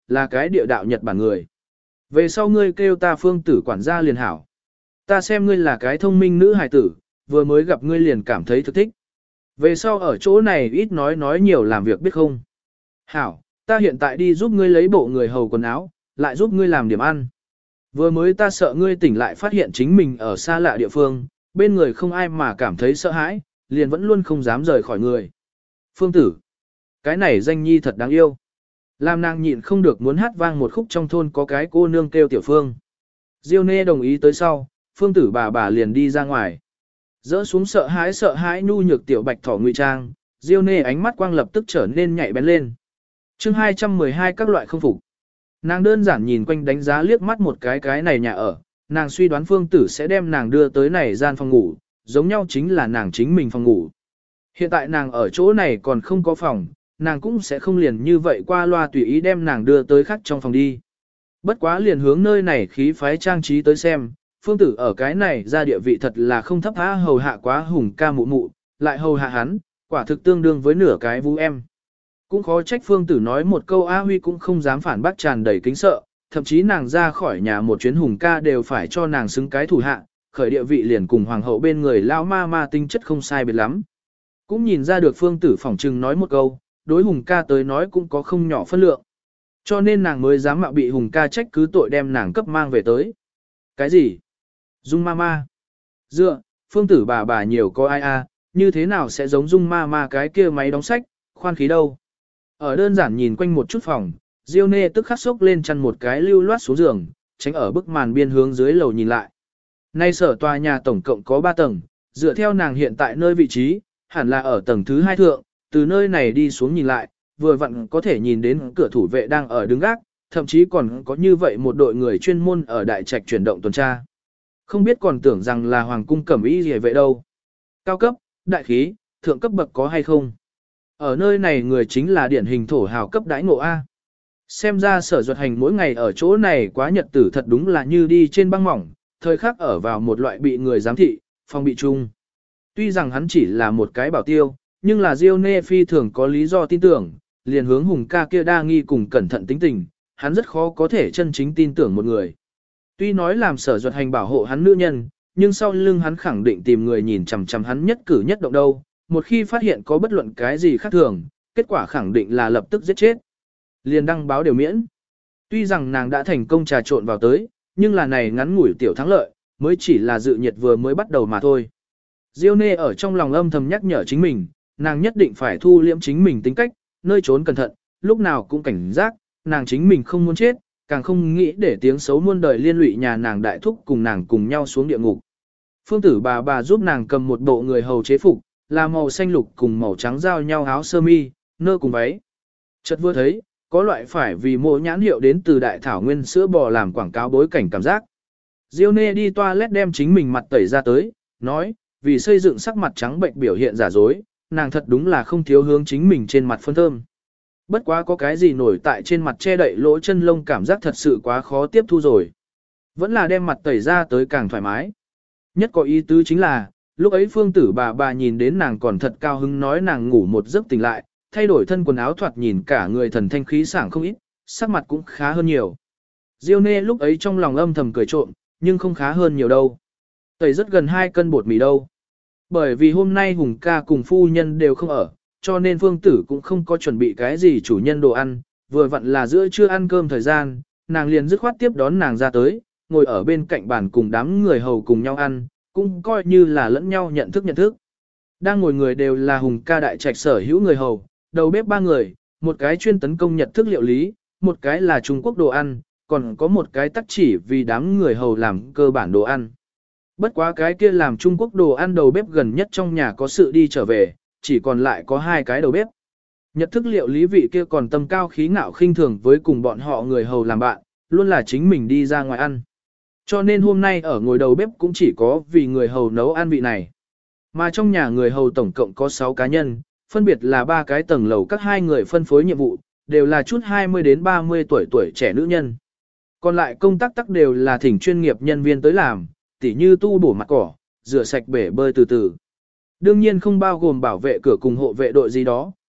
là cái địa đạo Nhật Bản người. Về sau ngươi kêu ta Phương Tử quản gia liền hảo. Ta xem ngươi là cái thông minh nữ hài tử, vừa mới gặp ngươi liền cảm thấy thực thích. Về sau ở chỗ này ít nói nhiều làm việc biết không. Hảo, ta hiện tại đi giúp ngươi lấy bộ người hầu quần áo, lại giúp ngươi làm điểm ăn. Vừa mới ta sợ ngươi tỉnh lại phát hiện chính mình ở xa lạ địa phương, bên người không ai mà cảm thấy sợ hãi, liền vẫn luôn không dám rời khỏi người. Phương Tử, cái này danh nhi thật đáng yêu. Làm nàng nhịn không được muốn hát vang một khúc trong thôn có cái cô nương kêu Tiểu Phương. Diêu Nê đồng ý tới sau, Phương Tử bà liền đi ra ngoài. Dỡ xuống sợ hãi nhu nhược tiểu bạch thỏ ngụy trang, Diêu Nê ánh mắt quang lập tức trở nên nhạy bén lên. Chương 212 các loại không phục. Nàng đơn giản nhìn quanh đánh giá liếc mắt một cái này nhà ở, nàng suy đoán Phương Tử sẽ đem nàng đưa tới này gian phòng ngủ, giống nhau chính là nàng chính mình phòng ngủ. Hiện tại nàng ở chỗ này còn không có phòng, nàng cũng sẽ không liền như vậy qua loa tùy ý đem nàng đưa tới khác trong phòng đi. Bất quá liền hướng nơi này khí phái trang trí tới xem, Phương Tử ở cái này ra địa vị thật là không thấp há hầu hạ quá Hùng ca mụ mụ, lại hầu hạ hắn, quả thực tương đương với nửa cái vũ em. Cũng khó trách Phương Tử nói một câu A Huy cũng không dám phản bác, tràn đầy kính sợ, thậm chí nàng ra khỏi nhà một chuyến Hùng ca đều phải cho nàng xứng cái thủ hạ, khởi địa vị liền cùng hoàng hậu bên người lão ma tinh chất không sai biệt lắm. Cũng nhìn ra được Phương Tử phỏng trừng nói một câu, đối Hùng ca tới nói cũng có không nhỏ phân lượng. Cho nên nàng mới dám mạo bị Hùng ca trách cứ tội đem nàng cấp mang về tới. Cái gì? Dung ma. Dựa, Phương Tử bà nhiều có ai a, như thế nào sẽ giống Dung ma cái kia máy đóng sách, khoan khí đâu. Ở đơn giản nhìn quanh một chút phòng, Diêu Nê tức khắc sốc lên chăn một cái lưu loát xuống giường, tránh ở bức màn biên hướng dưới lầu nhìn lại. Nay sở tòa nhà tổng cộng có 3 tầng, dựa theo nàng hiện tại nơi vị trí, hẳn là ở tầng thứ 2 thượng, từ nơi này đi xuống nhìn lại, vừa vặn có thể nhìn đến cửa thủ vệ đang ở đứng gác, thậm chí còn có như vậy một đội người chuyên môn ở đại trạch chuyển động tuần tra. Không biết còn tưởng rằng là hoàng cung cẩm y gì vậy đâu. Cao cấp, đại khí, thượng cấp bậc có hay không? Ở nơi này người chính là điển hình thổ hào cấp đãi ngộ A. Xem ra Sở Duật Hành mỗi ngày ở chỗ này quá nhật tử thật đúng là như đi trên băng mỏng, thời khắc ở vào một loại bị người giám thị, phòng bị chung. Tuy rằng hắn chỉ là một cái bảo tiêu, nhưng là Diêu Nê phi thường có lý do tin tưởng, liền hướng Hùng ca kia đa nghi cùng cẩn thận tính tình, hắn rất khó có thể chân chính tin tưởng một người. Tuy nói làm Sở Duật Hành bảo hộ hắn nữ nhân, nhưng sau lưng hắn khẳng định tìm người nhìn chằm chằm hắn nhất cử nhất động đâu, một khi phát hiện có bất luận cái gì khác thường, kết quả khẳng định là lập tức giết chết. Liền đăng báo đều miễn. Tuy rằng nàng đã thành công trà trộn vào tới, nhưng là này ngắn ngủi tiểu thắng lợi, mới chỉ là dự nhiệt vừa mới bắt đầu mà thôi. Diêu Nê ở trong lòng âm thầm nhắc nhở chính mình, nàng nhất định phải thu liễm chính mình tính cách, nơi trốn cẩn thận, lúc nào cũng cảnh giác, nàng chính mình không muốn chết, càng không nghĩ để tiếng xấu muôn đời liên lụy nhà nàng đại thúc cùng nàng cùng nhau xuống địa ngục. Phương Tử bà giúp nàng cầm một bộ người hầu chế phục, là màu xanh lục cùng màu trắng giao nhau áo sơ mi, nơ cùng váy. Chợt vừa thấy, có loại phải vì mộ nhãn hiệu đến từ đại thảo nguyên sữa bò làm quảng cáo bối cảnh cảm giác. Diêu Nê đi toilet đem chính mình mặt tẩy ra tới, nói, vì xây dựng sắc mặt trắng bệnh biểu hiện giả dối, nàng thật đúng là không thiếu hướng chính mình trên mặt phân thơm. Bất quá có cái gì nổi tại trên mặt che đậy lỗ chân lông cảm giác thật sự quá khó tiếp thu rồi. Vẫn là đem mặt tẩy ra tới càng thoải mái. Nhất có ý tứ chính là, lúc ấy Phương Tử bà nhìn đến nàng còn thật cao hứng nói nàng ngủ một giấc tỉnh lại, thay đổi thân quần áo thoạt nhìn cả người thần thanh khí sảng không ít, sắc mặt cũng khá hơn nhiều. Diêu Nê lúc ấy trong lòng âm thầm cười trộm, nhưng không khá hơn nhiều đâu. Tẩy rất gần 2 cân bột mì đâu. Bởi vì hôm nay Hùng ca cùng phu nhân đều không ở, cho nên Phương Tử cũng không có chuẩn bị cái gì chủ nhân đồ ăn, vừa vặn là giữa trưa ăn cơm thời gian, nàng liền dứt khoát tiếp đón nàng ra tới, ngồi ở bên cạnh bàn cùng đám người hầu cùng nhau ăn, cũng coi như là lẫn nhau nhận thức. Đang ngồi người đều là Hùng ca đại trạch sở hữu người hầu, đầu bếp 3 người, một cái chuyên tấn công nhật thức liệu lý, một cái là Trung Quốc đồ ăn, còn có một cái tắc chỉ vì đám người hầu làm cơ bản đồ ăn. Bất quá cái kia làm Trung Quốc đồ ăn đầu bếp gần nhất trong nhà có sự đi trở về, chỉ còn lại có 2 cái đầu bếp. Nhật thức liệu lý vị kia còn tâm cao khí ngạo khinh thường với cùng bọn họ người hầu làm bạn, luôn là chính mình đi ra ngoài ăn. Cho nên hôm nay ở ngồi đầu bếp cũng chỉ có vì người hầu nấu ăn vị này. Mà trong nhà người hầu tổng cộng có 6 cá nhân, phân biệt là 3 cái tầng lầu các 2 người phân phối nhiệm vụ, đều là chút 20 đến 30 tuổi trẻ nữ nhân. Còn lại công tác đều là thỉnh chuyên nghiệp nhân viên tới làm, tỉ như tu bổ mặt cỏ, rửa sạch bể bơi từ từ. Đương nhiên không bao gồm bảo vệ cửa cùng hộ vệ đội gì đó,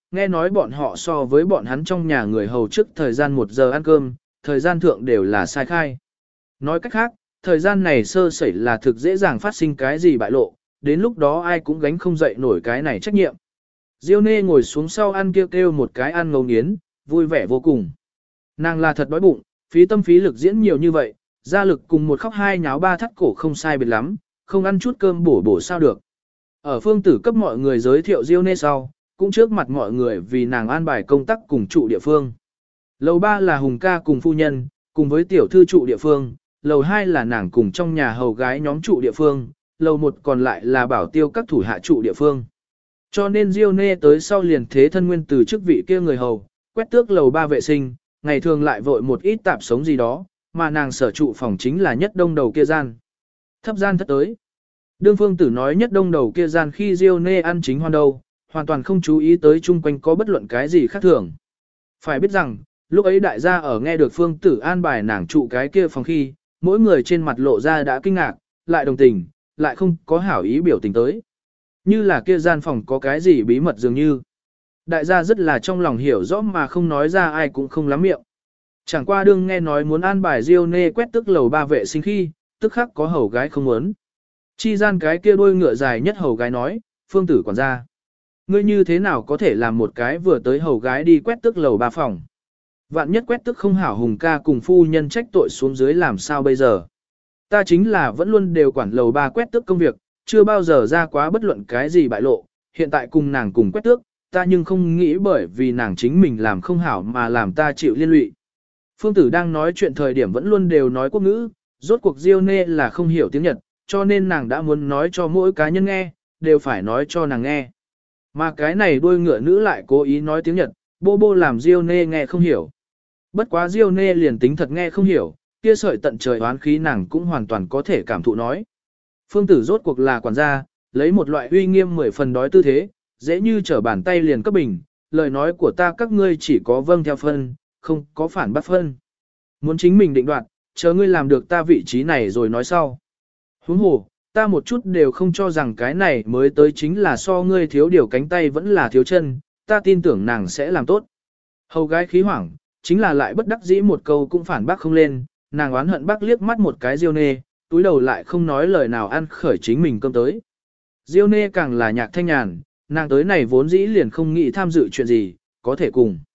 nghe nói bọn họ so với bọn hắn trong nhà người hầu trước thời gian 1 giờ ăn cơm, thời gian thượng đều là sai khai. Nói cách khác, thời gian này sơ sẩy là thực dễ dàng phát sinh cái gì bại lộ, đến lúc đó ai cũng gánh không dậy nổi cái này trách nhiệm. Diêu Nê ngồi xuống sau ăn kêu một cái ăn ngấu nghiến, vui vẻ vô cùng. Nàng là thật đói bụng, phí tâm phí lực diễn nhiều như vậy, gia lực cùng một khóc hai nháo ba thắt cổ không sai biệt lắm, không ăn chút cơm bổ sao được. Ở phương tử cấp mọi người giới thiệu Diêu Nê sau, cũng trước mặt mọi người vì nàng an bài công tác cùng trụ địa phương. Lầu 3 là Hùng ca cùng phu nhân, cùng với tiểu thư trụ địa phương, lầu 2 là nàng cùng trong nhà hầu gái nhóm trụ địa phương, lầu 1 còn lại là bảo tiêu các thủ hạ trụ địa phương. Cho nên Diêu Nê tới sau liền thế thân nguyên từ chức vị kia người hầu, quét tước lầu 3 vệ sinh, ngày thường lại vội một ít tạp sống gì đó, mà nàng sở trụ phòng chính là nhất đông đầu kia gian. Thấp gian thất tới. Đương phương tử nói nhất đông đầu kia gian khi Diêu Nê ăn chính hoan đâu, hoàn toàn không chú ý tới chung quanh có bất luận cái gì khác thường. Phải biết rằng, lúc ấy đại gia ở nghe được phương tử an bài nàng trụ cái kia phòng khi, mỗi người trên mặt lộ ra đã kinh ngạc, lại đồng tình, lại không có hảo ý biểu tình tới. Như là kia gian phòng có cái gì bí mật dường như. Đại gia rất là trong lòng hiểu rõ mà không nói ra ai cũng không lắm miệng. Chẳng qua đương nghe nói muốn an bài Diêu Nê quét tức lầu 3 vệ sinh khi, tức khắc có hầu gái không muốn. Chi gian cái kia đôi ngựa dài nhất hầu gái nói, phương tử quản gia. Ngươi như thế nào có thể làm một cái vừa tới hầu gái đi quét tức lầu 3 phòng. Vạn nhất quét tức không hảo Hùng ca cùng phu nhân trách tội xuống dưới làm sao bây giờ. Ta chính là vẫn luôn đều quản lầu 3 quét tức công việc, chưa bao giờ ra quá bất luận cái gì bại lộ, hiện tại cùng nàng cùng quét tước, ta nhưng không nghĩ bởi vì nàng chính mình làm không hảo mà làm ta chịu liên lụy. Phương tử đang nói chuyện thời điểm vẫn luôn đều nói quốc ngữ, rốt cuộc Diêu Nê là không hiểu tiếng Nhật, cho nên nàng đã muốn nói cho mỗi cá nhân nghe, đều phải nói cho nàng nghe. Mà cái này đuôi ngựa nữ lại cố ý nói tiếng Nhật, bô bô làm Diêu Nê nghe không hiểu. Bất quá Diêu Nê liền tính thật nghe không hiểu, kia sợi tận trời oán khí nàng cũng hoàn toàn có thể cảm thụ nói. Phương tử rốt cuộc là quản gia, lấy một loại uy nghiêm 10 phần đói tư thế, dễ như trở bàn tay liền cấp bình, lời nói của ta các ngươi chỉ có vâng theo phân, không có phản bác phân. Muốn chính mình định đoạt, chờ ngươi làm được ta vị trí này rồi nói sau. Huống hồ, ta một chút đều không cho rằng cái này mới tới chính là so ngươi thiếu điều cánh tay vẫn là thiếu chân, ta tin tưởng nàng sẽ làm tốt. Hầu gái khí hoảng, chính là lại bất đắc dĩ một câu cũng phản bác không lên, nàng oán hận bác liếc mắt một cái Diêu Nê, túi đầu lại không nói lời nào ăn khởi chính mình cơm tới. Diêu Nê càng là nhạc thanh nhàn, nàng tới này vốn dĩ liền không nghĩ tham dự chuyện gì, có thể cùng.